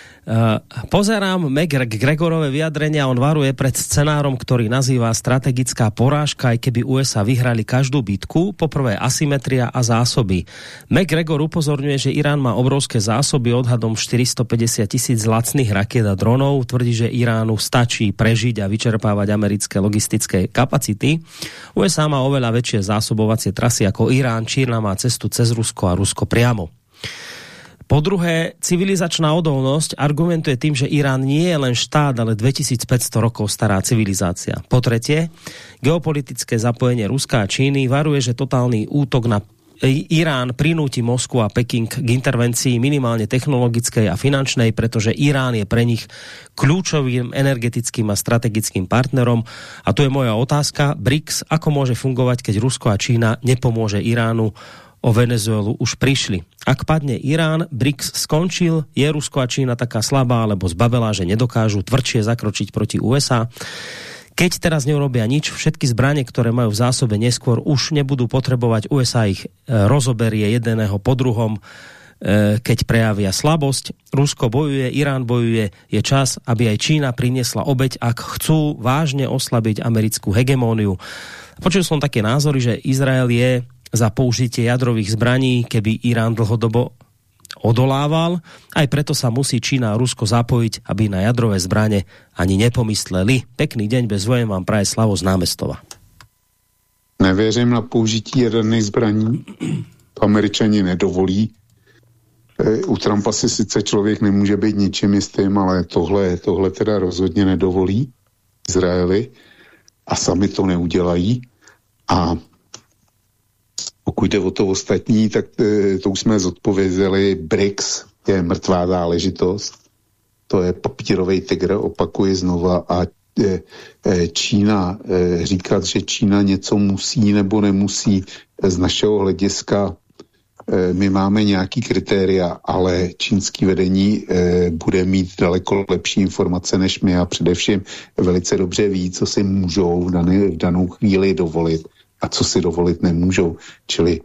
Pozerám McGregorové vyjadrenia, on varuje pred scenárom, ktorý nazýva strategická porážka, aj keby USA vyhrali každú bitku. Poprvé asymetria a zásoby. McGregor upozorňuje, že Irán má obrovské zásoby, odhadom 450 000 lacných rakiet a dronov. Tvrdí, že Iránu stačí prežiť a vyčerpávať americké logistické kapacity. USA má oveľa väčšie zásobovacie trasy ako Irán, Čína má cestu cez Rusko a Rusko priamo. Po druhé, civilizačná odolnosť argumentuje tým, že Irán nie je len štát, ale 2500 rokov stará civilizácia. Po tretie, geopolitické zapojenie Ruska a Číny varuje, že totálny útok na Irán prinúti Moskvu a Peking k intervencii minimálne technologickej a finančnej, pretože Irán je pre nich kľúčovým energetickým a strategickým partnerom. A tu je moja otázka. BRICS, ako môže fungovať, keď Rusko a Čína nepomôže Iránu? O Venezuelu už prišli. Ak padne Irán, BRICS skončil, je Rusko a Čína taká slabá alebo zbabelá, že nedokážu tvrdšie zakročiť proti USA. Keď teraz neurobia nič, všetky zbrane, ktoré majú v zásobe neskôr, už nebudú potrebovať, USA ich rozoberie jedného po druhom, keď prejavia slabosť. Rusko bojuje, Irán bojuje, je čas, aby aj Čína priniesla obeť, ak chcú vážne oslabiť americkú hegemóniu. Počul som také názory, že Izrael je za použitie jadrových zbraní, keby Irán dlhodobo odolával. Aj preto sa musí Čína a Rusko zapojiť, aby na jadrové zbrane ani nepomysleli. Pekný deň bez vojen vám praje Slavo z Námestova.
Nevěřím na použití jaderných zbraní. To Američani nedovolí. U Trumpa si sice člověk nemůže být ničím jistým, ale tohle teda rozhodně nedovolí Izraeli a sami to neudělají. A pokud jde o to ostatní, tak to už jsme zodpověděli. BRICS je mrtvá záležitost. To je papírový tygr, opakuji znova. A Čína, říkat, že Čína něco musí nebo nemusí, z našeho hlediska my máme nějaký kritéria, ale čínský vedení bude mít daleko lepší informace než my a především velice dobře ví, co si můžou v danou chvíli dovolit a co si dovolit nemůžou. Čili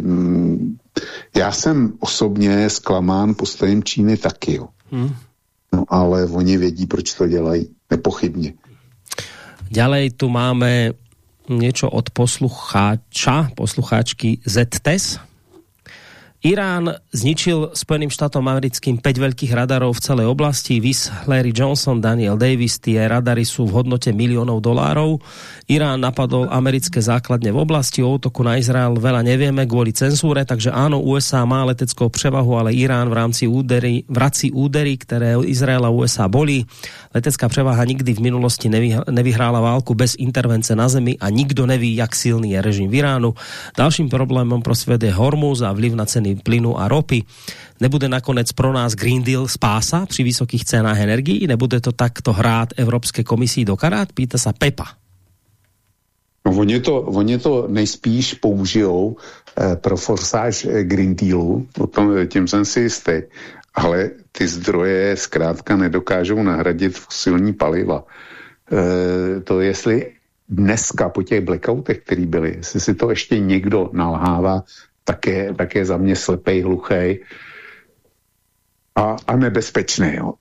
já jsem osobně zklamán postojem Číny taky, jo. No ale oni vědí, proč to dělají. Nepochybně.
Ďalej tu máme niečo od poslucháčky ZTES. Irán zničil Spojeným štátom americkým 5 veľkých radarov v celej oblasti. Vis Larry Johnson, Daniel Davis, tie radary sú v hodnote miliónov dolárov. Irán napadol americké základne v oblasti. O útoku na Izrael veľa nevieme kvôli cenzúre, takže áno, USA má leteckú prevahu, ale Irán v rámci vrací údery, ktoré Izrael a USA boli. Letecká prevaha nikdy v minulosti nevyhrála válku bez intervence na zemi a nikto neví, jak silný je režim v Iránu. Dalším problémom pro svet je Hormuz a vplyv na ceny plynu a ropy. Nebude nakoniec pro nás Green Deal spása pri vysokých cenách energií? Nebude to takto hrát Evropské komisii do karát? Pýta sa Pepa.
No, oni to nejspíš použijou pro forsáž Green Dealu, tím jsem si jistý, ale ty zdroje zkrátka nedokážou nahradit fosilní paliva. To jestli dneska po těch blackoutech, který byly, jestli si to ještě někdo nalhává, tak je za mě slepej, hluchej a nebezpečný. Jo.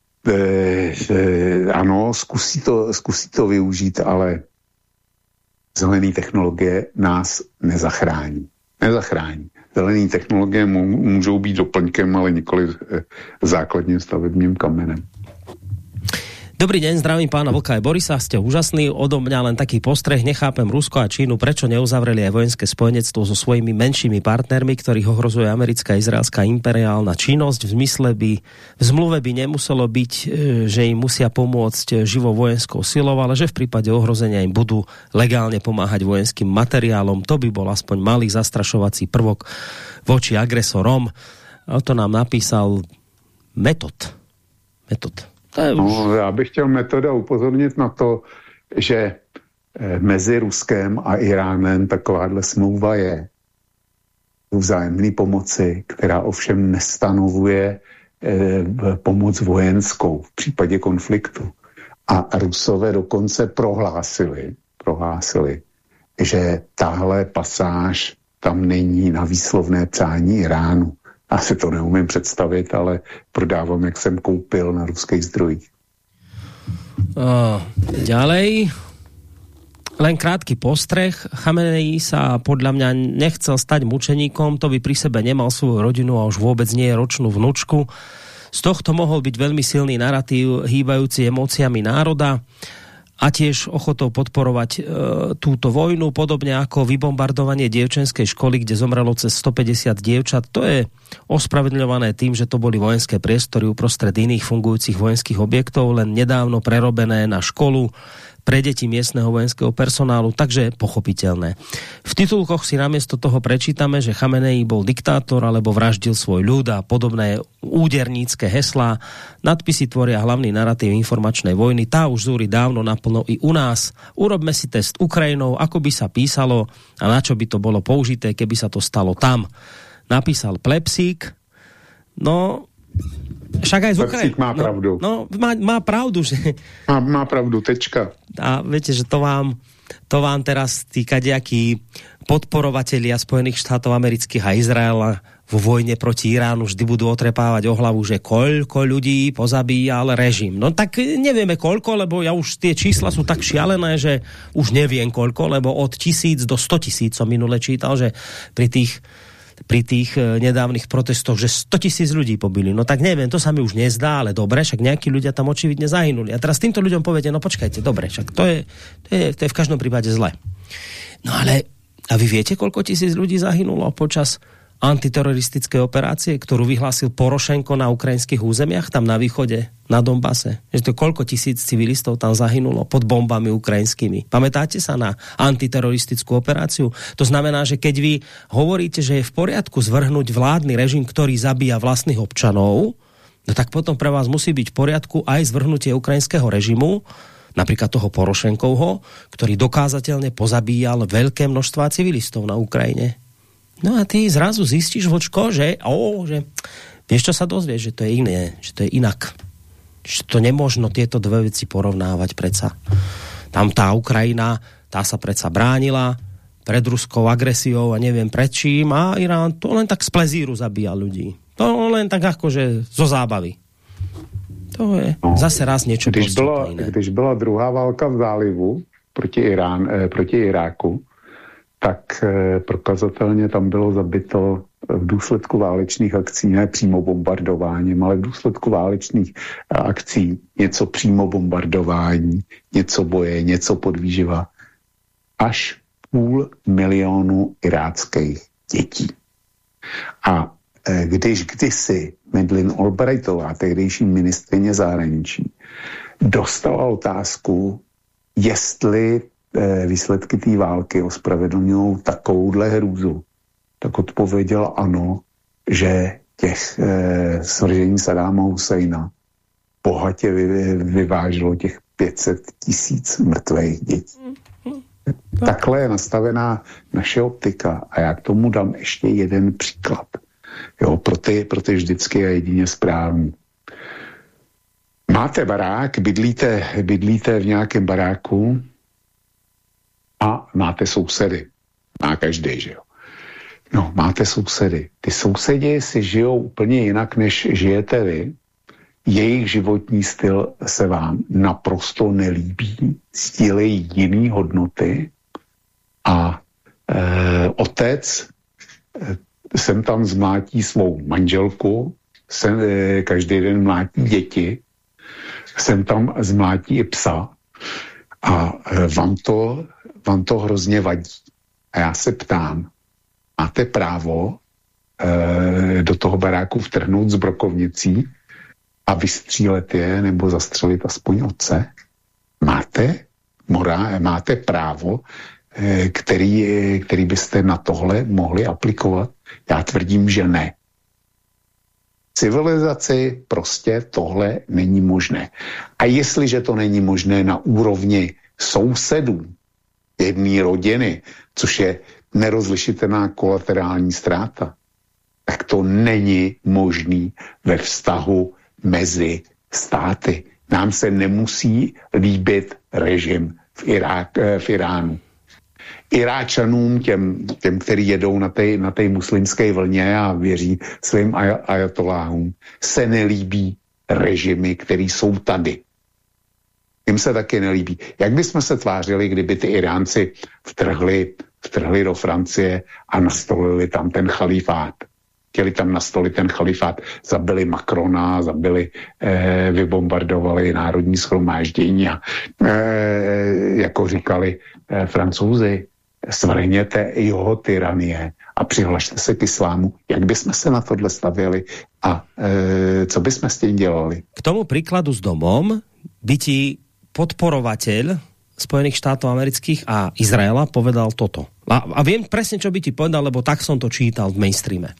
Ano, zkusí to využít, ale zelené technologie nás nezachrání. Zelené technologie můžou být doplňkem, ale nikoli základním stavebním kamenem.
Dobrý deň, zdravím pána Vlka aj Borisa, ste úžasný, odo mňa len taký postreh, nechápem Rusko a Čínu, prečo neuzavreli aj vojenské spojenectvo so svojimi menšími partnermi, ktorých ohrozuje americká a izraelská imperiálna činnosť, v zmluve by nemuselo byť, že im musia pomôcť živou vojenskou silou, ale že v prípade ohrozenia im budú legálne pomáhať vojenským materiálom, to by bol aspoň malý zastrašovací prvok voči agresorom. A to nám napísal Metod.
No, já bych chtěl Metoda upozornit na to, že mezi Ruskem a Iránem takováhle smlouva je vzájemné pomoci, která ovšem nestanovuje pomoc vojenskou v případě konfliktu. A Rusové dokonce prohlásili, že tahle pasáž tam není na výslovné přání Iránu. Já si to neumím představit, ale prodávám, jak jsem koupil na ruských zdrojích.
Ďalej. Len krátky postreh. Chamenei sa podľa mňa nechcel stať mučeníkom, to by pri sebe nemal svoju rodinu a už vôbec nie je ročnú vnúčku. Z tohto mohol byť veľmi silný narratív hýbajúci emóciami národa a tiež ochotou podporovať túto vojnu, podobne ako vybombardovanie dievčenskej školy, kde zomrelo cez 150 dievčat. To je ospravedlňované tým, že to boli vojenské priestory uprostred iných fungujúcich vojenských objektov, len nedávno prerobené na školu pre deti miestneho vojenského personálu, takže pochopiteľné. V titulkoch si namiesto toho prečítame, že Chamenei bol diktátor alebo vraždil svoj ľud a podobné údernícke heslá. Nadpisy tvoria hlavný narratív informačnej vojny. Tá už zúri dávno naplno i u nás. Urobme si test Ukrajinou, ako by sa písalo a na čo by to bolo použité, keby sa to stalo tam. Napísal Plepsík. No, však aj z Ukrajiny.
Má pravdu.
No, má pravdu, že...
Má pravdu, tečka.
A viete, že to vám teraz tí kadejakí podporovatelia Spojených štátov amerických a Izraela vo vojne proti Iránu vždy budú otrepávať o hlavu, že koľko ľudí pozabíjal režim. No tak nevieme koľko, lebo ja už tie čísla sú tak šialené, že už neviem koľko, lebo od 1000 do 100 000 som minule čítal, že pri tých nedávnych protestoch, že 100 000 ľudí pobili. No tak neviem, to sa mi už nezdá, ale dobre, však nejakí ľudia tam očividne zahynuli. A teraz týmto ľuďom poviete, no počkajte, dobre, však to je v každom prípade zle. No ale, a vy viete, koľko tisíc ľudí zahynulo počas antiteroristickej operácie, ktorú vyhlásil Porošenko na ukrajinských územiach, tam na východe, na Donbase? Že to koľko tisíc civilistov tam zahynulo pod bombami ukrajinskými? Pamätáte sa na antiteroristickú operáciu? To znamená, že keď vy hovoríte, že je v poriadku zvrhnúť vládny režim, ktorý zabíja vlastných občanov, no tak potom pre vás musí byť v poriadku aj zvrhnutie ukrajinského režimu, napríklad toho Porošenkovho, ktorý dokázateľne pozabíjal veľké množstvá civilistov na Ukrajine. No a ty zrazu zistíš, vočko, že vieš, čo sa dozvieš, že to je iné, že to je inak. Že to nemožno tieto dve veci porovnávať predsa. Tam tá Ukrajina, tá sa predsa bránila pred ruskou agresiou a neviem pred čím a Irán to len tak z plezíru zabíja ľudí. To len tak akože zo zábavy. To je zase raz niečo
Když byla druhá válka v zálivu, proti Iráku, tak prokazatelně tam bylo zabito v důsledku válečných akcí, ne přímo bombardováním, ale v důsledku válečných akcí něco přímo bombardování, něco boje, něco podvýživa, až 500 000 iráckých dětí. A když kdysi Madeleine Albrightová, tehdejší ministryně zahraničí, dostala otázku, jestli výsledky té války ospravedlňují takovouhle hrůzu, tak odpověděla ano, že těch svržení Saddáma Husajna bohatě vyváželo těch 500 000 mrtvých dětí. Takhle je nastavená naše optika a já k tomu dám ještě jeden příklad. Jo, pro ty vždycky je jedině správný. Máte barák, bydlíte v nějakém baráku a máte sousedy. Má každý, že jo. No, máte sousedy. Ty sousedi si žijou úplně jinak, než žijete vy. Jejich životní styl se vám naprosto nelíbí. Sdílejí jiný hodnoty a otec sem tam zmlátí svou manželku, každý den mlátí děti, sem tam zmlátí i psa a vám to hrozně vadí. A já se ptám, máte právo do toho baráku vtrhnout s brokovnicí a vystřílet je nebo zastřelit aspoň otce? Máte právo, který byste na tohle mohli aplikovat? Já tvrdím, že ne. Civilizaci prostě tohle není možné. A jestliže to není možné na úrovni sousedů jedné rodiny, což je nerozlišitelná kolaterální ztráta, tak to není možný ve vztahu mezi státy. Nám se nemusí líbit režim v Iránu. Iráčanům, těm, kteří jedou na té muslimské vlně a věří svým ajatoláhům, se nelíbí režimy, které jsou tady. Jim se taky nelíbí. Jak bychom se tvářili, kdyby ty Iránci vtrhli do Francie a nastolili tam ten chalifát? Chtěli tam nastolit ten chalifát, zabili Macrona, vybombardovali národní shromáždění a jako říkali Francouzi, svrhněte jeho tyranie a přihlašte se k islámu. Jak bychom se na tohle stavěli a co bychom s tím dělali?
K tomu príkladu s domom by ti podporovateľ Spojených štátov amerických a Izraela povedal toto. A viem presne, čo by ti povedal, lebo tak som to čítal v mainstreame.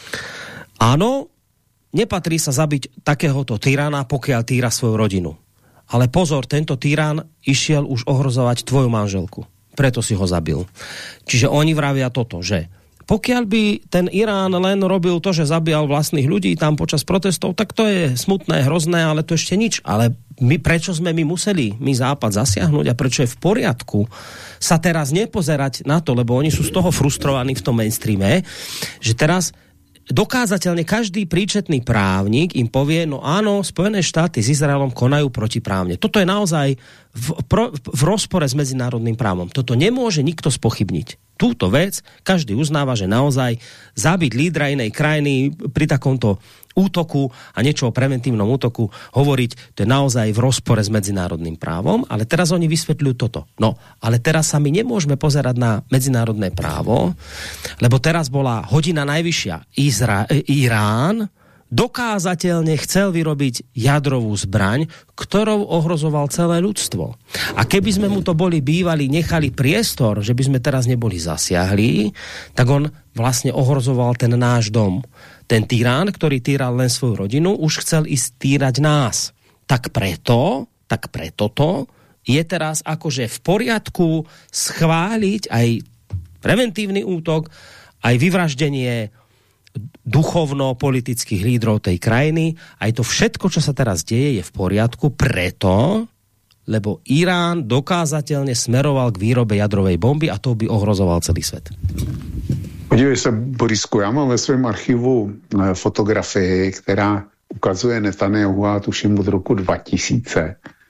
Áno, nepatrí sa zabiť takéhoto tyrana, pokiaľ týra svoju rodinu. Ale pozor, tento tyran išiel už ohrozovať tvoju manželku. Preto si ho zabil. Čiže oni vravia toto, že pokiaľ by ten Irán len robil to, že zabíjal vlastných ľudí tam počas protestov, tak to je smutné, hrozné, ale to ešte nič. Ale prečo sme museli Západ zasiahnuť a prečo je v poriadku sa teraz nepozerať na to, lebo oni sú z toho frustrovaní v tom mainstreame, že teraz dokázateľne každý príčetný právnik im povie, no áno, Spojené štáty s Izraelom konajú protiprávne. Toto je naozaj v rozpore s medzinárodným právom. Toto nemôže nikto spochybniť. Túto vec každý uznáva, že naozaj zabiť lídra inej krajiny pri takomto útoku a niečo o preventívnom útoku hovoriť, to je naozaj v rozpore s medzinárodným právom, ale teraz oni vysvetľujú toto. No, ale teraz sa my nemôžeme pozerať na medzinárodné právo, lebo teraz bola hodina najvyššia. Irán dokázateľne chcel vyrobiť jadrovú zbraň, ktorou ohrozoval celé ľudstvo. A keby sme mu to nechali priestor, že by sme teraz neboli zasiahli, tak on vlastne ohrozoval ten náš dom. Ten tyrán, ktorý týral len svoju rodinu, už chcel ísť týrať nás. Tak preto to je teraz akože v poriadku schváliť aj preventívny útok, aj vyvraždenie duchovno-politických lídrov tej krajiny. Aj to všetko, čo sa teraz deje, je v poriadku preto, lebo Irán dokázateľne smeroval k výrobe jadrovej bomby a to by ohrozoval celý svet.
Podívej se, Borisku, já mám ve svém archivu fotografii, která ukazuje Netanyahu, tuším od roku 2000,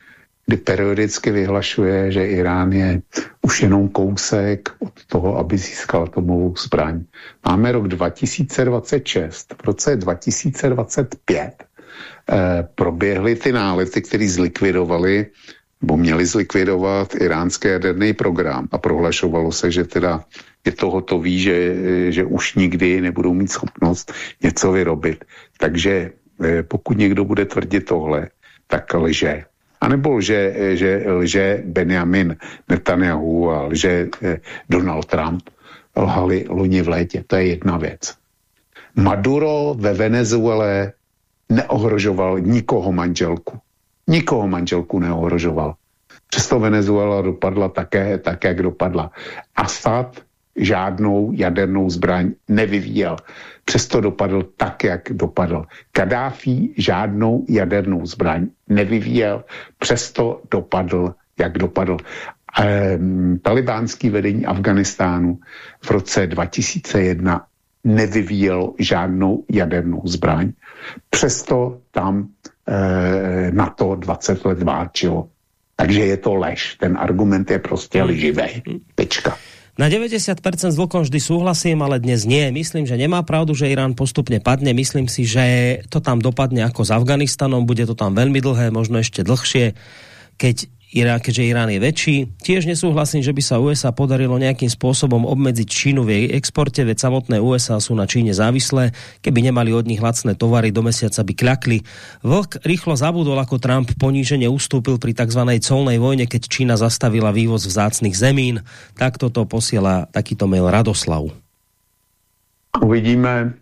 kdy periodicky vyhlašuje, že Irán je už jenom kousek od toho, aby získal atomovou zbraň. Máme rok 2026. V roce 2025 proběhly ty nálety, které zlikvidovali, nebo měli zlikvidovat iránský jaderný program a prohlašovalo se, že teda je to hotový, že už nikdy nebudou mít schopnost něco vyrobit. Takže pokud někdo bude tvrdit tohle, tak lže. A nebo lže Benjamin Netanyahu a lže Donald Trump. Lhali loni v létě. To je jedna věc. Maduro ve Venezuele neohrožoval nikoho manželku. Nikoho manželku neohrožoval. Přesto Venezuela dopadla také, tak, jak dopadla. Asad žádnou jadernou zbraň nevyvíjel. Přesto dopadl tak, jak dopadl. Kadáfi žádnou jadernou zbraň nevyvíjel. Přesto dopadl, jak dopadl. Talibánský vedení Afganistánu v roce 2001 nevyvíjelo žádnou jadernou zbraň. Přesto tam na to 20 let válčilo. Takže je to lež. Ten argument je prostě lživý. Tečka.
Na 90% s Vlkom vždy súhlasím, ale dnes nie. Myslím, že nemá pravdu, že Irán postupne padne. Myslím si, že to tam dopadne ako s Afganistanom. Bude to tam veľmi dlhé, možno ešte dlhšie, keďže Irán je väčší. Tiež nesúhlasím, že by sa USA podarilo nejakým spôsobom obmedziť Čínu v jej exporte, veď samotné USA sú na Číne závislé. Keby nemali od nich lacné tovary, do mesiaca by kľakli. Vlk rýchlo zabudol, ako Trump ponížene ustúpil pri tzv. Colnej vojne, keď Čína zastavila vývoz vzácnych zemín. Takto to posiela takýto mail Radoslav.
Uvidíme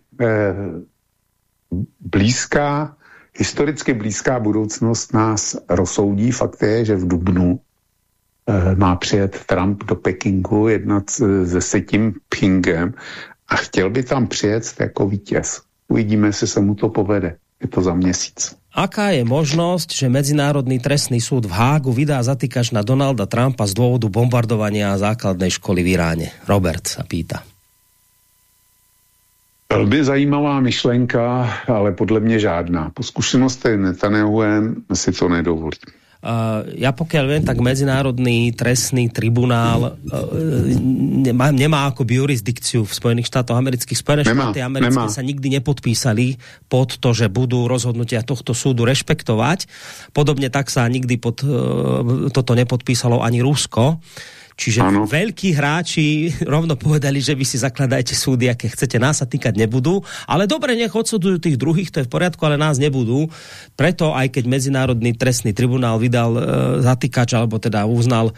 historicky blízká budoucnost nás rozsoudí. Fakt je, že v dubnu má přijet Trump do Pekingu jednat se Xi Jinpingem a chtěl by tam přijet jako vítěz. Uvidíme, jestli se mu to povede. Je to za měsíc.
Aká je možnosť, že Medzinárodný trestný súd v Hágu vydá zatýkač na Donalda Trumpa z dôvodu bombardovania základnej školy v Iráne? Robert sa pýta.
Velmi zajímavá myšlenka, ale podle mě žádná. Po zkušenosti Netanyahuem si to nedovolí.
Ja pokiaľ viem, tak Medzinárodný trestný tribunál nemá akoby jurisdikciu v Spojených štátoch amerických. Spojené štáty americké sa nikdy nepodpísali pod to, že budú rozhodnutia tohto súdu rešpektovať. Podobne tak sa nikdy pod toto nepodpísalo ani Rusko. Čiže veľkí hráči rovno povedali, že vy si zakladajte súdy, aké chcete, nás sa týkať nebudú, ale dobre, nech odsudzujú tých druhých, to je v poriadku, ale nás nebudú. Preto aj keď Medzinárodný trestný tribunál vydal zatýkač, alebo teda uznal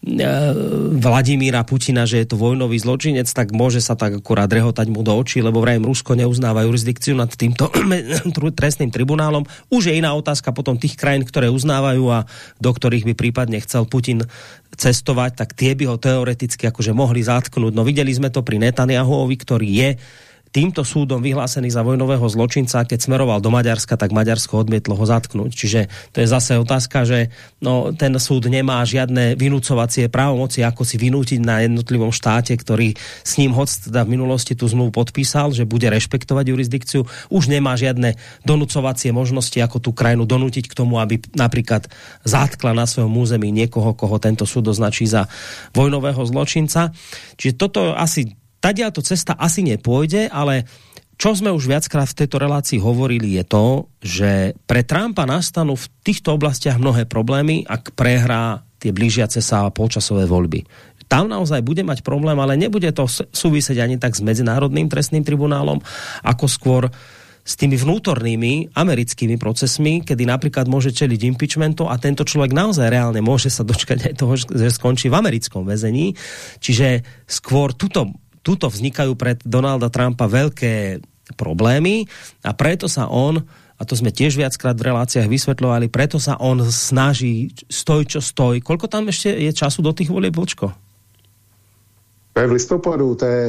Vladimíra Putina, že je to vojnový zločinec, tak môže sa tak akurát rehotať mu do očí, lebo vrajím Rusko neuznáva jurisdikciu nad týmto trestným tribunálom. Už je iná otázka potom tých krajín, ktoré uznávajú a do ktorých by prípadne chcel Putin cestovať, tak tie by ho teoreticky akože mohli zatknúť. No videli sme to pri Netanyahuovi, ktorý je týmto súdom vyhlásený za vojnového zločinca. Keď smeroval do Maďarska, tak Maďarsko odmietlo ho zatknúť. Čiže to je zase otázka, že ten súd nemá žiadne vynúcovacie právomoci, ako si vynútiť na jednotlivom štáte, ktorý s ním teda v minulosti tú zmluvu podpísal, že bude rešpektovať jurisdikciu. Už nemá žiadne donúcovacie možnosti, ako tú krajinu donútiť k tomu, aby napríklad zatkla na svojom území niekoho, koho tento súd označí za vojnového zločinca. Čiže toto asi tadiaľto cesta asi nepôjde, ale čo sme už viackrát v tejto relácii hovorili je to, že pre Trumpa nastanú v týchto oblastiach mnohé problémy, ak prehrá tie blížiace sa polčasové voľby. Tam naozaj bude mať problém, ale nebude to súvisieť ani tak s Medzinárodným trestným tribunálom, ako skôr s tými vnútornými americkými procesmi, kedy napríklad môže čeliť impeachmentu a tento človek naozaj reálne môže sa dočkať aj toho, že skončí v americkom väzení. Čiže skôr tuto vznikajú pred Donalda Trumpa veľké problémy a preto sa on, a to sme tiež viackrát v reláciách vysvetľovali, preto sa on snaží stoj čo stoj. Koľko tam ešte je času do tých volieb, Vlčko?
To je v listopadu, to je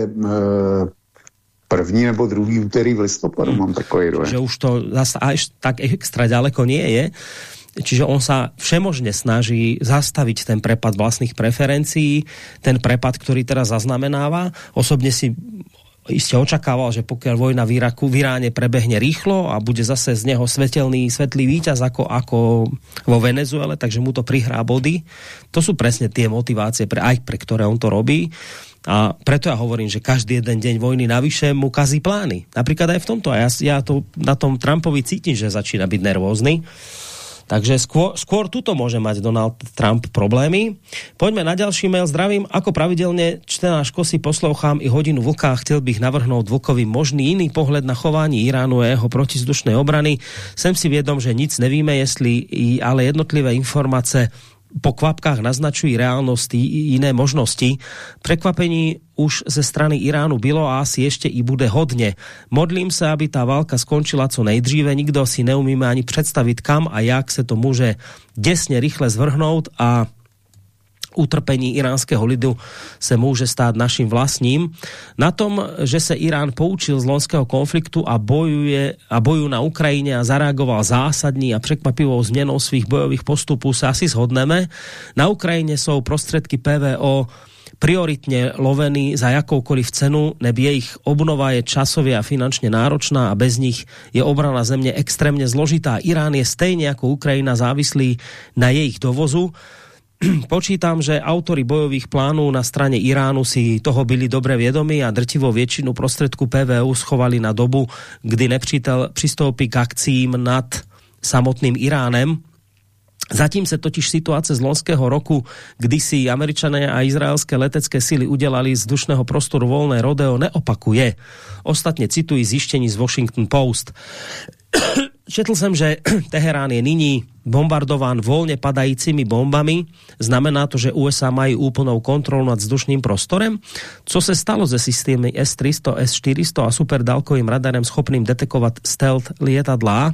první nebo druhý úterý v listopadu, mám takový dojem.
Že už to zase až tak extra ďaleko nie je. Čiže on sa všemožne snaží zastaviť ten prepad vlastných preferencií, ten prepad, ktorý teraz zaznamenáva. Osobne si iste očakával, že pokiaľ vojna v Iráne prebehne rýchlo a bude zase z neho svetlý víťaz ako vo Venezuele, takže mu to prihrá body. To sú presne tie motivácie, aj pre ktoré on to robí. A preto ja hovorím, že každý jeden deň vojny navyše mu kazí plány. Napríklad aj v tomto. A ja to na tom Trumpovi cítim, že začína byť nervózny. Takže skôr tuto môže mať Donald Trump problémy. Poďme na ďalší mail. Zdravím, ako pravidelne čtenáško si poslouchám i hodinu vlka. Chcel bych navrhnúť vlkovi možný iný pohľad na chování Iránu a jeho protizdušnej obrany. Sem si viedom, že nic nevíme, ale jednotlivé informácie po kvapkách naznačují reálnosti i iné možnosti. Prekvapení už ze strany Iránu bylo a asi ešte i bude hodne. Modlím sa, aby tá válka skončila co nejdříve. Nikdo si neumíme ani predstaviť, kam a jak se to môže desne rýchle zvrhnúť a utrpení iránskeho lidu se môže stáť našim vlastním. Na tom, že se Irán poučil z loňského konfliktu a boju na Ukrajine a zareagoval zásadní a překvapivou zmenou svých bojových postupů, sa asi zhodneme. Na Ukrajine sú prostredky PVO prioritne lovený za jakoukoliv cenu, neb jejich obnova je časově a finančne náročná a bez nich je obrana země extrémne zložitá. Irán je stejne ako Ukrajina závislý na jejich dovozu. Počítam, že autori bojových plánov na strane Iránu si toho byli dobre viedomi a drtivou väčšinu prostredku PVU schovali na dobu, kdy nepřítel pristoupí k akciím nad samotným Iránem. Zatím sa totiž situácia z loňského roku, kdy si Američania a izraelské letecké sily udelali z vzdušného prostoru voľné rodeo, neopakuje. Ostatne cituji zištení z Washington Post. Četl som, že Teherán je nyní bombardován voľne padajícimi bombami. Znamená to, že USA majú úplnou kontrolu nad vzdušným prostorem? Co se stalo ze systémy S-300, S-400 a superdálkovým radarem schopným detekovať stealth lietadlá?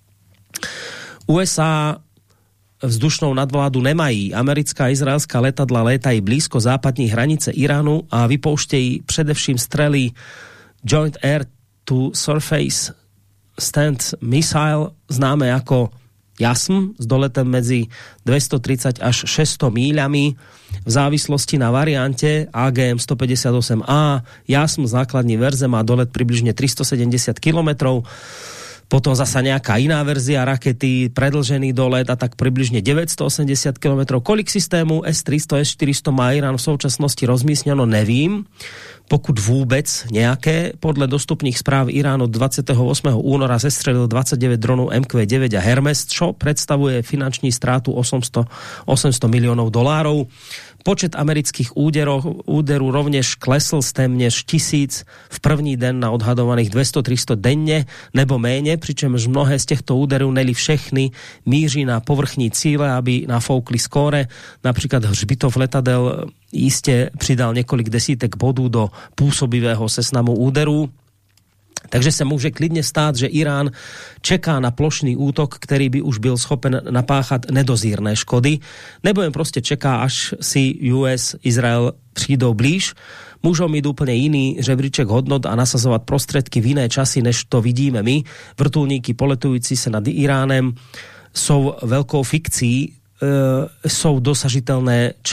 USA vzdušnou nadvládu nemají. Americká a izraelská letadla létají blízko západní hranice Iránu a vypouštějí především strely Joint Air to Surface Stand Missile, známe ako JASM, s doletem medzi 230 až 600 míľami v závislosti na variante AGM-158A. JASM základní verze má dolet približne 370 km, potom zasa nejaká iná verzia rakety, predĺžený dolet a tak približne 980 km. Kolik systému S-300, S-400 má Irán v současnosti rozmiestneno, nevím. Pokud vôbec nejaké. Podľa dostupných správ Irán od 28. února zestrelil 29 dronov MQ-9 a Hermes, čo predstavuje finanční strátu 800 miliónov dolárov. Počet amerických úderů rovnež klesl z téměř 1000 v první den na odhadovaných 200-300 denne nebo méně, přičemž mnohé z těchto úderů, neli všechny, míří na povrchní cíle, aby nafoukli skóre. Například hřbitov letadel iste pridal niekoľko desítek bodů do pôsobivého seznamu úderů. Takže sa môže klidne stáť, že Irán čeká na plošný útok, ktorý by už byl schopen napáchať nedozírne škody, nebo jen proste čeká, až si US, Izrael prídou blíž. Môžu mít úplne iný žebríček hodnot a nasazovať prostredky v iné časy, než to vidíme my. Vrtuľníky poletujúci sa nad Iránem sú veľkou fikcií, sú dosažiteľné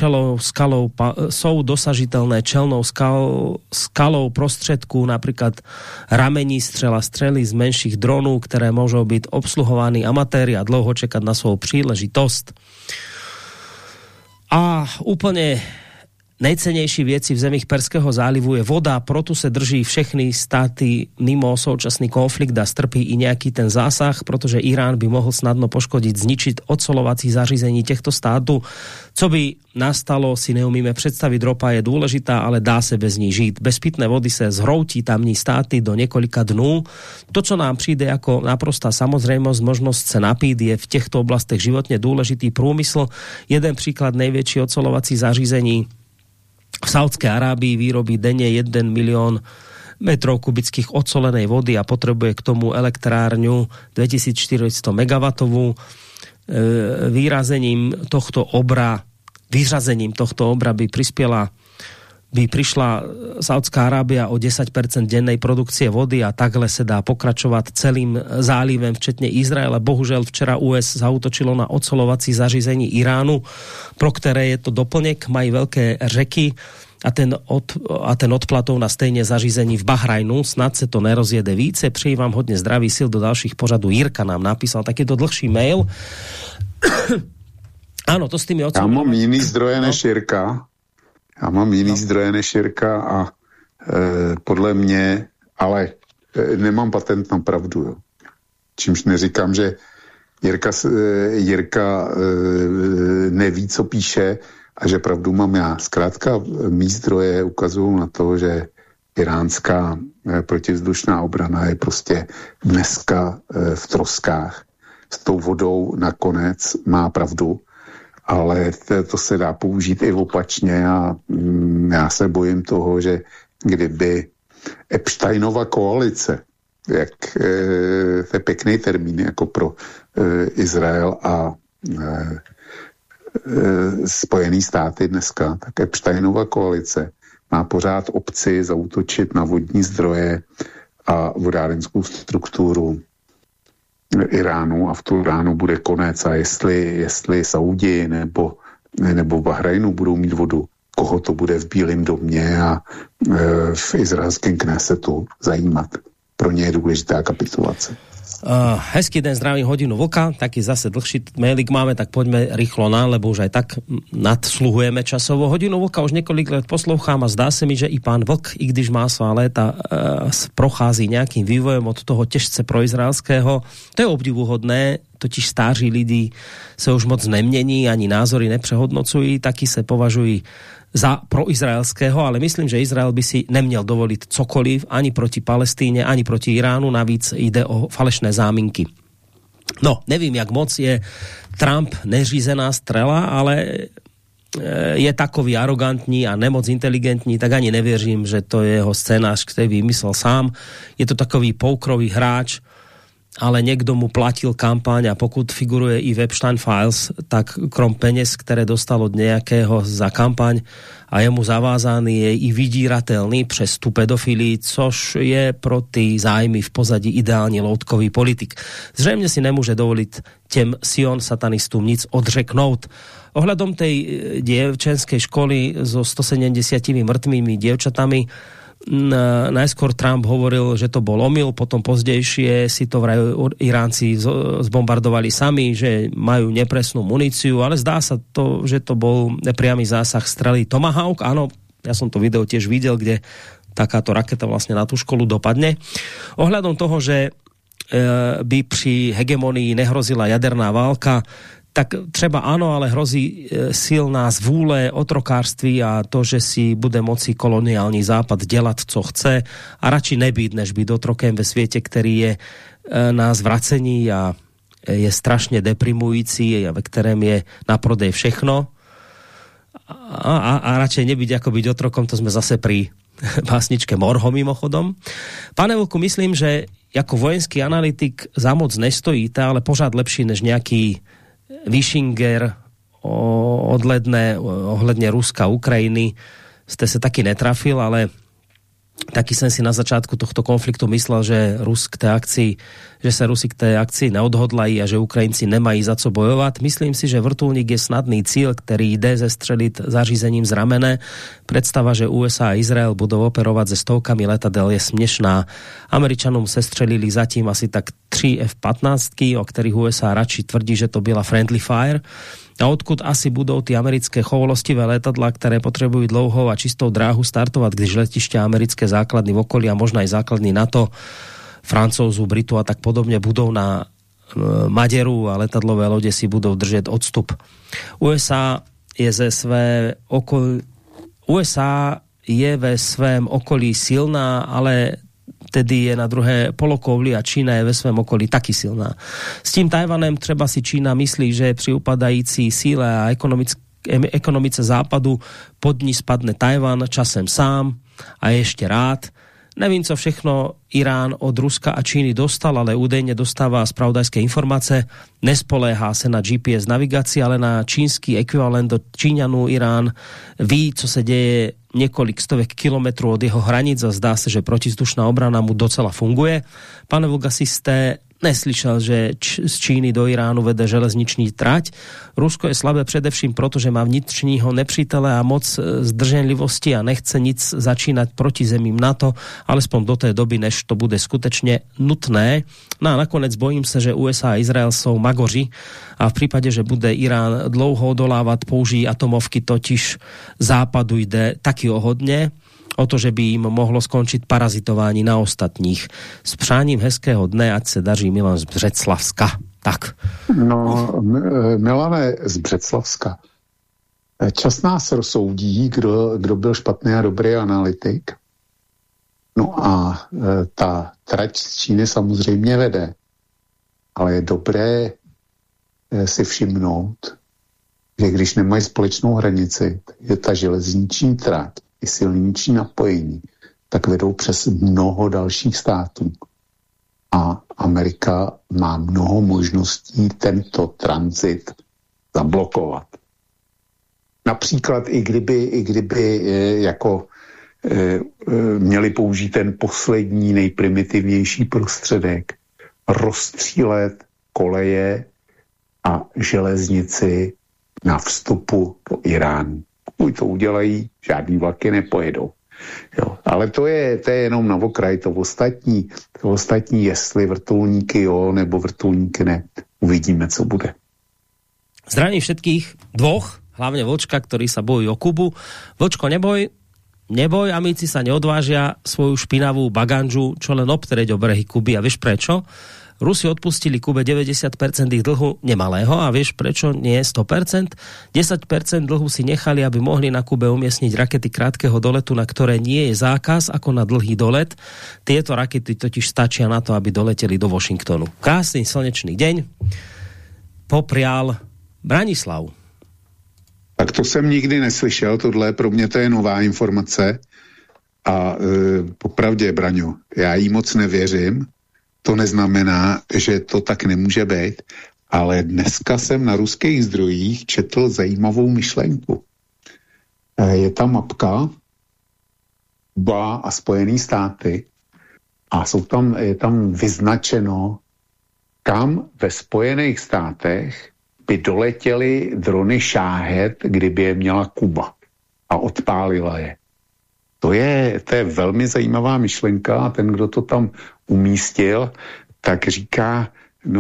čelnou skalou prostředků, napríklad ramení strely z menších dronů, ktoré môžu byť obsluhovaní amatéri a dlouho čekať na svoju príležitosť. A úplne nejcenejší věci v zemích Perského zálivu je voda, proto se drží všechny státy mimo současný konflikt a strpí i nejaký ten zásah, protože Irán by mohl snadno poškodiť, zničiť odsolovací zařízení těchto států. Co by nastalo, si neumíme představit. Ropa je dôležitá, ale dá se bez ní žít. Bez pitné vody se zhroutí tamní státy do několika dnů. To, co nám přijde jako naprostá samozrejmosť, možnosť se napít, je v těchto oblastech životně důležitý průmysl. Jeden příklad, největší odsolovací zařízení v Saudskej Arábii vyrobí denne 1 milión metrov kubických odsolenej vody a potrebuje k tomu elektrárňu 2400 MW. Vyrazením tohto obra by prispiela by prišla Saudská Arábia o 10% dennej produkcie vody a takhle sa dá pokračovať celým zálivem, včetne Izraela. Bohužel včera US zaútočilo na oceľovací zařízení Iránu, pro ktoré je to doplnek, mají veľké řeky a ten odplatov na stejne zařízení v Bahrajnu. Snad sa to nerozjede více. Přeji vám hodne zdravý sil do ďalších pořadů. Jirka nám napísal takýto dlhší mail. Áno, to s tými oceľovacími...
Já mám jiný zdroje než Jirka. Já mám jiný zdroje než Jirka a podle mě, ale nemám patent na pravdu. Jo. Čímž neříkám, že Jirka neví, co píše a že pravdu mám já. Zkrátka mý zdroje ukazují na to, že iránská protivzdušná obrana je prostě dneska v troskách. S tou vodou nakonec má pravdu, ale to se dá použít i opačně a já se bojím toho, že kdyby Epsteinova koalice, jak to je pěkný termín jako pro Izrael a Spojený státy dneska, tak Epsteinova koalice má pořád opci zaútočit na vodní zdroje a vodárenskou strukturu Iránu a v tu Iránu bude konec a jestli Saudi nebo Bahrajnu budou mít vodu, koho to bude v Bílém domě a v izraelském Knesetu zajímat. Pro ně je důležitá kapitulace.
Hezký den, zdravím hodinu vlka, taký zase dlhší mailik máme, tak poďme rýchlo na, lebo už aj tak nadsluhujeme časovo. Hodinu vlka už niekoľko let poslouchám a zdá se mi, že i pán Vlk, i když má svá léta, prochází nejakým vývojem od toho těžce proizraelského. To je obdivuhodné, totiž stáří lidi se už moc nemění, ani názory nepřehodnocují, taky se považují za proizraelského, ale myslím, že Izrael by si neměl dovolit cokoliv ani proti Palestíne, ani proti Iránu, navíc ide o falešné záminky. No, nevím, jak moc je Trump neřízená strela, ale je takový arogantní a nemoc inteligentní, tak ani nevěřím, že to je jeho scénář, který vymyslel sám. Je to takový poukrový hráč, ale niekto mu platil kampaň a pokud figuruje i Epstein Files, tak krom peněz, které dostal od nejakého za kampaň a je mu zavázaný, je i vydíratelný přes tu pedofilii, což je pro ty zájmy v pozadí ideální loutkový politik. Zřejmě si nemůže dovolit těm Sion satanistům nic odřeknout. Ohľadom tej dievčenskej školy so 170 mŕtvými dievčatami, najskôr Trump hovoril, že to bol omyl, potom pozdejšie si to vraj Iránci zbombardovali sami, že majú nepresnú muníciu, ale zdá sa to, že to bol priamy zásah strely Tomahawk. Áno, ja som to video tiež videl, kde takáto raketa vlastne na tú školu dopadne. Ohľadom toho, že by pri hegemonii nehrozila jaderná válka, tak třeba áno, ale hrozí silná zvůle, otrokárství a to, že si bude moci koloniální západ dělat, co chce a radši nebýt, než být otrokem ve světě, který je na zvracení a je strašně deprimující a ve kterém je na prodej všechno a radšej nebyť ako byť otrokom, to sme zase pri básničke Morho mimochodom. Pane Vlku, myslím, že jako vojenský analytik za moc nestojíte, ale pořád lepší než nejaký Wischinger ohledne Ruska, Ukrajiny ste sa taky netrafil, ale taky som si na začátku tohto konfliktu myslel, že sa Rusi k tej akcii neodhodlají a že Ukrajinci nemají za co bojovat. Myslím si, že vrtulník je snadný cíl, který jde zestřelit zařízením z ramene. Predstava, že USA a Izrael budou operovat se stovkami letadel, je směšná. Američanům sestřelili zatím asi tak 3 F-15, o kterých USA radši tvrdí, že to byla friendly fire. A odkud asi budou ty americké chovolostivé letadla, které potřebují dlouhou a čistou dráhu startovat, když letiště americké základny v okolí a možná i základny NATO, Francouzu, Britu a tak podobně budou na Maderu a letadlové lode si budou držet odstup. USA je ve svém okolí silná, ale tedy je na druhé polokouli a Čína je ve svém okolí taky silná. S tím Tajvanem třeba si Čína myslí, že při upadající síle a ekonomice západu pod ní spadne Tajvan časem sám a ještě rád. Nevím, co všechno Irán od Ruska a Číny dostal, ale údajně dostává spravodajské informace. Nespoléhá se na GPS navigaci, ale na čínský ekvivalent od Číňanů. Irán ví, co se děje niekoľko stovek kilometrov od jeho hraníc a zdá sa, že protizdušná obrana mu docela funguje. Pane Vulgasisté, neslyšel, že z Číny do Iránu vede železniční trať. Rusko je slabé především proto, že má vnitřního nepřítele a moc zdrženlivosti a nechce nic začínať proti zemím NATO, alespoň do té doby, než to bude skutečne nutné. No a nakonec bojím sa, že USA a Izrael sú magoři a v prípade, že bude Irán dlouho odolávať, použijí atomovky, totiž západu ide taky o hodne, o to, že by im mohlo skončiť parazitování na ostatních. S přáním hezkého dne, ať se daří. Milan z Břeclavska. Tak.
No, Milane z Břeclavska. Čas nás rozsoudí, kdo byl špatný a dobrý analytik. No a ta trať z Číny samozřejmě vede. Ale je dobré si všimnout, že když nemají společnou hranici, je ta železniční trať i silniční napojení, tak vedou přes mnoho dalších států. A Amerika má mnoho možností tento tranzit zablokovat. Například i kdyby měli použít ten poslední nejprimitivnější prostředek, rozstřílet koleje a železnici na vstupu do Iránu. Pokud to udělají, žádný vlaky nepojedou. Jo, ale to je jenom na okraj, to ostatní, jestli vrtulníky jo, nebo vrtulníky ne. Uvidíme, co bude.
Zdravím všetkých dvoch, hlavne Vočka, ktorí sa bojujú o Kubu. Vočko, neboj, Amici sa neodvážia svoju špinavú baganžu, čo len obtreť o brehy Kuby. A vieš prečo? Rusi odpustili Kube 90% ich dlhu nemalého a vieš prečo nie 100%? 10% dlhu si nechali, aby mohli na Kube umiestniť rakety krátkeho doletu, na ktoré nie je zákaz ako na dlhý dolet. Tieto rakety totiž stačia na to, aby doleteli do Washingtonu. Krásny slnečný deň poprial Branislav.
Tak to jsem nikdy neslyšel, tohle pro mě to je nová informace a popravdě, Braňo, já jí moc nevěřím. To neznamená, že to tak nemůže být, ale dneska jsem na ruských zdrojích četl zajímavou myšlenku. Je tam mapka Kuba a Spojený státy a je tam vyznačeno, kam ve Spojených státech by doletěly drony Šáhet, kdyby je měla Kuba a odpálila je. To je velmi zajímavá myšlenka a ten, kdo to tam umístil, tak říká,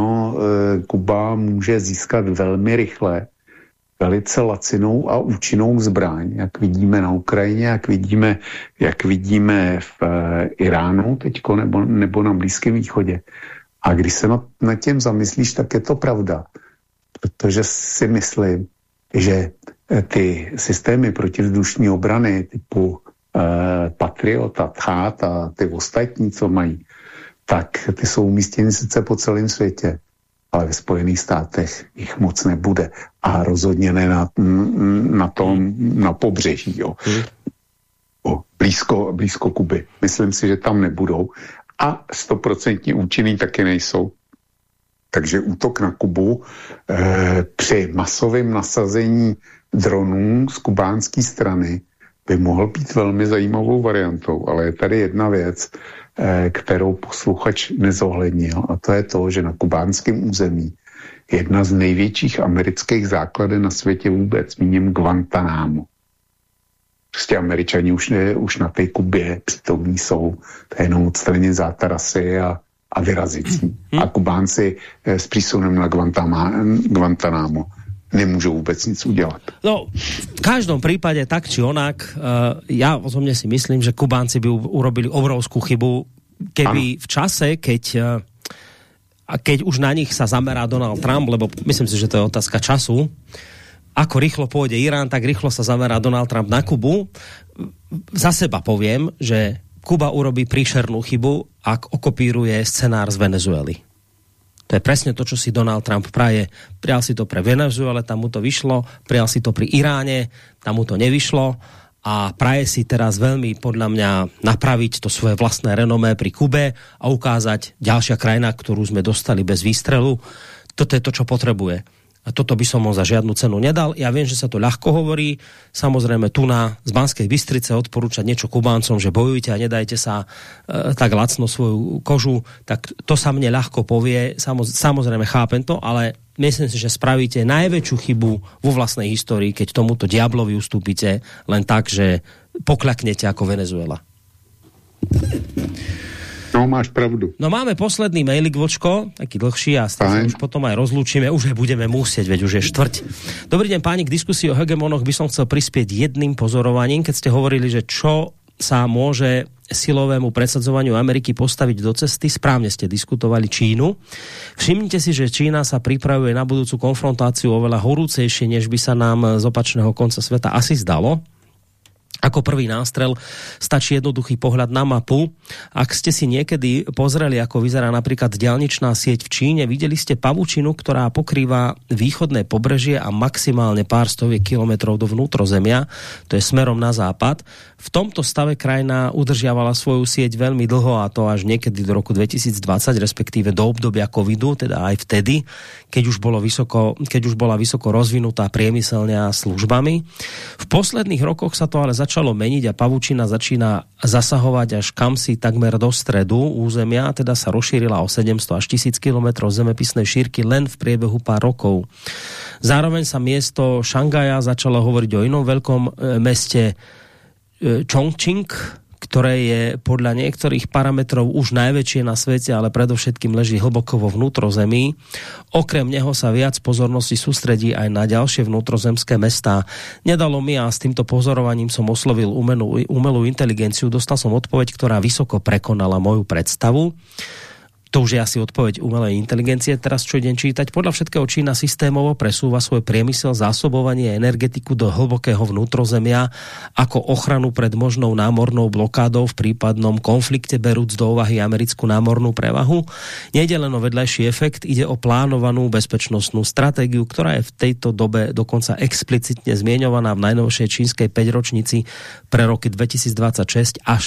Kuba může získat velmi rychle velice lacinou a účinnou zbraň, jak vidíme na Ukrajině, jak vidíme v Iránu teďko nebo na Blízkém východě. A když se nad tím zamyslíš, tak je to pravda. Protože si myslím, že ty systémy protivzdušní obrany typu Patriot a Tchát a ty ostatní, co mají, tak ty jsou umístěny sice po celém světě, ale ve Spojených státech jich moc nebude. A rozhodně ne na pobřeží, jo. Blízko Kuby. Myslím si, že tam nebudou. A 100% účinný taky nejsou. Takže útok na Kubu při masovém nasazení dronů z kubánské strany by mohl být velmi zajímavou variantou, ale je tady jedna věc, kterou posluchač nezohlednil, a to je to, že na kubánském území jedna z největších amerických základen na světě vůbec, míním Guantanamo. Prostě Američani už na té Kubě přítomní jsou, to je jenom odstranit zátarasy a vyrazit. A Kubánci s přísunem na Guantanamo nemôžu vôbec nic udělat.
No, v každom prípade, tak či onak, ja osobne si myslím, že Kubánci by urobili obrovskú chybu, keby v čase, keď už na nich sa zamerá Donald Trump, lebo myslím si, že to je otázka času, ako rýchlo pôjde Irán, tak rýchlo sa zamerá Donald Trump na Kubu. Za seba poviem, že Kuba urobí príšernú chybu, ak okopíruje scenár z Venezuely. To je presne to, čo si Donald Trump praje. Prijal si to pre Venezuele, tam mu to vyšlo, prijal si to pri Iráne, tam mu to nevyšlo a praje si teraz veľmi, podľa mňa, napraviť to svoje vlastné renomé pri Kube a ukázať ďalšia krajina, ktorú sme dostali bez výstrelu. Toto je to, čo potrebuje. A toto by som mu za žiadnu cenu nedal. Ja viem, že sa to ľahko hovorí. Samozrejme tu z Banskej Bystrice odporúčať niečo Kubáncom, že bojujte a nedajte sa tak lacno svoju kožu, tak to sa mne ľahko povie. Samozrejme chápem to, ale myslím si, že spravíte najväčšiu chybu vo vlastnej histórii, keď tomuto diablovi ustúpite len tak, že pokľaknete ako Venezuela.
No, máš pravdu.
No máme posledný mailik, Vočko, taký dlhší a s tým už potom aj rozlúčime. Už budeme musieť, veď už je štvrť. Dobrý deň páni, k diskusii o hegemonoch by som chcel prispieť jedným pozorovaním, keď ste hovorili, že čo sa môže silovému presadzovaniu Ameriky postaviť do cesty. Správne ste diskutovali Čínu. Všimnite si, že Čína sa pripravuje na budúcu konfrontáciu oveľa horúcejšie, než by sa nám z opačného konca sveta asi zdalo. Ako prvý nástrel stačí jednoduchý pohľad na mapu. Ak ste si niekedy pozreli, ako vyzerá napríklad diaľničná sieť v Číne, videli ste pavučinu, ktorá pokrýva východné pobrežie a maximálne pár stoviek kilometrov do vnútrozemia, to je smerom na západ. V tomto stave krajina udržiavala svoju sieť veľmi dlho, a to až niekedy do roku 2020, respektíve do obdobia covidu, teda aj vtedy, keď už bola vysoko rozvinutá priemyselne a službami. V posledných rokoch sa to ale začalo meniť a pavučina začína zasahovať až kamsi takmer do stredu územia, teda sa rozšírila o 700 až 1000 km zemepisnej šírky len v priebehu pár rokov. Zároveň sa miesto Šangaja začalo hovoriť o inom veľkom meste Chongqing, ktoré je podľa niektorých parametrov už najväčšie na svete, ale predovšetkým leží hlboko vo vnútrozemí. Okrem neho sa viac pozornosti sústredí aj na ďalšie vnútrozemské mestá. Nedalo mi a s týmto pozorovaním som oslovil umelú inteligenciu. Dostal som odpoveď, ktorá vysoko prekonala moju predstavu. To už je asi odpoveď umelej inteligencie. Teraz čo idem čítať? Podľa všetkého Čína systémovo presúva svoj priemysel, zásobovanie a energetiku do hlbokého vnútrozemia ako ochranu pred možnou námornou blokádou v prípadnom konflikte, berúc do úvahy americkú námornú prevahu. Nejde len o vedľajší efekt, ide o plánovanú bezpečnostnú stratégiu, ktorá je v tejto dobe dokonca explicitne zmieňovaná v najnovšej čínskej 5-ročnici pre roky 2026 až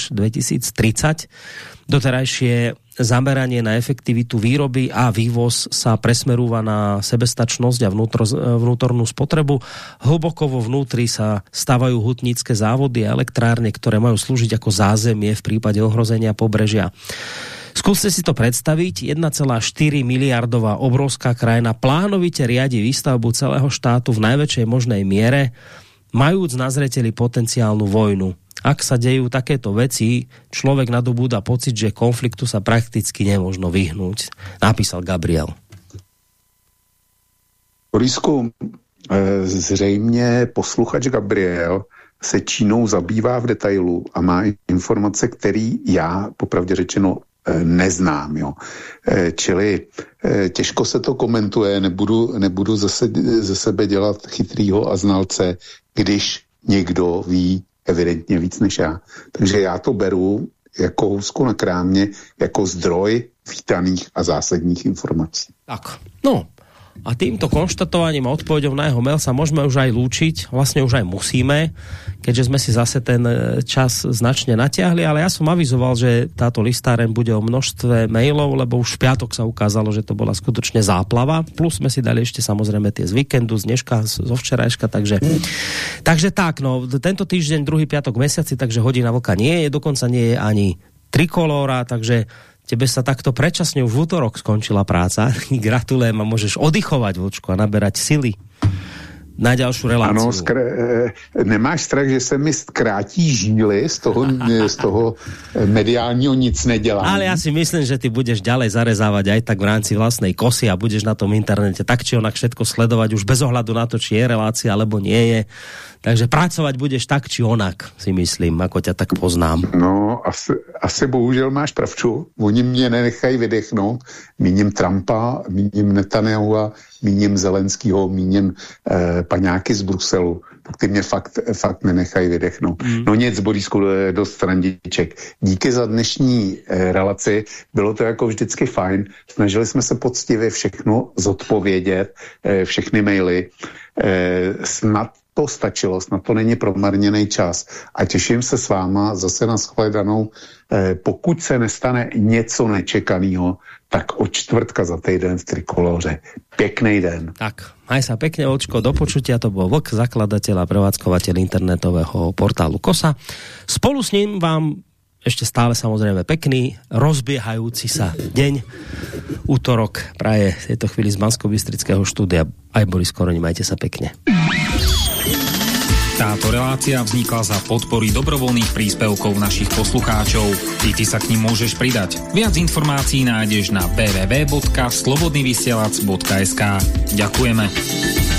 2030. Doterajšie zameranie na efektivitu výroby a vývoz sa presmerúva na sebestačnosť a vnútornú spotrebu. Hlboko vo vnútri sa stavajú hutnícke závody a elektrárne, ktoré majú slúžiť ako zázemie v prípade ohrozenia pobrežia. Skúste si to predstaviť, 1,4 miliardová obrovská krajina plánovite riadi výstavbu celého štátu v najväčšej možnej miere, majúc na zreteli potenciálnu vojnu. Ak sa dejú takéto veci, človek nadobúda pocit, že konfliktu sa prakticky nemožno vyhnúť. Napísal Gabriel.
Borisku, zřejmě posluchač Gabriel se Čínou zabývá v detailu a má informace, který já popravdě řečeno neznám. Jo. Čili těžko se to komentuje, nebudu ze sebe dělat chytrýho a znalce, když někdo ví evidentně víc než já. Takže já to beru jako housku na krámě, jako zdroj vítaných a zásadních informací.
Tak, no. A týmto konštatovaním a odpoveďou na jeho mail sa môžeme už aj lúčiť, vlastne už aj musíme, keďže sme si zase ten čas značne natiahli, ale ja som avizoval, že táto listáreň bude o množstve mailov, lebo už v piatok sa ukázalo, že to bola skutočne záplava, plus sme si dali ešte samozrejme tie z víkendu, z dneška, zo včerajška, takže tak, no, tento týždeň, druhý piatok v mesiaci, takže hodina vlka nie je, dokonca nie je ani trikolóra, takže tebe sa takto predčasne už v útorok skončila práca. Gratulujem a môžeš oddychovať, Vlčko, a naberať sily na ďalšiu reláciu.
Ano, nemáš strach, že se mi zkrátí žíly z toho mediálního nic nedělání?
Ale ja si myslím, že ty budeš ďalej zarezávať aj tak v rámci vlastnej kosy a budeš na tom internete tak či onak všetko sledovať už bez ohľadu na to, či je relácia alebo nie je. Takže pracovať budeš tak či onak, si myslím, ako ťa tak poznám.
No, asi bohužel máš pravdu. Oni mě nenechají vydechnout. Míním Trumpa, míním Netanyahua, míním Zelenskýho, míním paňáky z Bruselu. Tak ty mě fakt nenechají vydechnout. No nic, Borisku, dost srandiček. Díky za dnešní relaci. Bylo to jako vždycky fajn. Snažili jsme se poctivě všechno zodpovědět, všechny maily. Snad postačilo, snad to není promarněný čas. A těším se s váma zase na shledanou. Pokud se nestane něco nečekaného, tak od čtvrtka za týden v Trikoloře. Pekný den.
Tak, maj sa pekne, Vlčko, do počutia. To bol Vlk, zakladateľ a prevádzkovateľ internetového portálu KOSA. Spolu s ním vám ešte stále samozrejme pekný, rozbiehajúci sa deň. Útorok praje v tejto chvíli z Banskobystrického štúdia. Aj Boris Koroni, majte sa pekne.
Táto relácia vznikla za podpory dobrovoľných príspevkov našich poslucháčov. I ty sa k nim môžeš pridať. Viac informácií nájdeš na www.slobodnyvysielac.sk. Ďakujeme.